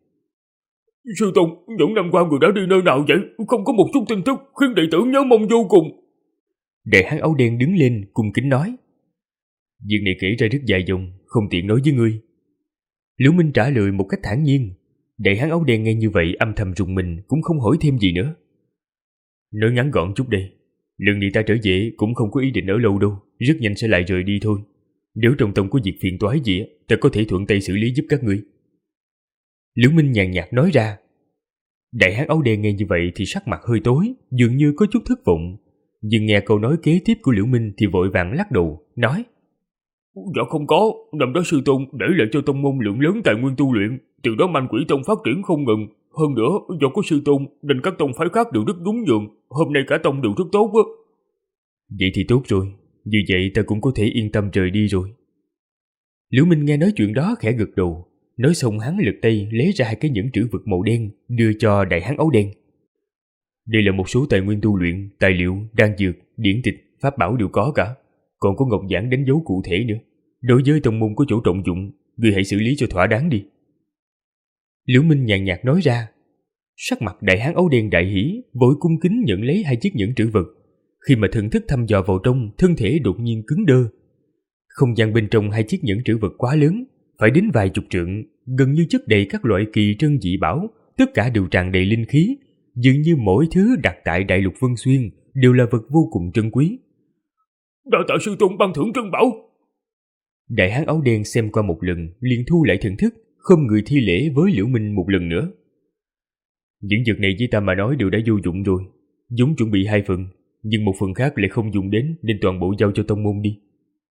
Sư tôn, những năm qua người đã đi nơi nào vậy? Không có một chút tin tức khiến đệ tử nhớ mong vô cùng. Đại hán áo đen đứng lên cung kính nói. Việc này kể ra rất dài dòng, không tiện nói với ngươi. Liễu Minh trả lời một cách thản nhiên. Đại hán áo đen nghe như vậy âm thầm rùng mình, cũng không hỏi thêm gì nữa. Nói ngắn gọn chút đây, lần này ta trở về cũng không có ý định ở lâu đâu, rất nhanh sẽ lại rời đi thôi. Nếu trong tông có việc phiền toái gì, ta có thể thuận tay xử lý giúp các ngươi. Liễu Minh nhàn nhạt nói ra. Đại hán áo đen nghe như vậy thì sắc mặt hơi tối, dường như có chút thất vọng. Nhưng nghe câu nói kế tiếp của Liễu Minh thì vội vàng lắc đầu, nói. Dạ không có, năm đó sư tôn để lại cho tông môn lượng lớn tài nguyên tu luyện, từ đó Manh Quỷ Tông phát triển không ngừng. Hơn nữa, do có sư tôn nên các tông phái khác đều rất đúng nhường, hôm nay cả tông đều rất tốt á. Vậy thì tốt rồi, như vậy ta cũng có thể yên tâm rời đi rồi. Liễu Minh nghe nói chuyện đó khẽ gật đầu, nói xong hắn lật tay lấy ra 2 cái nhẫn trữ vật màu đen đưa cho đại hán áo đen. Đây là một số tài nguyên tu luyện, tài liệu, đan dược, điển tịch, pháp bảo đều có cả, còn có ngọc giản đánh dấu cụ thể nữa. Đối với tông môn có chỗ trọng dụng, ngươi hãy xử lý cho thỏa đáng đi. Liễu Minh nhàn nhạt nói ra. Sắc mặt đại hán áo đen đại hỉ, vội cung kính nhận lấy 2 chiếc nhẫn trữ vật. Khi mà thần thức thăm dò vào trong, thân thể đột nhiên cứng đơ. Không gian bên trong 2 chiếc nhẫn trữ vật quá lớn, phải đến vài chục trượng, gần như chất đầy các loại kỳ trân dị bảo, tất cả đều tràn đầy linh khí, dường như mỗi thứ đặt tại Đại Lục Vân Xuyên đều là vật vô cùng trân quý. Đa tạ sư tôn ban thưởng trân bảo. Đại hán áo đen xem qua một lần, liền thu lại thần thức, không người thi lễ với Liễu Minh một lần nữa. Những vật này với ta mà nói đều đã vô dụng rồi, vốn chuẩn bị 2 phần, nhưng một phần khác lại không dùng đến nên toàn bộ giao cho tông môn đi.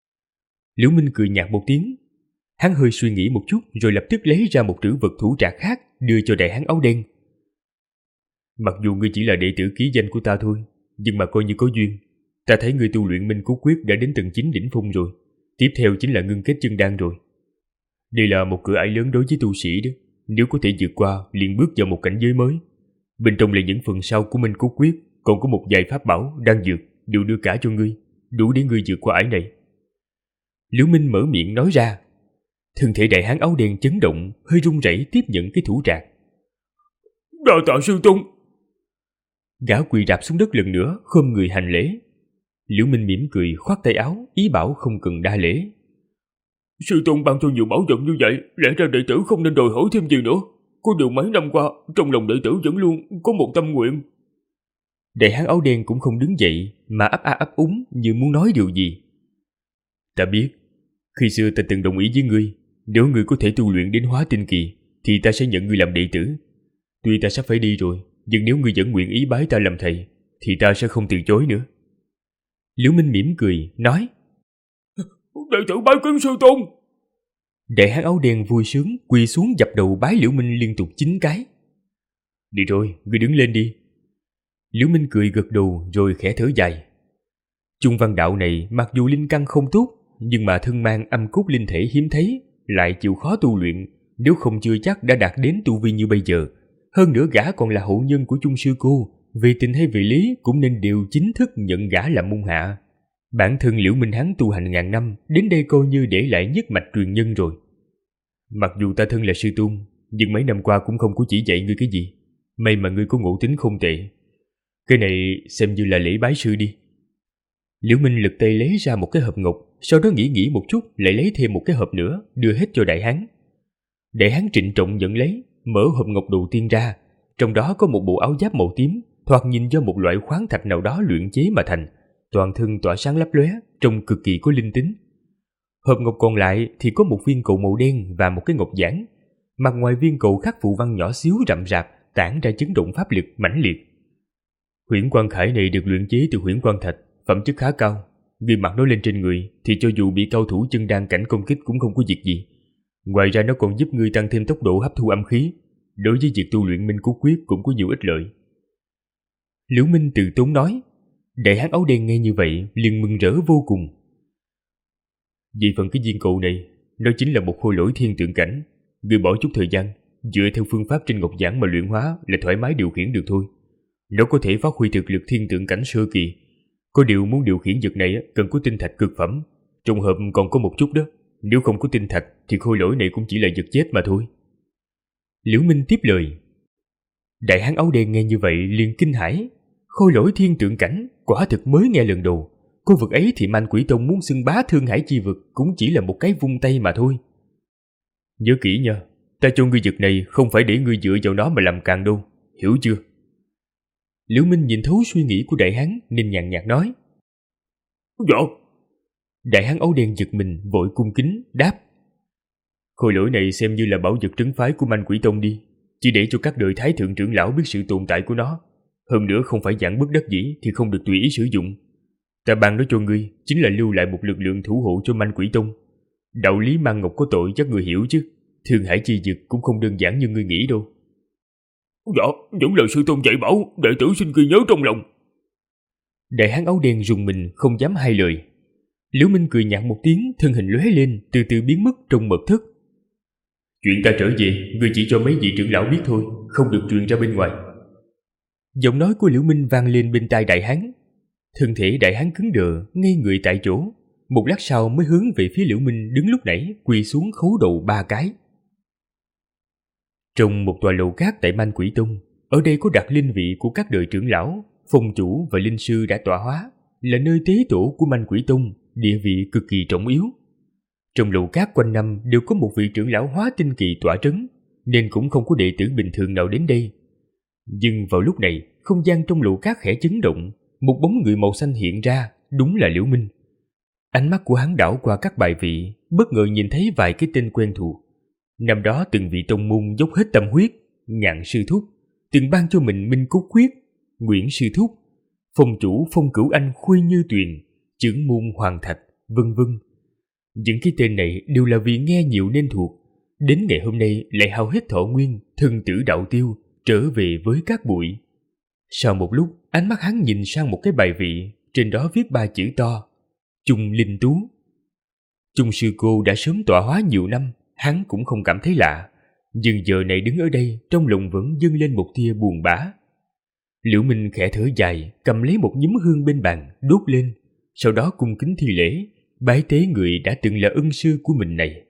Liễu Minh cười nhạt một tiếng. Hắn hơi suy nghĩ một chút rồi lập tức lấy ra một trữ vật thủ trạc khác đưa cho đại hán áo đen. Mặc dù ngươi chỉ là đệ tử ký danh của ta thôi, nhưng mà coi như có duyên. Ta thấy ngươi tu luyện Minh Cốt Quyết đã đến tầng 9 đỉnh phong rồi, tiếp theo chính là ngưng kết chân đan rồi. Đây là một cửa ải lớn đối với tu sĩ đó, nếu có thể vượt qua liền bước vào một cảnh giới mới. Bên trong là những phần sau của Minh Cốt Quyết, còn có một vài pháp bảo, đan dược đều đưa cả cho ngươi, đủ để ngươi vượt qua ải này. Liễu Minh mở miệng nói ra. Thân thể đại hán áo đen chấn động, hơi run rẩy tiếp nhận cái thủ trạc. Đa tạ sư tôn. Gã quỳ rạp xuống đất lần nữa, khom người hành lễ. Liễu Minh mỉm cười khoát tay áo, ý bảo không cần đa lễ. Sư tôn ban cho nhiều bảo vật như vậy, lẽ ra đệ tử không nên đòi hỏi thêm gì nữa. Có điều mấy năm qua, trong lòng đệ tử vẫn luôn có một tâm nguyện. Đại hán áo đen cũng không đứng dậy, mà ấp úng như muốn nói điều gì. Ta biết, khi xưa ta từng đồng ý với ngươi, nếu ngươi có thể tu luyện đến hóa tinh kỳ, thì ta sẽ nhận ngươi làm đệ tử. Tuy ta sắp phải đi rồi, nhưng nếu ngươi vẫn nguyện ý bái ta làm thầy, thì ta sẽ không từ chối nữa. Liễu Minh mỉm cười, nói. Đệ tử bái kiến sư tôn. Đại hán áo đen vui sướng, quỳ xuống dập đầu bái Liễu Minh liên tục 9 cái. Đi rồi, ngươi đứng lên đi. Liễu Minh cười gật đầu rồi khẽ thở dài. Chung văn đạo này mặc dù linh căn không tốt, nhưng mà thân mang âm cốt linh thể hiếm thấy, lại chịu khó tu luyện, nếu không chưa chắc đã đạt đến tu vi như bây giờ. Hơn nữa gã còn là hậu nhân của chung sư cô, vì tình hay vì lý cũng nên đều chính thức nhận gã làm môn hạ. Bản thân Liễu Minh hắn tu hành ngàn năm, đến đây coi như để lại nhất mạch truyền nhân rồi. Mặc dù ta thân là sư tôn, nhưng mấy năm qua cũng không có chỉ dạy ngươi cái gì. May mà ngươi có ngộ tính không tệ. Cái này xem như là lễ bái sư đi. Liễu Minh lật tay lấy ra một cái hộp ngọc, sau đó nghĩ một chút lại lấy thêm một cái hộp nữa, đưa hết cho đại hán. Đại hán trịnh trọng nhận lấy, mở hộp ngọc đầu tiên ra, trong đó có một bộ áo giáp màu tím, thoạt nhìn do một loại khoáng thạch nào đó luyện chế mà thành, toàn thân tỏa sáng lấp lóe, trông cực kỳ có linh tính. Hộp ngọc còn lại thì có một viên cầu màu đen và một cái ngọc giản. Mặt ngoài viên cầu khắc phù văn nhỏ xíu rậm rạp, tản ra chấn động pháp lực mãnh liệt. Huyễn quan khải này được luyện chế từ huyễn quan thạch, phẩm chất khá cao. Ghi mặc nó lên trên người thì cho dù bị cao thủ chân đan cảnh công kích cũng không có việc gì. Ngoài ra nó còn giúp ngươi tăng thêm tốc độ hấp thu âm khí. Đối với việc tu luyện minh cốt quyết cũng có nhiều ích lợi. Liễu Minh từ tốn nói. Đại hán áo đen nghe như vậy liền mừng rỡ vô cùng. Vì phần cái viên cầu này, nó chính là một khôi lỗi thiên tượng cảnh. Ngươi bỏ chút thời gian, dựa theo phương pháp trên ngọc giản mà luyện hóa là thoải mái điều khiển được thôi. Nó có thể phát huy thực lực thiên tượng cảnh sơ kỳ. Có điều muốn điều khiển vật này cần có tinh thạch cực phẩm. Trùng hợp còn có một chút đó. Nếu không có tinh thạch thì khôi lỗi này cũng chỉ là vật chết mà thôi. Liễu Minh tiếp lời. Đại hán áo đen nghe như vậy liền kinh hãi. Khôi lỗi thiên tượng cảnh quả thực mới nghe lần đầu. Cô vực ấy thì Man Quỷ Tông muốn xưng bá Thương Hải chi vực cũng chỉ là một cái vung tay mà thôi. Nhớ kỹ nha, ta cho ngươi vật này không phải để ngươi dựa vào nó mà làm càng đâu, hiểu chưa? Liễu Minh nhìn thấu suy nghĩ của đại hán nên nhàn nhạt nói. Dạ. Đại hán áo đen giật mình vội cung kính đáp. Khôi lỗi này xem như là bảo vật trấn phái của Man Quỷ Tông đi, chỉ để cho các đời thái thượng trưởng lão biết sự tồn tại của nó. Hơn nữa không phải dạng bất đắc dĩ thì không được tùy ý sử dụng. Ta ban nó cho ngươi chính là lưu lại một lực lượng thủ hộ cho Man Quỷ Tông. Đạo lý mang ngọc có tội chắc ngươi hiểu chứ. Thương Hải chi vực cũng không đơn giản như ngươi nghĩ đâu. Dạ, những lời sư tôn dạy bảo, đệ tử xin ghi nhớ trong lòng. Đại hán áo đen rùng mình không dám hai lời. Liễu Minh cười nhạt một tiếng, thân hình lóe lên, từ từ biến mất trong mật thất. Chuyện ta trở về, ngươi chỉ cho mấy vị trưởng lão biết thôi, không được truyền ra bên ngoài. Giọng nói của Liễu Minh vang lên bên tai đại hán. Thân thể đại hán cứng đờ, ngây người tại chỗ. Một lát sau mới hướng về phía Liễu Minh đứng lúc nãy, quỳ xuống khấu đầu 3 cái. Trong một tòa lầu cát tại Man Quỷ Tông, ở đây có đặt linh vị của các đời trưởng lão, phong chủ và linh sư đã tọa hóa, là nơi tế tổ của Man Quỷ Tông, địa vị cực kỳ trọng yếu. Trong lầu cát quanh năm đều có một vị trưởng lão hóa tinh kỳ tọa trấn, nên cũng không có đệ tử bình thường nào đến đây. Nhưng vào lúc này, không gian trong lầu cát khẽ chấn động, một bóng người màu xanh hiện ra, đúng là Liễu Minh. Ánh mắt của hắn đảo qua các bài vị, bất ngờ nhìn thấy vài cái tên quen thuộc. Năm đó từng vị tông môn dốc hết tâm huyết, Ngạn sư thúc, từng ban cho mình Minh Cốt Quyết, Nguyễn sư thúc, phong chủ Phong Cửu Anh Khuê Như Tuyền, trưởng môn Hoàng Thạch, vân vân. Những cái tên này đều là vì nghe nhiều nên thuộc, đến ngày hôm nay lại hao hết thọ nguyên, thân tử đạo tiêu, trở về với các bụi. Sau một lúc, ánh mắt hắn nhìn sang một cái bài vị, trên đó viết 3 chữ to: Trung Linh Tú. Trung sư cô đã sớm tọa hóa nhiều năm, hắn cũng không cảm thấy lạ, nhưng giờ này đứng ở đây, trong lòng vẫn dâng lên một tia buồn bã. Liễu Minh khẽ thở dài, cầm lấy một nhúm hương bên bàn, đốt lên, sau đó cung kính thi lễ, bái tế người đã từng là ân sư của mình này.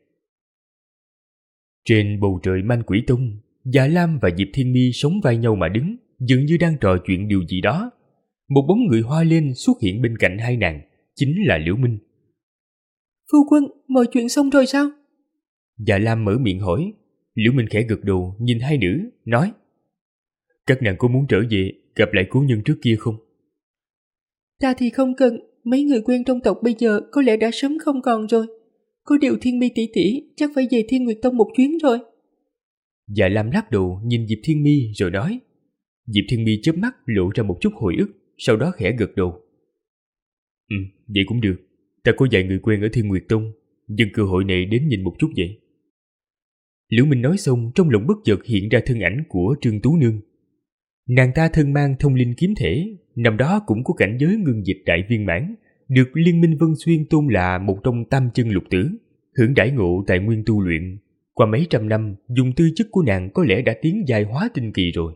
Trên bầu trời Man Quỷ Tông, Dạ Lam và Diệp Thiên Mi sống vai nhau mà đứng, dường như đang trò chuyện điều gì đó. Một bóng người hoa lên xuất hiện bên cạnh hai nàng, chính là Liễu Minh. Phu quân, mọi chuyện xong rồi sao? Dạ Lam mở miệng hỏi. Liễu Minh khẽ gật đầu nhìn hai nữ, nói: Các nàng có muốn trở về gặp lại cố nhân trước kia không? Ta thì không cần, mấy người quen trong tộc bây giờ có lẽ đã sớm không còn rồi. Có điều Thiên Mi tỷ tỷ chắc phải về Thiên Nguyệt Tông một chuyến rồi. Dạ Lam lắc đầu nhìn Diệp Thiên Mi rồi nói. Diệp Thiên Mi chớp mắt lộ ra một chút hồi ức, sau đó khẽ gật đầu. Vậy cũng được. Ta có vài người quen ở Thiên Nguyệt Tông, nhưng cơ hội này đến nhìn một chút vậy. Liễu Minh nói xong, trong lòng bất chợt hiện ra thân ảnh của Trương Tú Nương. Nàng ta thân mang thông linh kiếm thể, năm đó cũng có cảnh giới ngưng dịch đại viên mãn, được Liên minh Vân Xuyên tôn là một trong tam chân lục tử, hưởng đãi ngộ tại nguyên tu luyện. Qua mấy trăm năm, dùng tư chất của nàng có lẽ đã tiến giai hóa tinh kỳ rồi.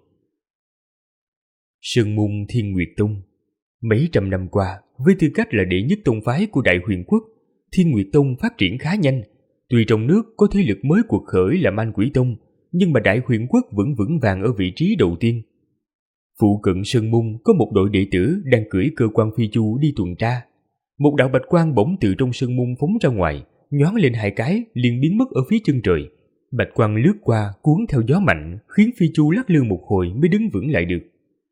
Sơn môn Thiên Nguyệt Tông. Mấy trăm năm qua, với tư cách là đệ nhất tông phái của Đại Huyền Quốc, Thiên Nguyệt Tông phát triển khá nhanh. Tuy trong nước có thế lực mới cuộc khởi là Man Quỷ Tông, nhưng mà Đại Huyền Quốc vẫn vững vàng ở vị trí đầu tiên. Phụ cận Sơn môn có một đội đệ tử đang cưỡi cơ quan phi chu đi tuần tra. Một đạo bạch quang bỗng từ trong sơn môn phóng ra ngoài, nhoáng lên hai cái liền biến mất ở phía chân trời. Bạch quang lướt qua cuốn theo gió mạnh, khiến phi chu lắc lư một hồi mới đứng vững lại được.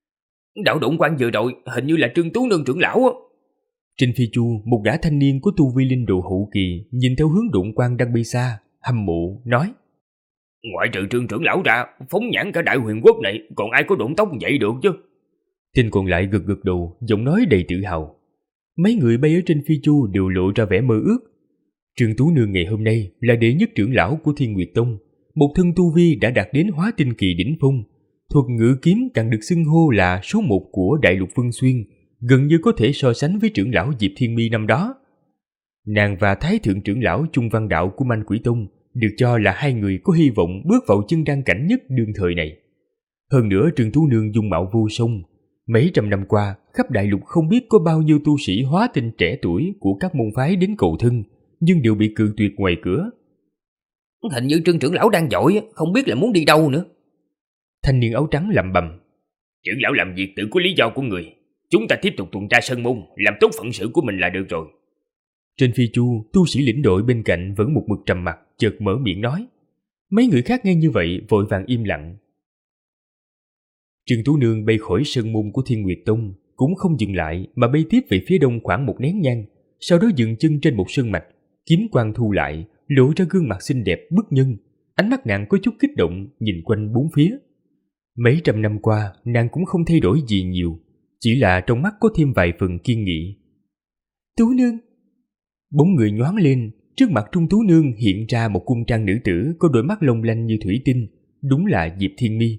Đạo đụng quan vừa rồi hình như là Trương Tú Nương trưởng lão á. Trên phi chu, một gã thanh niên có tu vi linh đồ hậu kỳ nhìn theo hướng đụng quan đang bay xa, hâm mộ nói: Ngoại trừ Trương trưởng lão ra, phóng nhãn cả Đại Huyền Quốc này còn ai có độn tóc vậy được chứ? Tên còn lại gật gật đầu, giọng nói đầy tự hào. Mấy người bay ở trên phi chu đều lộ ra vẻ mơ ước. Trương Tú Nương ngày hôm nay là đệ nhất trưởng lão của Thiên Nguyệt Tông, một thân tu vi đã đạt đến hóa tinh kỳ đỉnh phong, thuật ngự kiếm càng được xưng hô là số một của Đại Lục Vân Xuyên, gần như có thể so sánh với trưởng lão Diệp Thiên Mi năm đó. Nàng và Thái thượng trưởng lão Trung Văn Đạo của Manh Quỷ Tông được cho là hai người có hy vọng bước vào chân đăng cảnh nhất đương thời này. Hơn nữa Trương Tú Nương dung mạo vô song, mấy trăm năm qua khắp đại lục không biết có bao nhiêu tu sĩ hóa tinh trẻ tuổi của các môn phái đến cầu thân, nhưng đều bị cự tuyệt ngoài cửa. Hình như Trương trưởng lão đang vội, không biết là muốn đi đâu nữa. Thanh niên áo trắng lẩm bẩm. Trưởng lão làm việc tự có lý do của người. Chúng ta tiếp tục tuần tra sơn môn, làm tốt phận sự của mình là được rồi. Trên phi chu, tu sĩ lĩnh đội bên cạnh vẫn một mực trầm mặc, chợt mở miệng nói. Mấy người khác nghe như vậy vội vàng im lặng. Trương Tú Nương bay khỏi sơn môn của Thiên Nguyệt Tông, cũng không dừng lại mà bay tiếp về phía đông khoảng một nén nhang, sau đó dừng chân trên một sơn mạch, kiếm quang thu lại, lộ ra gương mặt xinh đẹp bức nhân. Ánh mắt nàng có chút kích động, nhìn quanh bốn phía. Mấy trăm năm qua, nàng cũng không thay đổi gì nhiều, chỉ là trong mắt có thêm vài phần kiên nghị. Tú Nương. Bóng người nhoáng lên, trước mặt Trung Tú Nương hiện ra một cung trang nữ tử có đôi mắt long lanh như thủy tinh, đúng là Diệp Thiên Mi.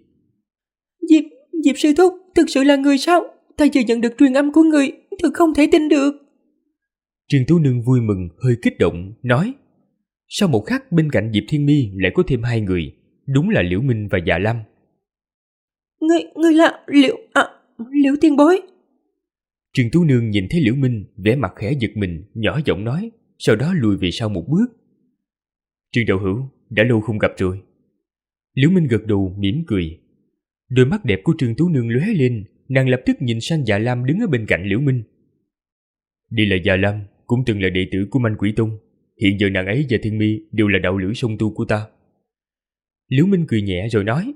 Diệp sư thúc, thực sự là người sao? Ta vừa nhận được truyền âm của người, thật không thể tin được. Trương Tú Nương vui mừng, hơi kích động, nói. Sau một khắc bên cạnh Diệp Thiên Mi lại có thêm hai người, đúng là Liễu Minh và Dạ Lam. Người là Liễu tiên bối. Trương Tú Nương nhìn thấy Liễu Minh, vẻ mặt khẽ giật mình, nhỏ giọng nói, sau đó lùi về sau một bước. Trương đạo hữu, đã lâu không gặp rồi. Liễu Minh gật đầu mỉm cười. Đôi mắt đẹp của Trương Tú Nương lóe lên, nàng lập tức nhìn sang Dạ Lam đứng ở bên cạnh Liễu Minh. Đây là Dạ Lam, cũng từng là đệ tử của Manh Quỷ Tông. Hiện giờ nàng ấy và Thiên Mi đều là đạo lữ song tu của ta. Liễu Minh cười nhẹ rồi nói.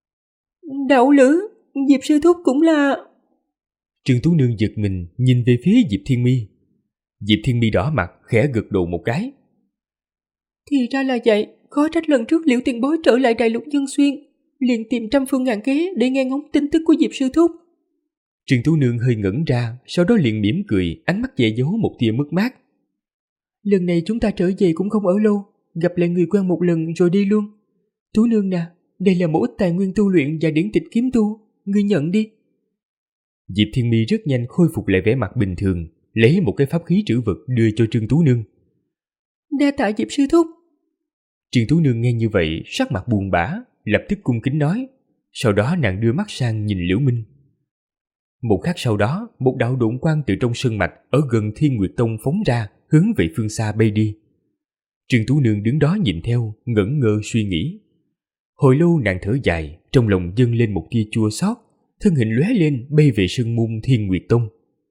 Đạo lữ, Diệp sư thúc cũng là... Trương Tú Nương giật mình nhìn về phía Diệp Thiên Mi. Diệp Thiên Mi đỏ mặt, khẽ gật đầu một cái. Thì ra là vậy, khó trách lần trước Liễu tiền bối trở lại Đại Lục Vân Xuyên, liền tìm trăm phương ngàn kế để nghe ngóng tin tức của Diệp sư thúc. Trương Tú Nương hơi ngẩn ra, sau đó liền mỉm cười, ánh mắt che giấu một tia mất mát. Lần này chúng ta trở về cũng không ở lâu, gặp lại người quen một lần rồi đi luôn. Tú Nương nè, đây là một ít tài nguyên tu luyện và điển tịch kiếm tu, ngươi nhận đi. Diệp Thiên Mi rất nhanh khôi phục lại vẻ mặt bình thường, lấy một cái pháp khí trữ vật đưa cho Trương Tú Nương. Đa tạ Diệp sư thúc. Trương Tú Nương nghe như vậy, sắc mặt buồn bã, lập tức cung kính nói. Sau đó nàng đưa mắt sang nhìn Liễu Minh. Một khắc sau đó, một đạo độn quang từ trong sơn mạch ở gần Thiên Nguyệt Tông phóng ra, hướng về phương xa bay đi. Trương Tú Nương đứng đó nhìn theo, ngẩn ngơ suy nghĩ. Hồi lâu nàng thở dài, trong lòng dâng lên một tia chua xót, thân hình lóe lên bay về sơn môn Thiên Nguyệt Tông.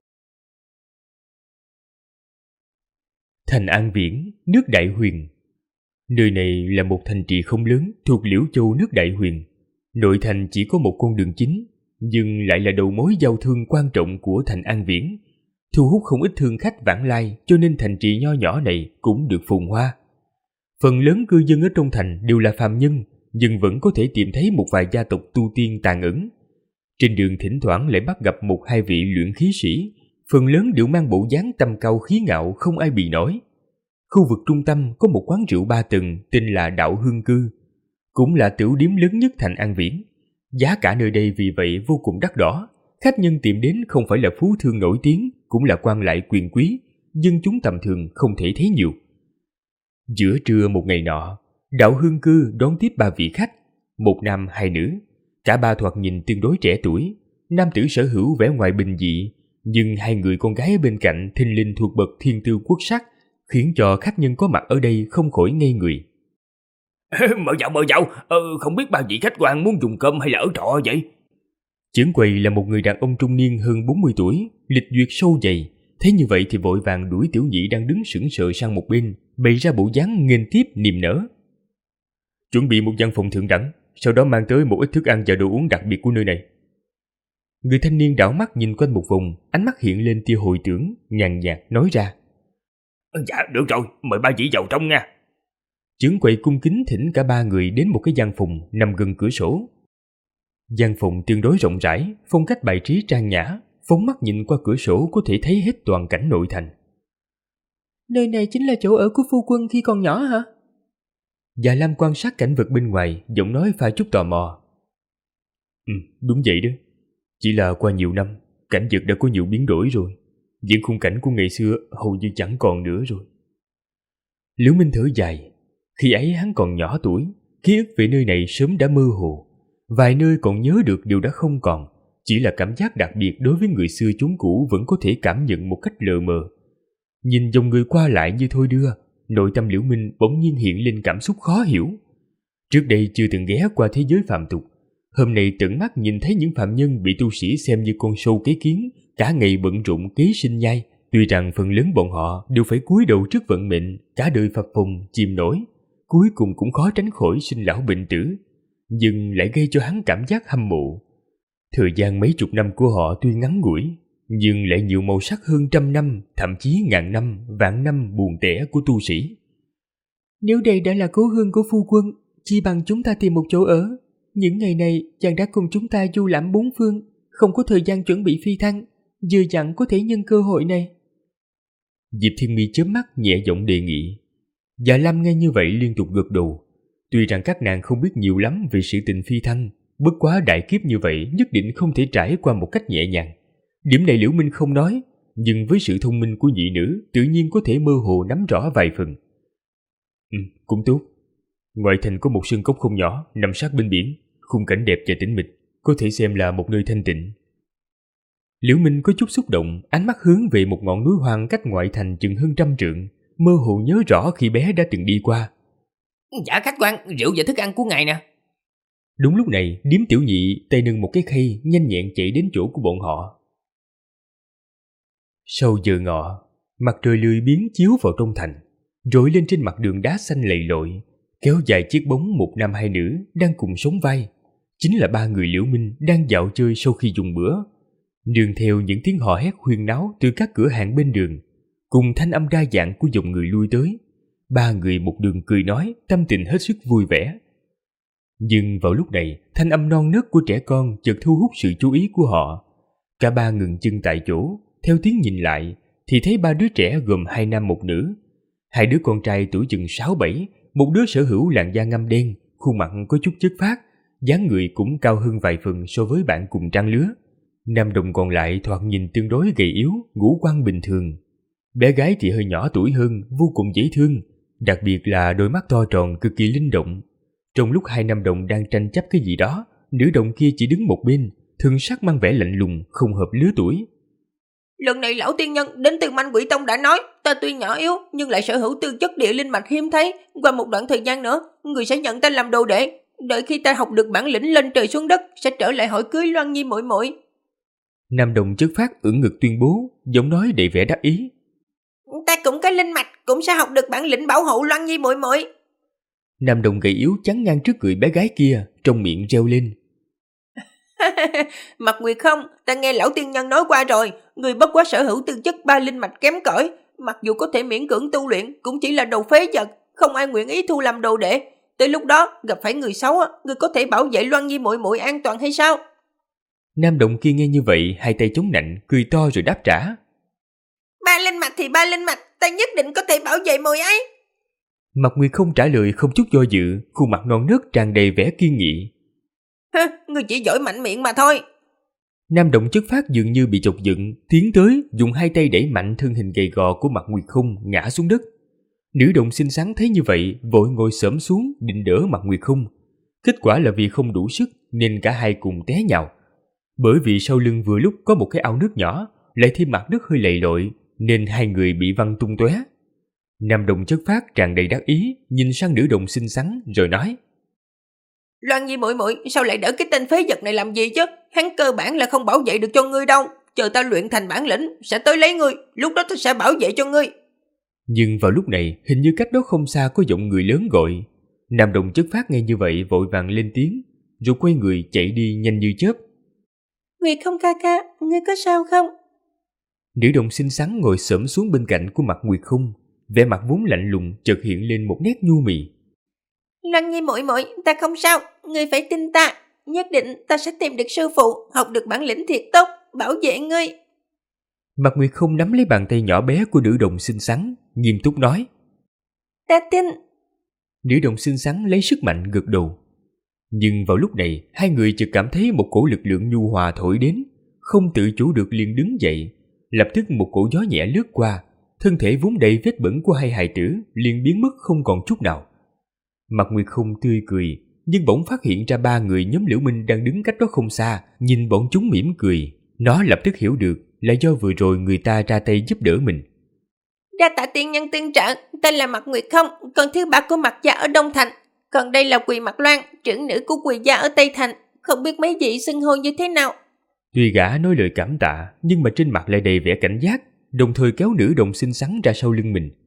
Thành An Viễn, nước Đại Huyền. Nơi này là một thành trì không lớn thuộc Liễu Châu nước Đại Huyền. Nội thành chỉ có một con đường chính, nhưng lại là đầu mối giao thương quan trọng của thành An Viễn, thu hút không ít thương khách vãng lai, cho nên thành trì nho nhỏ này cũng được phồn hoa. Phần lớn cư dân ở trong thành đều là phàm nhân, nhưng vẫn có thể tìm thấy một vài gia tộc tu tiên tàn ẩn. Trên đường thỉnh thoảng lại bắt gặp một hai vị luyện khí sĩ, phần lớn đều mang bộ dáng tầm cao khí ngạo không ai bì nổi. Khu vực trung tâm có một quán rượu 3 tầng tên là Đạo Hương Cư, cũng là tiểu điếm lớn nhất thành An Viễn. Giá cả nơi đây vì vậy vô cùng đắt đỏ, khách nhân tìm đến không phải là phú thương nổi tiếng, cũng là quan lại quyền quý, dân chúng tầm thường không thể thấy nhiều. Giữa trưa một ngày nọ, Đạo Hương Cư đón tiếp 3 vị khách, một nam hai nữ. Cả ba thoạt nhìn tương đối trẻ tuổi, nam tử sở hữu vẻ ngoài bình dị, nhưng hai người con gái bên cạnh thình lình thuộc bậc thiên tư quốc sắc, khiến cho khách nhân có mặt ở đây không khỏi ngây người. Mời dạo, không biết bao vị khách quan muốn dùng cơm hay là ở trọ vậy? Trưởng quầy là một người đàn ông trung niên hơn 40 tuổi, lịch duyệt sâu dày. Thấy như vậy thì vội vàng đuổi tiểu nhị đang đứng sững sờ sang một bên, bày ra bộ dáng nghênh tiếp niềm nở. Chuẩn bị một gian phòng thượng đẳng, sau đó mang tới một ít thức ăn và đồ uống đặc biệt của nơi này. Người thanh niên đảo mắt nhìn quanh một vòng, ánh mắt hiện lên tia hồi tưởng, nhàn nhạt nói ra: Dạ được rồi, mời ba chỉ vào trong nha. Chưởng quậy cung kính thỉnh cả ba người đến một cái gian phòng nằm gần cửa sổ. Gian phòng tương đối rộng rãi, phong cách bài trí trang nhã, phóng mắt nhìn qua cửa sổ có thể thấy hết toàn cảnh nội thành. Nơi này chính là chỗ ở của phu quân khi còn nhỏ hả? Già Lam quan sát cảnh vật bên ngoài, giọng nói pha chút tò mò. Đúng vậy đó. Chỉ là qua nhiều năm, cảnh vật đã có nhiều biến đổi rồi. Những khung cảnh của ngày xưa hầu như chẳng còn nữa rồi. Liễu Minh thở dài. Khi ấy hắn còn nhỏ tuổi, ký ức về nơi này sớm đã mơ hồ. Vài nơi còn nhớ được đều đã không còn. Chỉ là cảm giác đặc biệt đối với người xưa chốn cũ vẫn có thể cảm nhận một cách lờ mờ. Nhìn dòng người qua lại như thôi đưa, nội tâm Liễu Minh bỗng nhiên hiện lên cảm xúc khó hiểu. Trước đây chưa từng ghé qua thế giới phàm tục, hôm nay tận mắt nhìn thấy những phàm nhân bị tu sĩ xem như con sâu cái kiến, cả ngày bận rộn kế sinh nhai. Tuy rằng phần lớn bọn họ đều phải cúi đầu trước vận mệnh, cả đời phập phồng chìm nổi, cuối cùng cũng khó tránh khỏi sinh lão bệnh tử, nhưng lại gây cho hắn cảm giác hâm mộ. Thời gian mấy chục năm của họ tuy ngắn ngủi, nhưng lại nhiều màu sắc hơn trăm năm, thậm chí ngàn năm, vạn năm buồn tẻ của tu sĩ. Nếu đây đã là cố hương của phu quân, chi bằng chúng ta tìm một chỗ ở. Những ngày này chàng đã cùng chúng ta du lãm bốn phương, không có thời gian chuẩn bị phi thăng, vừa dặn có thể nhân cơ hội này. Diệp Thiên Mi chớp mắt nhẹ giọng đề nghị. Dạ Lam nghe như vậy liên tục gật đầu. Tuy rằng các nàng không biết nhiều lắm về sự tình phi thăng, bất quá đại kiếp như vậy nhất định không thể trải qua một cách nhẹ nhàng. Điểm này Liễu Minh không nói, nhưng với sự thông minh của nhị nữ tự nhiên có thể mơ hồ nắm rõ vài phần. Cũng tốt. Ngoại thành có một sơn cốc không nhỏ nằm sát bên biển, khung cảnh đẹp và tĩnh mịch, có thể xem là một nơi thanh tịnh. Liễu Minh có chút xúc động, ánh mắt hướng về một ngọn núi hoang cách ngoại thành chừng hơn 100 trượng, mơ hồ nhớ rõ khi bé đã từng đi qua. Dạ khách quan, rượu và thức ăn của ngài nè. Đúng lúc này, Điếm Tiểu Nhị tay nâng một cái khay nhanh nhẹn chạy đến chỗ của bọn họ. Sau giờ ngọ, mặt trời lười biếng chiếu vào trong thành, rọi lên trên mặt đường đá xanh lầy lội, kéo dài chiếc bóng một nam hai nữ đang cùng sống vai. Chính là ba người Liễu Minh đang dạo chơi sau khi dùng bữa. Nương theo những tiếng hò hét huyên náo từ các cửa hàng bên đường, cùng thanh âm đa dạng của dòng người lui tới, ba người một đường cười nói, tâm tình hết sức vui vẻ. Nhưng vào lúc này, thanh âm non nớt của trẻ con chợt thu hút sự chú ý của họ. Cả ba ngừng chân tại chỗ, theo tiếng nhìn lại thì thấy ba đứa trẻ gồm 2 nam một nữ. Hai đứa con trai tuổi chừng 6-7, một đứa sở hữu làn da ngăm đen, khuôn mặt có chút chất phác, dáng người cũng cao hơn vài phần so với bạn cùng trang lứa. Nam đồng còn lại thoạt nhìn tương đối gầy yếu, ngũ quan bình thường. Bé gái thì hơi nhỏ tuổi hơn, vô cùng dễ thương, đặc biệt là đôi mắt to tròn cực kỳ linh động. Trong lúc hai nam đồng đang tranh chấp cái gì đó, nữ đồng kia chỉ đứng một bên, thần sắc mang vẻ lạnh lùng, không hợp lứa tuổi. Lần này lão tiên nhân đến từ Manh Quỷ Tông đã nói, ta tuy nhỏ yếu nhưng lại sở hữu tư chất địa linh mạch hiếm thấy. Qua một đoạn thời gian nữa, người sẽ nhận ta làm đồ đệ. Đợi khi ta học được bản lĩnh lên trời xuống đất, sẽ trở lại hỏi cưới Loan Nhi muội muội. Nam đồng chất phát ưỡn ngực tuyên bố, giọng nói đầy vẻ đắc ý. Ta cũng có linh mạch, cũng sẽ học được bản lĩnh bảo hộ Loan Nhi muội muội. Nam đồng gầy yếu chắn ngang trước người bé gái kia, trong miệng reo lên. Mặt Nguyệt không, ta nghe lão tiên nhân nói qua rồi, người bất quá sở hữu tư chất 3 linh mạch kém cỏi, mặc dù có thể miễn cưỡng tu luyện, cũng chỉ là đồ phế vật, không ai nguyện ý thu làm đồ đệ. Tới lúc đó gặp phải người xấu, người có thể bảo vệ Loan Nhi muội muội an toàn hay sao? Nam đồng kia nghe như vậy, hai tay chống nạnh, cười to rồi đáp trả. 3 linh mạch thì 3 linh mạch, ta nhất định có thể bảo vệ muội ấy. Mặt Nguyệt không trả lời, không chút do dự, khuôn mặt non nớt tràn đầy vẻ kiên nghị. Người chỉ giỏi mạnh miệng mà thôi. Nam đồng chất phát dường như bị chọc giận, tiến tới dùng hai tay đẩy mạnh thân hình gầy gò của Mặt Nguyệt không ngã xuống đất. Nữ đồng xinh xắn thấy như vậy, vội ngồi xổm xuống định đỡ Mặt Nguyệt không. Kết quả là vì không đủ sức nên cả hai cùng té nhào. Bởi vì sau lưng vừa lúc có một cái ao nước nhỏ, lại thêm mặt đất hơi lầy lội, nên hai người bị văng tung tóe. Nam đồng chất phát tràn đầy đắc ý, nhìn sang nữ đồng xinh xắn rồi nói. Loan Nhi muội muội, sao lại đỡ cái tên phế vật này làm gì chứ? Hắn cơ bản là không bảo vệ được cho ngươi đâu. Chờ ta luyện thành bản lĩnh, sẽ tới lấy ngươi, lúc đó ta sẽ bảo vệ cho ngươi. Nhưng vào lúc này, hình như cách đó không xa có giọng người lớn gọi. Nam đồng chất phát nghe như vậy vội vàng lên tiếng, rồi quay người chạy đi nhanh như chớp. Nguyệt không ca ca, ngươi có sao không? Nữ đồng xinh xắn ngồi xổm xuống bên cạnh của Mạc Nguyệt Không, vẻ mặt vốn lạnh lùng chợt hiện lên một nét nhu mì. Loan Nhi muội muội, ta không sao, ngươi phải tin ta, nhất định ta sẽ tìm được sư phụ, học được bản lĩnh thiệt tốt, bảo vệ ngươi. Mạc Nguyệt Không nắm lấy bàn tay nhỏ bé của nữ đồng xinh xắn, nghiêm túc nói. Ta tin. Nữ đồng xinh xắn lấy sức mạnh gật đầu. Nhưng vào lúc này, hai người chợt cảm thấy một cổ lực lượng nhu hòa thổi đến, không tự chủ được liền đứng dậy. Lập tức một cổ gió nhẹ lướt qua, thân thể vốn đầy vết bẩn của hai hài tử liền biến mất không còn chút nào. Mạc Nguyệt Không tươi cười, nhưng bỗng phát hiện ra ba người nhóm Liễu Minh đang đứng cách đó không xa, nhìn bọn chúng mỉm cười. Nó lập tức hiểu được là do vừa rồi người ta ra tay giúp đỡ mình. Đa tạ tiên nhân tương trợ, tên là Mạc Nguyệt Không, con thứ ba của Mạc gia ở Đông Thành. Còn đây là Quỳ Mạc Loan, trưởng nữ của Quỳ gia ở Tây Thành. Không biết mấy vị xưng hô như thế nào? Tuy gã nói lời cảm tạ, nhưng mà trên mặt lại đầy vẻ cảnh giác, đồng thời kéo nữ đồng xinh xắn ra sau lưng mình.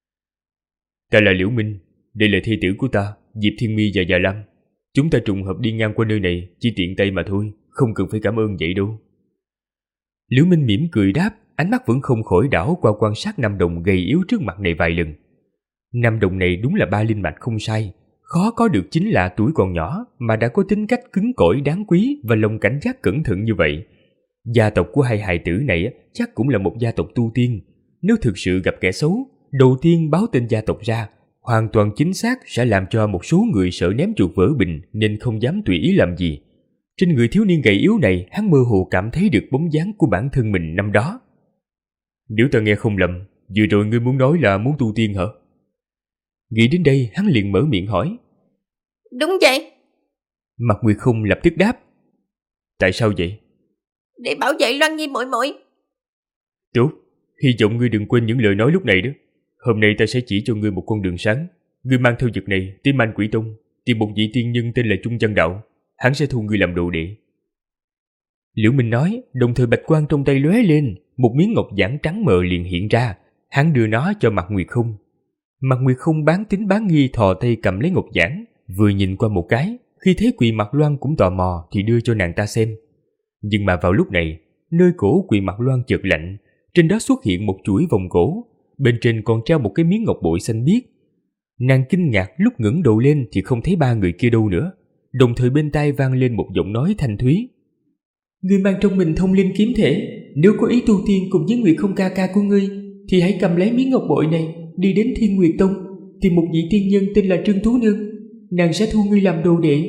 Ta là Liễu Minh, đây là thê tử của ta, Diệp Thiên Mi và Già Lam. Chúng ta trùng hợp đi ngang qua nơi này, chỉ tiện tay mà thôi, không cần phải cảm ơn vậy đâu. Liễu Minh mỉm cười đáp, ánh mắt vẫn không khỏi đảo qua quan sát nam đồng gầy yếu trước mặt này vài lần. Nam đồng này đúng là ba linh mạch không sai, khó có được chính là tuổi còn nhỏ mà đã có tính cách cứng cỏi đáng quý và lòng cảnh giác cẩn thận như vậy. Gia tộc của hai hài tử này chắc cũng là một gia tộc tu tiên. Nếu thực sự gặp kẻ xấu, đầu tiên báo tên gia tộc ra, hoàn toàn chính xác sẽ làm cho một số người sợ ném chuột vỡ bình nên không dám tùy ý làm gì. Trên người thiếu niên gầy yếu này, hắn mơ hồ cảm thấy được bóng dáng của bản thân mình năm đó. Nếu ta nghe không lầm, vừa rồi ngươi muốn nói là muốn tu tiên hả? Nghĩ đến đây, hắn liền mở miệng hỏi. Đúng vậy. Mạc Nguyệt Không lập tức đáp. Tại sao vậy? Để bảo vệ Loan Nhi muội muội. Tốt, hy vọng ngươi đừng quên những lời nói lúc này đó. Hôm nay ta sẽ chỉ cho ngươi một con đường sáng. Ngươi mang theo vật này tìm Anh Quỷ Tông, tìm một vị tiên nhân tên là Trung Chân Đạo. Hắn sẽ thu ngươi làm đồ đệ. Liễu Minh nói, đồng thời bạch quang trong tay lóe lên, một miếng ngọc giản trắng mờ liền hiện ra. Hắn đưa nó cho Mạc Nguyệt Không. Mạc Nguyệt Không bán tín bán nghi thò tay cầm lấy ngọc giản, vừa nhìn qua một cái, khi thấy Quỳ Mạc Loan cũng tò mò thì đưa cho nàng ta xem. Nhưng mà vào lúc này, nơi cổ Quỳ Mạc Loan chợt lạnh, trên đó xuất hiện một chuỗi vòng cổ, bên trên còn treo một cái miếng ngọc bội xanh biếc. Nàng kinh ngạc, lúc ngẩng đầu lên thì không thấy ba người kia đâu nữa, đồng thời bên tai vang lên một giọng nói thanh thúy. Ngươi mang trong mình thông linh kiếm thể, nếu có ý tu tiên cùng với Nguyệt Không ca ca của ngươi, thì hãy cầm lấy miếng ngọc bội này, đi đến Thiên Nguyệt Tông, tìm một vị tiên nhân tên là Trương Tú Nương, nàng sẽ thu ngươi làm đồ đệ.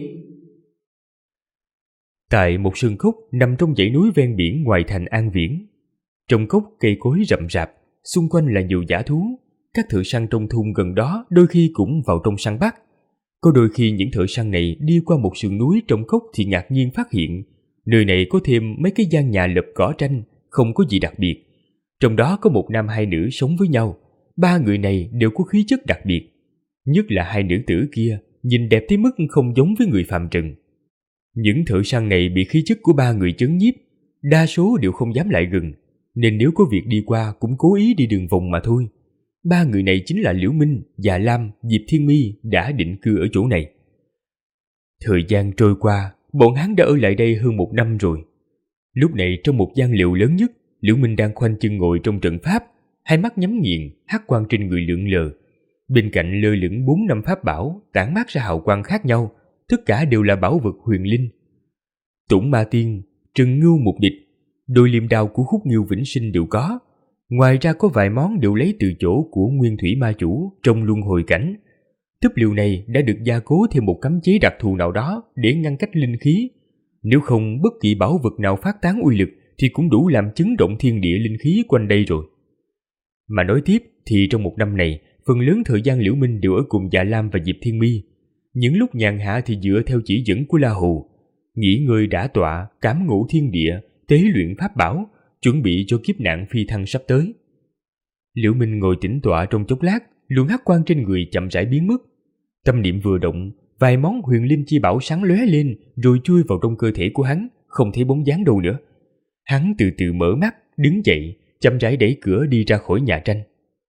Tại một sơn cốc nằm trong dãy núi ven biển ngoài thành An Viễn, trong cốc cây cối rậm rạp, xung quanh là nhiều dã thú. Các thợ săn trong thung gần đó đôi khi cũng vào trong săn bắt. Có đôi khi những thợ săn này đi qua một sườn núi trong cốc thì ngạc nhiên phát hiện nơi này có thêm mấy cái gian nhà lợp cỏ tranh, không có gì đặc biệt. Trong đó có một nam hai nữ sống với nhau. Ba người này đều có khí chất đặc biệt, nhất là hai nữ tử kia, nhìn đẹp tới mức không giống với người phàm trần. Những thợ săn này bị khí chất của ba người chấn nhiếp, đa số đều không dám lại gần, nên nếu có việc đi qua cũng cố ý đi đường vòng mà thôi. Ba người này chính là Liễu Minh, Già Lam, Diệp Thiên Mi đã định cư ở chỗ này. Thời gian trôi qua, bọn hắn đã ở lại đây hơn 1 năm rồi. Lúc này trong một gian liệu lớn nhất, Liễu Minh đang khoanh chân ngồi trong trận pháp, hai mắt nhắm nghiền, hắc quang trên người lượn lờ. Bên cạnh lơ lửng 4-5 pháp bảo tản mát ra hào quang khác nhau, tất cả đều là bảo vật huyền linh. Tủng Ma Tiên, Trừng Ngưu Mục Địch, đôi liềm đao của Khúc Ngưu Vĩnh Sinh đều có. Ngoài ra có vài món đều lấy từ chỗ của Nguyên Thủy Ma Chủ trong luân hồi cảnh. Túp liều này đã được gia cố thêm một cấm chế đặc thù nào đó để ngăn cách linh khí. Nếu không, bất kỳ bảo vật nào phát tán uy lực thì cũng đủ làm chấn động thiên địa linh khí quanh đây rồi. Mà nói tiếp thì trong 1 năm này, phần lớn thời gian Liễu Minh đều ở cùng Dạ Lam và Diệp Thiên Mi. Những lúc nhàn hạ thì dựa theo chỉ dẫn của La Hồ, nghỉ ngơi đả tọa, cảm ngộ thiên địa, tế luyện pháp bảo, chuẩn bị cho kiếp nạn phi thăng sắp tới. Liễu Minh ngồi tĩnh tọa trong chốc lát, luồng hắc quang trên người chậm rãi biến mất. Tâm niệm vừa động, vài món huyền linh chi bảo sáng lóe lên rồi chui vào trong cơ thể của hắn, không thấy bóng dáng đâu nữa. Hắn từ từ mở mắt, đứng dậy, chậm rãi đẩy cửa đi ra khỏi nhà tranh.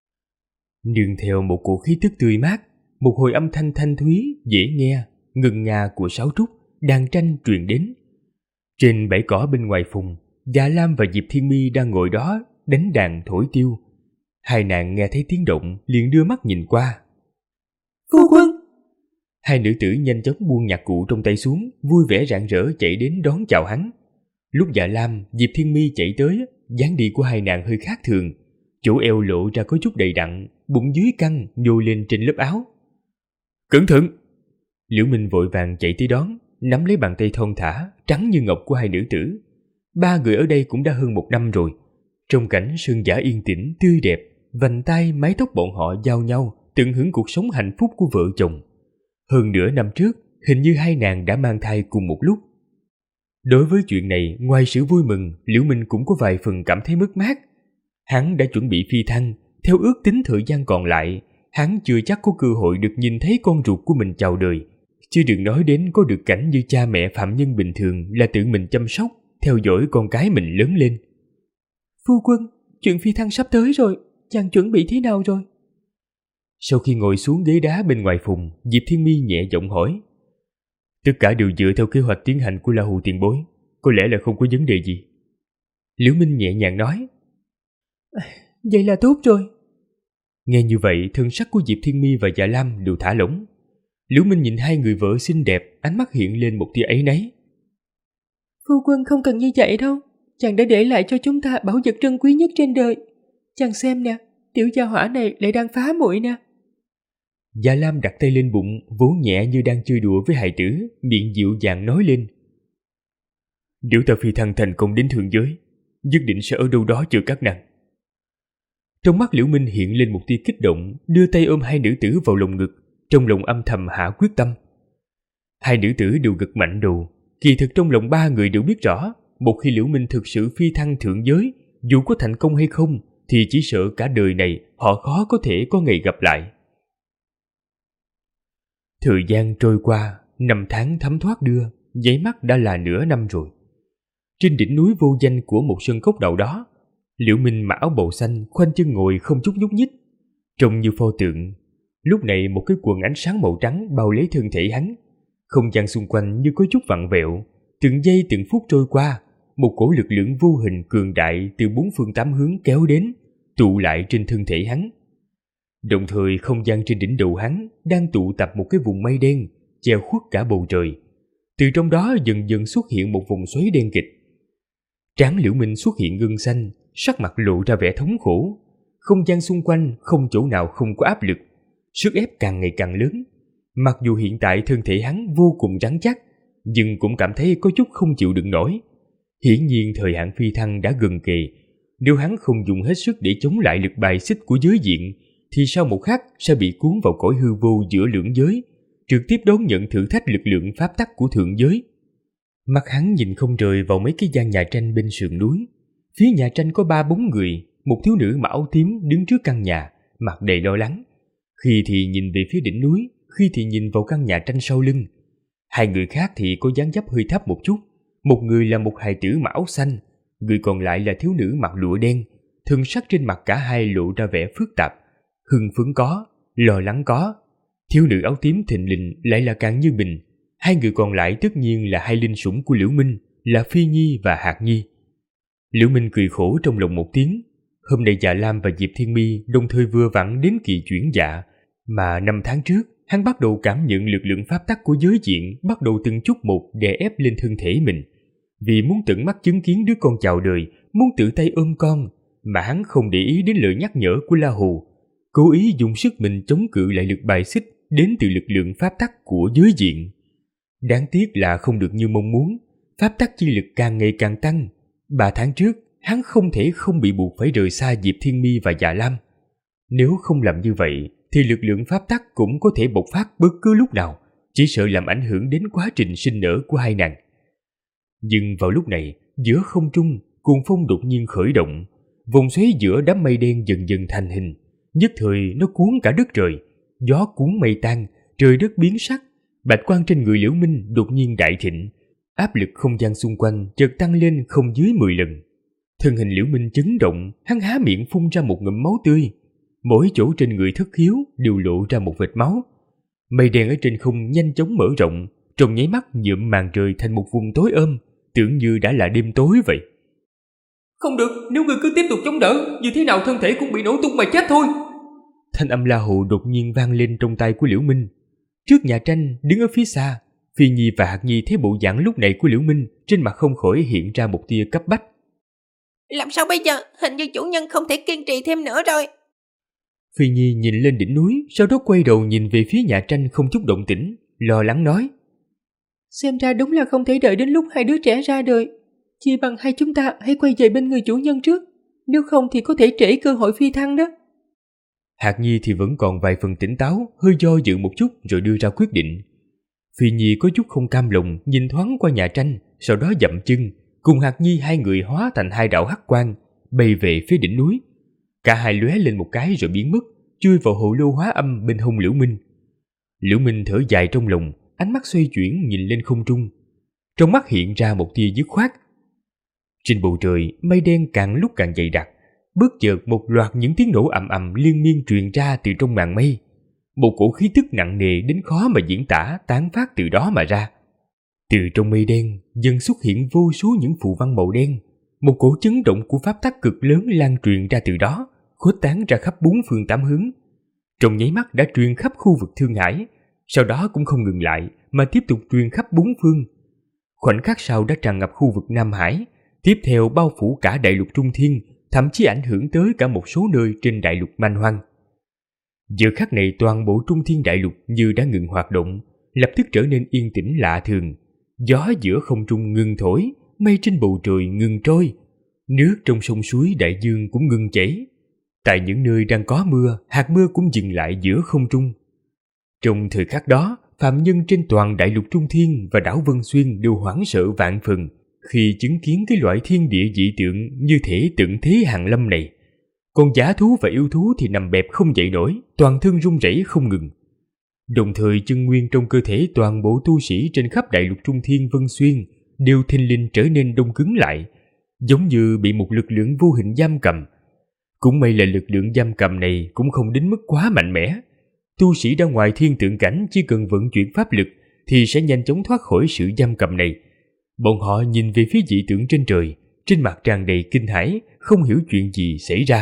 Nương theo một cổ khí tức tươi mát, một hồi âm thanh thanh thúy, dễ nghe, ngân nga của sáo trúc, đàn tranh truyền đến. Trên bãi cỏ bên ngoài phùng, Dạ Lam và Diệp Thiên Mi đang ngồi đó đánh đàn thổi tiêu. Hai nàng nghe thấy tiếng động liền đưa mắt nhìn qua. Phu quân! Hai nữ tử nhanh chóng buông nhạc cụ trong tay xuống, vui vẻ rạng rỡ chạy đến đón chào hắn. Lúc Dạ Lam, Diệp Thiên Mi chạy tới, dáng đi của hai nàng hơi khác thường. Chỗ eo lộ ra có chút đầy đặn, bụng dưới căng nhô lên trên lớp áo. Cẩn thận! Liễu Minh vội vàng chạy tới đón, nắm lấy bàn tay thon thả, trắng như ngọc của hai nữ tử. Ba người ở đây cũng đã hơn 1 năm rồi. Trong cảnh sơn dã yên tĩnh, tươi đẹp, vành tai, mái tóc bọn họ giao nhau, tận hưởng cuộc sống hạnh phúc của vợ chồng. Hơn nửa năm trước, hình như hai nàng đã mang thai cùng một lúc. Đối với chuyện này, ngoài sự vui mừng, Liễu Minh cũng có vài phần cảm thấy mất mát. Hắn đã chuẩn bị phi thăng, theo ước tính thời gian còn lại, hắn chưa chắc có cơ hội được nhìn thấy con ruột của mình chào đời. Chứ đừng nói đến có được cảnh như cha mẹ phạm nhân bình thường là tự mình chăm sóc, theo dõi con cái mình lớn lên. Phu quân, chuyện phi thăng sắp tới rồi, chàng chuẩn bị thế nào rồi? Sau khi ngồi xuống ghế đá bên ngoài phùng, Diệp Thiên Mi nhẹ giọng hỏi. Tất cả đều dựa theo kế hoạch tiến hành của La Hù tiền bối, có lẽ là không có vấn đề gì. Liễu Minh nhẹ nhàng nói. Vậy là tốt rồi. Nghe như vậy, thân sắc của Diệp Thiên Mi và Dạ Lam đều thả lỏng. Liễu Minh nhìn hai người vợ xinh đẹp, ánh mắt hiện lên một tia áy náy. Phu quân không cần như vậy đâu, chàng đã để lại cho chúng ta bảo vật trân quý nhất trên đời. Chàng xem nè, tiểu gia hỏa này lại đang phá muội nè. Dạ Lam đặt tay lên bụng, vỗ nhẹ như đang chơi đùa với hài tử, miệng dịu dàng nói lên. Nếu ta phi thăng thành công đến thượng giới, nhất định sẽ ở đâu đó chờ các nàng. Trong mắt Liễu Minh hiện lên một tia kích động, đưa tay ôm hai nữ tử vào lồng ngực, trong lòng âm thầm hạ quyết tâm. Hai nữ tử đều gật mạnh đầu, kỳ thực trong lòng ba người đều biết rõ, một khi Liễu Minh thực sự phi thăng thượng giới, dù có thành công hay không, thì chỉ sợ cả đời này họ khó có thể có ngày gặp lại. Thời gian trôi qua, 5 tháng thấm thoát đưa, nháy mắt đã là nửa năm rồi. Trên đỉnh núi vô danh của một sơn cốc nào đó, Liễu Minh mặc áo bào xanh, khoanh chân ngồi không chút nhúc nhích, trông như pho tượng. Lúc này một cái quần ánh sáng màu trắng bao lấy thân thể hắn, không gian xung quanh như có chút vặn vẹo, từng giây từng phút trôi qua, một cổ lực lượng vô hình cường đại từ 4 phương 8 hướng kéo đến, tụ lại trên thân thể hắn. Đồng thời không gian trên đỉnh đầu hắn đang tụ tập một cái vùng mây đen, che khuất cả bầu trời. Từ trong đó dần dần xuất hiện một vùng xoáy đen kịt. Trán Liễu Minh xuất hiện gân xanh, sắc mặt lộ ra vẻ thống khổ. Không gian xung quanh không chỗ nào không có áp lực, sức ép càng ngày càng lớn. Mặc dù hiện tại thân thể hắn vô cùng rắn chắc, nhưng cũng cảm thấy có chút không chịu đựng nổi. Hiển nhiên thời hạn phi thăng đã gần kề, nếu hắn không dùng hết sức để chống lại lực bài xích của giới diện, thì sau một khắc sẽ bị cuốn vào cõi hư vô giữa lưỡng giới, trực tiếp đón nhận thử thách lực lượng pháp tắc của thượng giới. Mắt hắn nhìn không rời vào mấy cái gian nhà tranh bên sườn núi. Phía nhà tranh có 3-4 người, một thiếu nữ mặc áo tím đứng trước căn nhà, mặt đầy lo lắng. Khi thì nhìn về phía đỉnh núi, khi thì nhìn vào căn nhà tranh sau lưng. Hai người khác thì có dáng dấp hơi thấp một chút. Một người là một hài tử mặc áo xanh, người còn lại là thiếu nữ mặc lụa đen. Thân sắc trên mặt cả hai lộ ra vẻ phức tạp, hưng phấn có, lo lắng có. Thiếu nữ áo tím thình lình lại là Càn Như Bình. Hai người còn lại tất nhiên là hai linh sủng của Liễu Minh, là Phi Nhi và Hạc Nhi. Liễu Minh cười khổ trong lòng một tiếng. Hôm nay Dạ Lam và Diệp Thiên Mi đồng thời vừa vặn đến kỳ chuyển dạ, mà 5 tháng trước hắn bắt đầu cảm nhận lực lượng pháp tắc của giới diện bắt đầu từng chút một đè ép lên thân thể mình. Vì muốn tận mắt chứng kiến đứa con chào đời, muốn tự tay ôm con, mà hắn không để ý đến lời nhắc nhở của La Hù, cố ý dùng sức mình chống cự lại lực bài xích đến từ lực lượng pháp tắc của giới diện. Đáng tiếc là không được như mong muốn, pháp tắc chi lực càng ngày càng tăng. 3 tháng trước, hắn không thể không bị buộc phải rời xa Diệp Thiên Mi và Dạ Lam. Nếu không làm như vậy, thì lực lượng pháp tắc cũng có thể bộc phát bất cứ lúc nào, chỉ sợ làm ảnh hưởng đến quá trình sinh nở của hai nàng. Nhưng vào lúc này, giữa không trung, cuồng phong đột nhiên khởi động, vòng xoáy giữa đám mây đen dần dần thành hình, nhất thời nó cuốn cả đất trời, gió cuốn mây tan, trời đất biến sắc, bạch quang trên người Liễu Minh đột nhiên đại thịnh, áp lực không gian xung quanh chợt tăng lên không dưới 10 lần. Thân hình Liễu Minh chấn động, hắn há miệng phun ra một ngụm máu tươi, mỗi chỗ trên người thất khiếu đều lộ ra một vệt máu. Mây đen ở trên không nhanh chóng mở rộng, trong nháy mắt nhuộm màn trời thành một vùng tối ôm, tưởng như đã là đêm tối vậy. Không được, nếu ngươi cứ tiếp tục chống đỡ, như thế nào thân thể cũng bị nổ tung mà chết thôi. Thanh âm la hù đột nhiên vang lên trong tai của Liễu Minh. Trước nhà tranh, đứng ở phía xa, Phi Nhi và Hạc Nhi thấy bộ dạng lúc này của Liễu Minh, trên mặt không khỏi hiện ra một tia cấp bách. Làm sao bây giờ? Hình như chủ nhân không thể kiên trì thêm nữa rồi. Phi Nhi nhìn lên đỉnh núi, sau đó quay đầu nhìn về phía nhà tranh không chút động tĩnh, lo lắng nói. Xem ra đúng là không thể đợi đến lúc hai đứa trẻ ra đời. Chỉ bằng hai chúng ta hãy quay về bên người chủ nhân trước, nếu không thì có thể trễ cơ hội phi thăng đó. Hạc Nhi thì vẫn còn vài phần tỉnh táo, hơi do dự một chút rồi đưa ra quyết định. Phi Nhi có chút không cam lòng, nhìn thoáng qua nhà tranh, sau đó dậm chân, cùng Hạc Nhi hai người hóa thành hai đạo hắc quang, bay về phía đỉnh núi. Cả hai lóe lên một cái rồi biến mất, chui vào hồ lô hóa âm bên hông Liễu Minh. Liễu Minh thở dài trong lòng, ánh mắt xoay chuyển nhìn lên không trung. Trong mắt hiện ra một tia dứt khoát. Trên bầu trời, mây đen càng lúc càng dày đặc, bất chợt một loạt những tiếng nổ ầm ầm liên miên truyền ra từ trong màn mây. Một cổ khí tức nặng nề đến khó mà diễn tả tán phát từ đó mà ra. Từ trong mây đen dần xuất hiện vô số những phù văn màu đen. Một cổ chấn động của pháp tắc cực lớn lan truyền ra từ đó, khuếch tán ra khắp bốn phương tám hướng. Trong nháy mắt đã truyền khắp khu vực Thương Hải, sau đó cũng không ngừng lại mà tiếp tục truyền khắp bốn phương. Khoảnh khắc sau đã tràn ngập khu vực Nam Hải, tiếp theo bao phủ cả đại lục Trung Thiên, thậm chí ảnh hưởng tới cả một số nơi trên đại lục Man Hoang. Giờ khắc này toàn bộ Trung Thiên đại lục như đã ngừng hoạt động, lập tức trở nên yên tĩnh lạ thường. Gió giữa không trung ngừng thổi, mây trên bầu trời ngừng trôi, nước trong sông suối đại dương cũng ngừng chảy. Tại những nơi đang có mưa, hạt mưa cũng dừng lại giữa không trung. Trong thời khắc đó, phạm nhân trên toàn đại lục Trung Thiên và đảo Vân Xuyên đều hoảng sợ vạn phần khi chứng kiến cái loại thiên địa dị tượng như thể tận thế hàng lâm này. Còn dã thú và yêu thú thì nằm bẹp không dậy nổi, toàn thân run rẩy không ngừng. Đồng thời chân nguyên trong cơ thể toàn bộ tu sĩ trên khắp đại lục Trung Thiên Vân Xuyên đều thình lình trở nên đông cứng lại, giống như bị một lực lượng vô hình giam cầm. Cũng may là lực lượng giam cầm này cũng không đến mức quá mạnh mẽ. Tu sĩ ra ngoài thiên tượng cảnh chỉ cần vận chuyển pháp lực thì sẽ nhanh chóng thoát khỏi sự giam cầm này. Bọn họ nhìn về phía dị tượng trên trời, trên mặt tràn đầy kinh hãi, không hiểu chuyện gì xảy ra.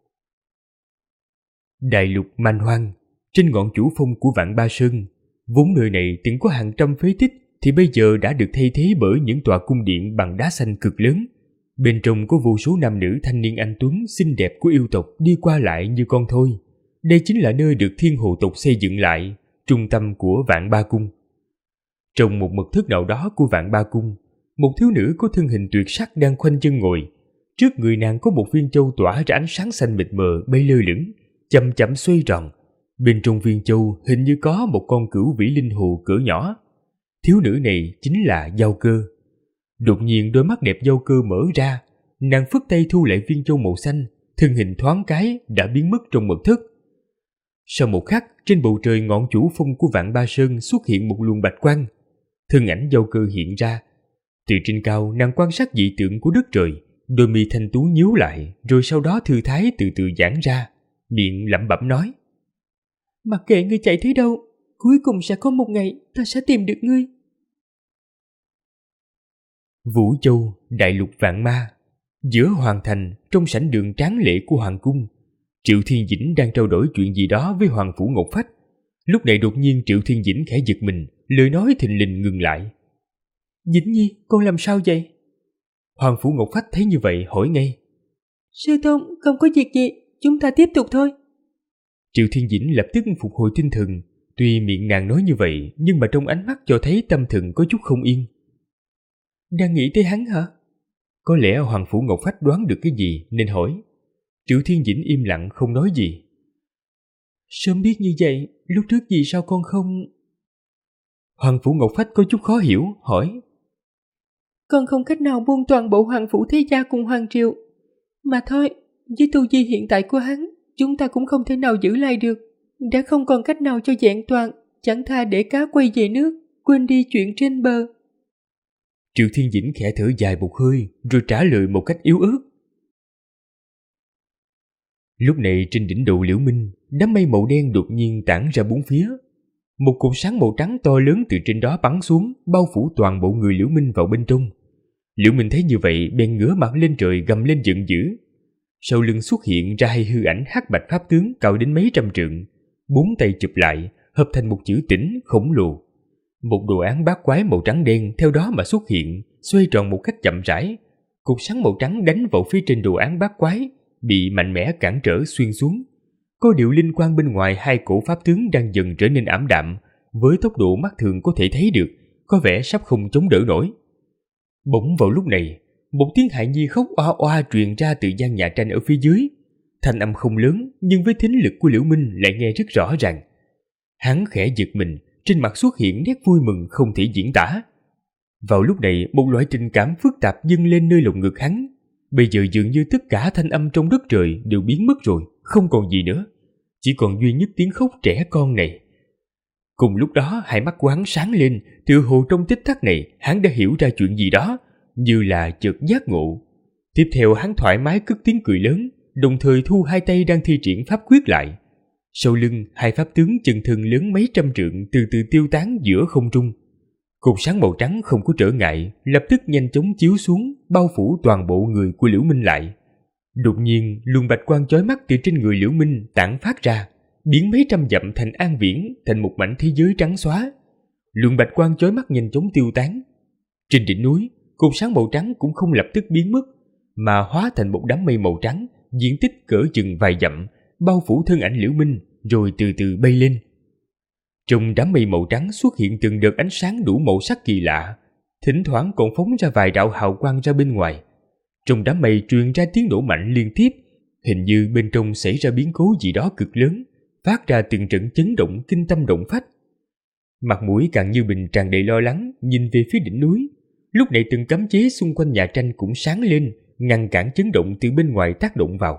Đại lục Man Hoang, trên ngọn chủ phong của Vạn Ba Sơn, vốn nơi này từng có hàng trăm phế tích thì bây giờ đã được thay thế bởi những tòa cung điện bằng đá xanh cực lớn. Bên trong có vô số nam nữ thanh niên anh tuấn xinh đẹp của yêu tộc đi qua lại như con thôi. Đây chính là nơi được Thiên Hồ tộc xây dựng lại, trung tâm của Vạn Ba Cung. Trong một mật thất nào đó của Vạn Ba Cung, một thiếu nữ có thân hình tuyệt sắc đang khoanh chân ngồi. Trước người nàng có một viên châu tỏa ra ánh sáng xanh mịt mờ bay lơ lửng, chậm chậm xoay tròn. Bên trong viên châu hình như có một con cửu vĩ linh hồ cỡ nhỏ. Thiếu nữ này chính là Giao Cơ. Đột nhiên đôi mắt đẹp Giao Cơ mở ra, nàng phất tay thu lại viên châu màu xanh, thân hình thoáng cái đã biến mất trong mật thất. Sau một khắc, trên bầu trời ngọn chủ phong của Vạn Ba Sơn xuất hiện một luồng bạch quang. Thân ảnh Giao Cơ hiện ra. Từ trên cao nàng quan sát dị tượng của đất trời, đôi mi thanh tú nhíu lại, rồi sau đó thư thái từ từ giãn ra, miệng lẩm bẩm nói: Mặc kệ ngươi chạy tới đâu, cuối cùng sẽ có một ngày ta sẽ tìm được ngươi. Vũ Châu, đại lục Vạn Ma. Giữa hoàng thành, trong sảnh đường tráng lệ của hoàng cung, Triệu Thiên Dĩnh đang trao đổi chuyện gì đó với Hoàng Phủ Ngọc Phách. Lúc này đột nhiên Triệu Thiên Dĩnh khẽ giật mình, lời nói thình lình ngừng lại. Dĩnh Nhi, con làm sao vậy? Hoàng Phủ Ngọc Phách thấy như vậy hỏi ngay. Sư tôn, không có việc gì, chúng ta tiếp tục thôi. Triệu Thiên Dĩnh lập tức phục hồi tinh thần. Tuy miệng nàng nói như vậy, nhưng mà trong ánh mắt cho thấy tâm thần có chút không yên. Đang nghĩ tới hắn hả? Có lẽ Hoàng Phủ Ngọc Phách đoán được cái gì nên hỏi. Triệu Thiên Dĩnh im lặng không nói gì. Sớm biết như vậy, lúc trước vì sao con không... Hoàng Phủ Ngọc Phách có chút khó hiểu, hỏi. Con không cách nào buông toàn bộ Hoàng Phủ Thế Gia cùng Hoàng Triều. Mà thôi, với tu vi hiện tại của hắn, chúng ta cũng không thể nào giữ lại được. Đã không còn cách nào cho vẹn toàn, chẳng tha để cá quay về nước, quên đi chuyện trên bờ. Triệu Thiên Dĩnh khẽ thở dài một hơi, rồi trả lời một cách yếu ớt. Lúc này trên đỉnh đầu Liễu Minh, đám mây màu đen đột nhiên tản ra bốn phía. Một cột sáng màu trắng to lớn từ trên đó bắn xuống, bao phủ toàn bộ người Liễu Minh vào bên trong. Liễu Minh thấy như vậy bèn ngửa mặt lên trời gầm lên giận dữ. Sau lưng xuất hiện ra hai hư ảnh hắc bạch pháp tướng cao đến mấy trăm trượng, 4 tay chụp lại hợp thành một chữ Tĩnh khổng lồ. Một đồ án bát quái màu trắng đen theo đó mà xuất hiện, xoay tròn một cách chậm rãi. Cục sáng màu trắng đánh vào phía trên đồ án bát quái, bị mạnh mẽ cản trở xuyên xuống. Có điều linh quang bên ngoài hai cổ pháp tướng đang dần trở nên ảm đạm, với tốc độ mắt thường có thể thấy được, có vẻ sắp không chống đỡ nổi. Bỗng vào lúc này, một tiếng hài nhi khóc oa oa truyền ra từ gian nhà tranh ở phía dưới. Thanh âm không lớn, nhưng với thính lực của Liễu Minh lại nghe rất rõ ràng. Hắn khẽ giật mình, trên mặt xuất hiện nét vui mừng không thể diễn tả. Vào lúc này, một loại tình cảm phức tạp dâng lên nơi lồng ngực hắn. Bây giờ dường như tất cả thanh âm trong đất trời đều biến mất rồi, không còn gì nữa. Chỉ còn duy nhất tiếng khóc trẻ con này. Cùng lúc đó, hai mắt của hắn sáng lên, tựa hồ trong tích tắc này, hắn đã hiểu ra chuyện gì đó, như là chợt giác ngộ. Tiếp theo hắn thoải mái cất tiếng cười lớn, đồng thời thu hai tay đang thi triển pháp quyết lại. Sau lưng, hai pháp tướng chân thân lớn mấy trăm trượng từ từ tiêu tán giữa không trung. Cột sáng màu trắng không có trở ngại, lập tức nhanh chóng chiếu xuống, bao phủ toàn bộ người của Liễu Minh lại. Đột nhiên, luồng bạch quang chói mắt từ trên người Liễu Minh tản phát ra, biến mấy trăm dặm thành an viễn, thành một mảnh thế giới trắng xóa. Luồng bạch quang chói mắt nhanh chóng tiêu tán. Trên đỉnh núi, cột sáng màu trắng cũng không lập tức biến mất, mà hóa thành một đám mây màu trắng, diện tích cỡ chừng vài dặm, bao phủ thân ảnh Liễu Minh, rồi từ từ bay lên. Trong đám mây màu trắng xuất hiện từng đợt ánh sáng đủ màu sắc kỳ lạ, thỉnh thoảng còn phóng ra vài đạo hào quang ra bên ngoài. Trong đám mây truyền ra tiếng nổ mạnh liên tiếp, hình như bên trong xảy ra biến cố gì đó cực lớn, phát ra từng trận chấn động kinh tâm động phách. Mặt mũi càng như bình tràn đầy lo lắng, nhìn về phía đỉnh núi. Lúc này từng cấm chế xung quanh nhà tranh cũng sáng lên, ngăn cản chấn động từ bên ngoài tác động vào.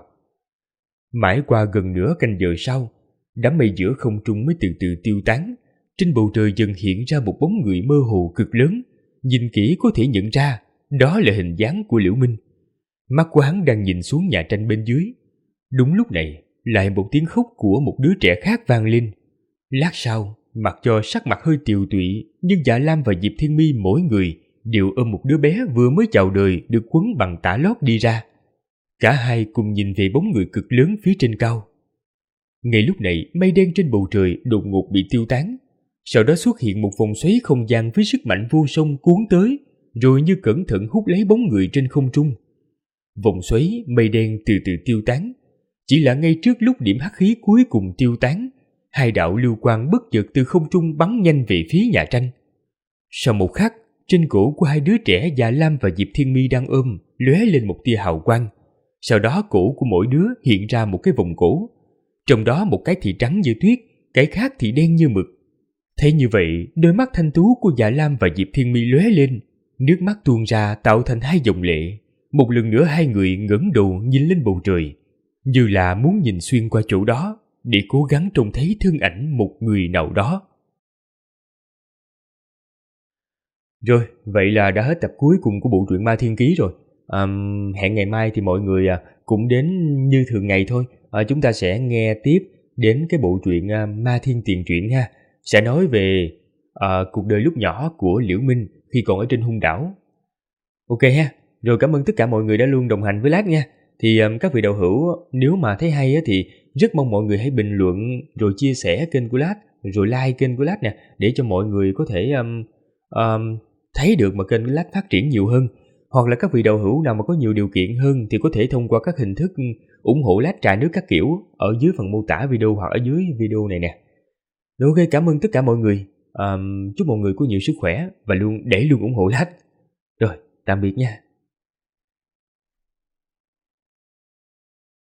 Mãi qua gần nửa canh giờ sau, đám mây giữa không trung mới từ từ tiêu tán. Trên bầu trời dần hiện ra một bóng người mơ hồ cực lớn, nhìn kỹ có thể nhận ra đó là hình dáng của Liễu Minh. Mắt của hắn đang nhìn xuống nhà tranh bên dưới. Đúng lúc này, lại một tiếng khóc của một đứa trẻ khác vang lên. Lát sau, mặc cho sắc mặt hơi tiều tụy, nhưng Dạ Lam và Diệp Thiên Mi mỗi người đều ôm một đứa bé vừa mới chào đời được quấn bằng tả lót đi ra. Cả hai cùng nhìn về bóng người cực lớn phía trên cao. Ngay lúc này, mây đen trên bầu trời đột ngột bị tiêu tán. Sau đó xuất hiện một vòng xoáy không gian với sức mạnh vô song cuốn tới, rồi như cẩn thận hút lấy bóng người trên không trung. Vòng xoáy mây đen từ từ tiêu tán. Chỉ là ngay trước lúc điểm hắc khí cuối cùng tiêu tán, hai đạo lưu quang bất chợt từ không trung bắn nhanh về phía nhà tranh. Sau một khắc, trên cổ của hai đứa trẻ Dạ Lam và Diệp Thiên Mi đang ôm lóe lên một tia hào quang. Sau đó cổ của mỗi đứa hiện ra một cái vòng cổ. Trong đó một cái thì trắng như tuyết, cái khác thì đen như mực. Thấy như vậy, đôi mắt thanh tú của Dạ Lam và Diệp Thiên Mi lóe lên, nước mắt tuôn ra tạo thành hai dòng lệ. Một lần nữa hai người ngẩng đầu nhìn lên bầu trời, như là muốn nhìn xuyên qua chỗ đó để cố gắng trông thấy thân ảnh một người nào đó. Rồi, vậy là đã hết tập cuối cùng của bộ truyện Ma Thiên Ký rồi. Hẹn ngày mai thì mọi người cũng đến như thường ngày thôi. Chúng ta sẽ nghe tiếp đến cái bộ truyện Ma Thiên Tiền Truyện ha. Sẽ nói về cuộc đời lúc nhỏ của Liễu Minh khi còn ở trên hung đảo. Ok ha. Rồi cảm ơn tất cả mọi người đã luôn đồng hành với Lát nha. Thì các vị đạo hữu nếu mà thấy hay thì rất mong mọi người hãy bình luận rồi chia sẻ kênh của Lát, rồi like kênh của Lát nè, để cho mọi người có thể thấy được mà kênh của Lát phát triển nhiều hơn. Hoặc là các vị đạo hữu nào mà có nhiều điều kiện hơn thì có thể thông qua các hình thức ủng hộ Lát trà nước các kiểu ở dưới phần mô tả video hoặc ở dưới video này nè. Rồi ok, cảm ơn tất cả mọi người. Chúc mọi người có nhiều sức khỏe và luôn ủng hộ Lát. Rồi, tạm biệt nha.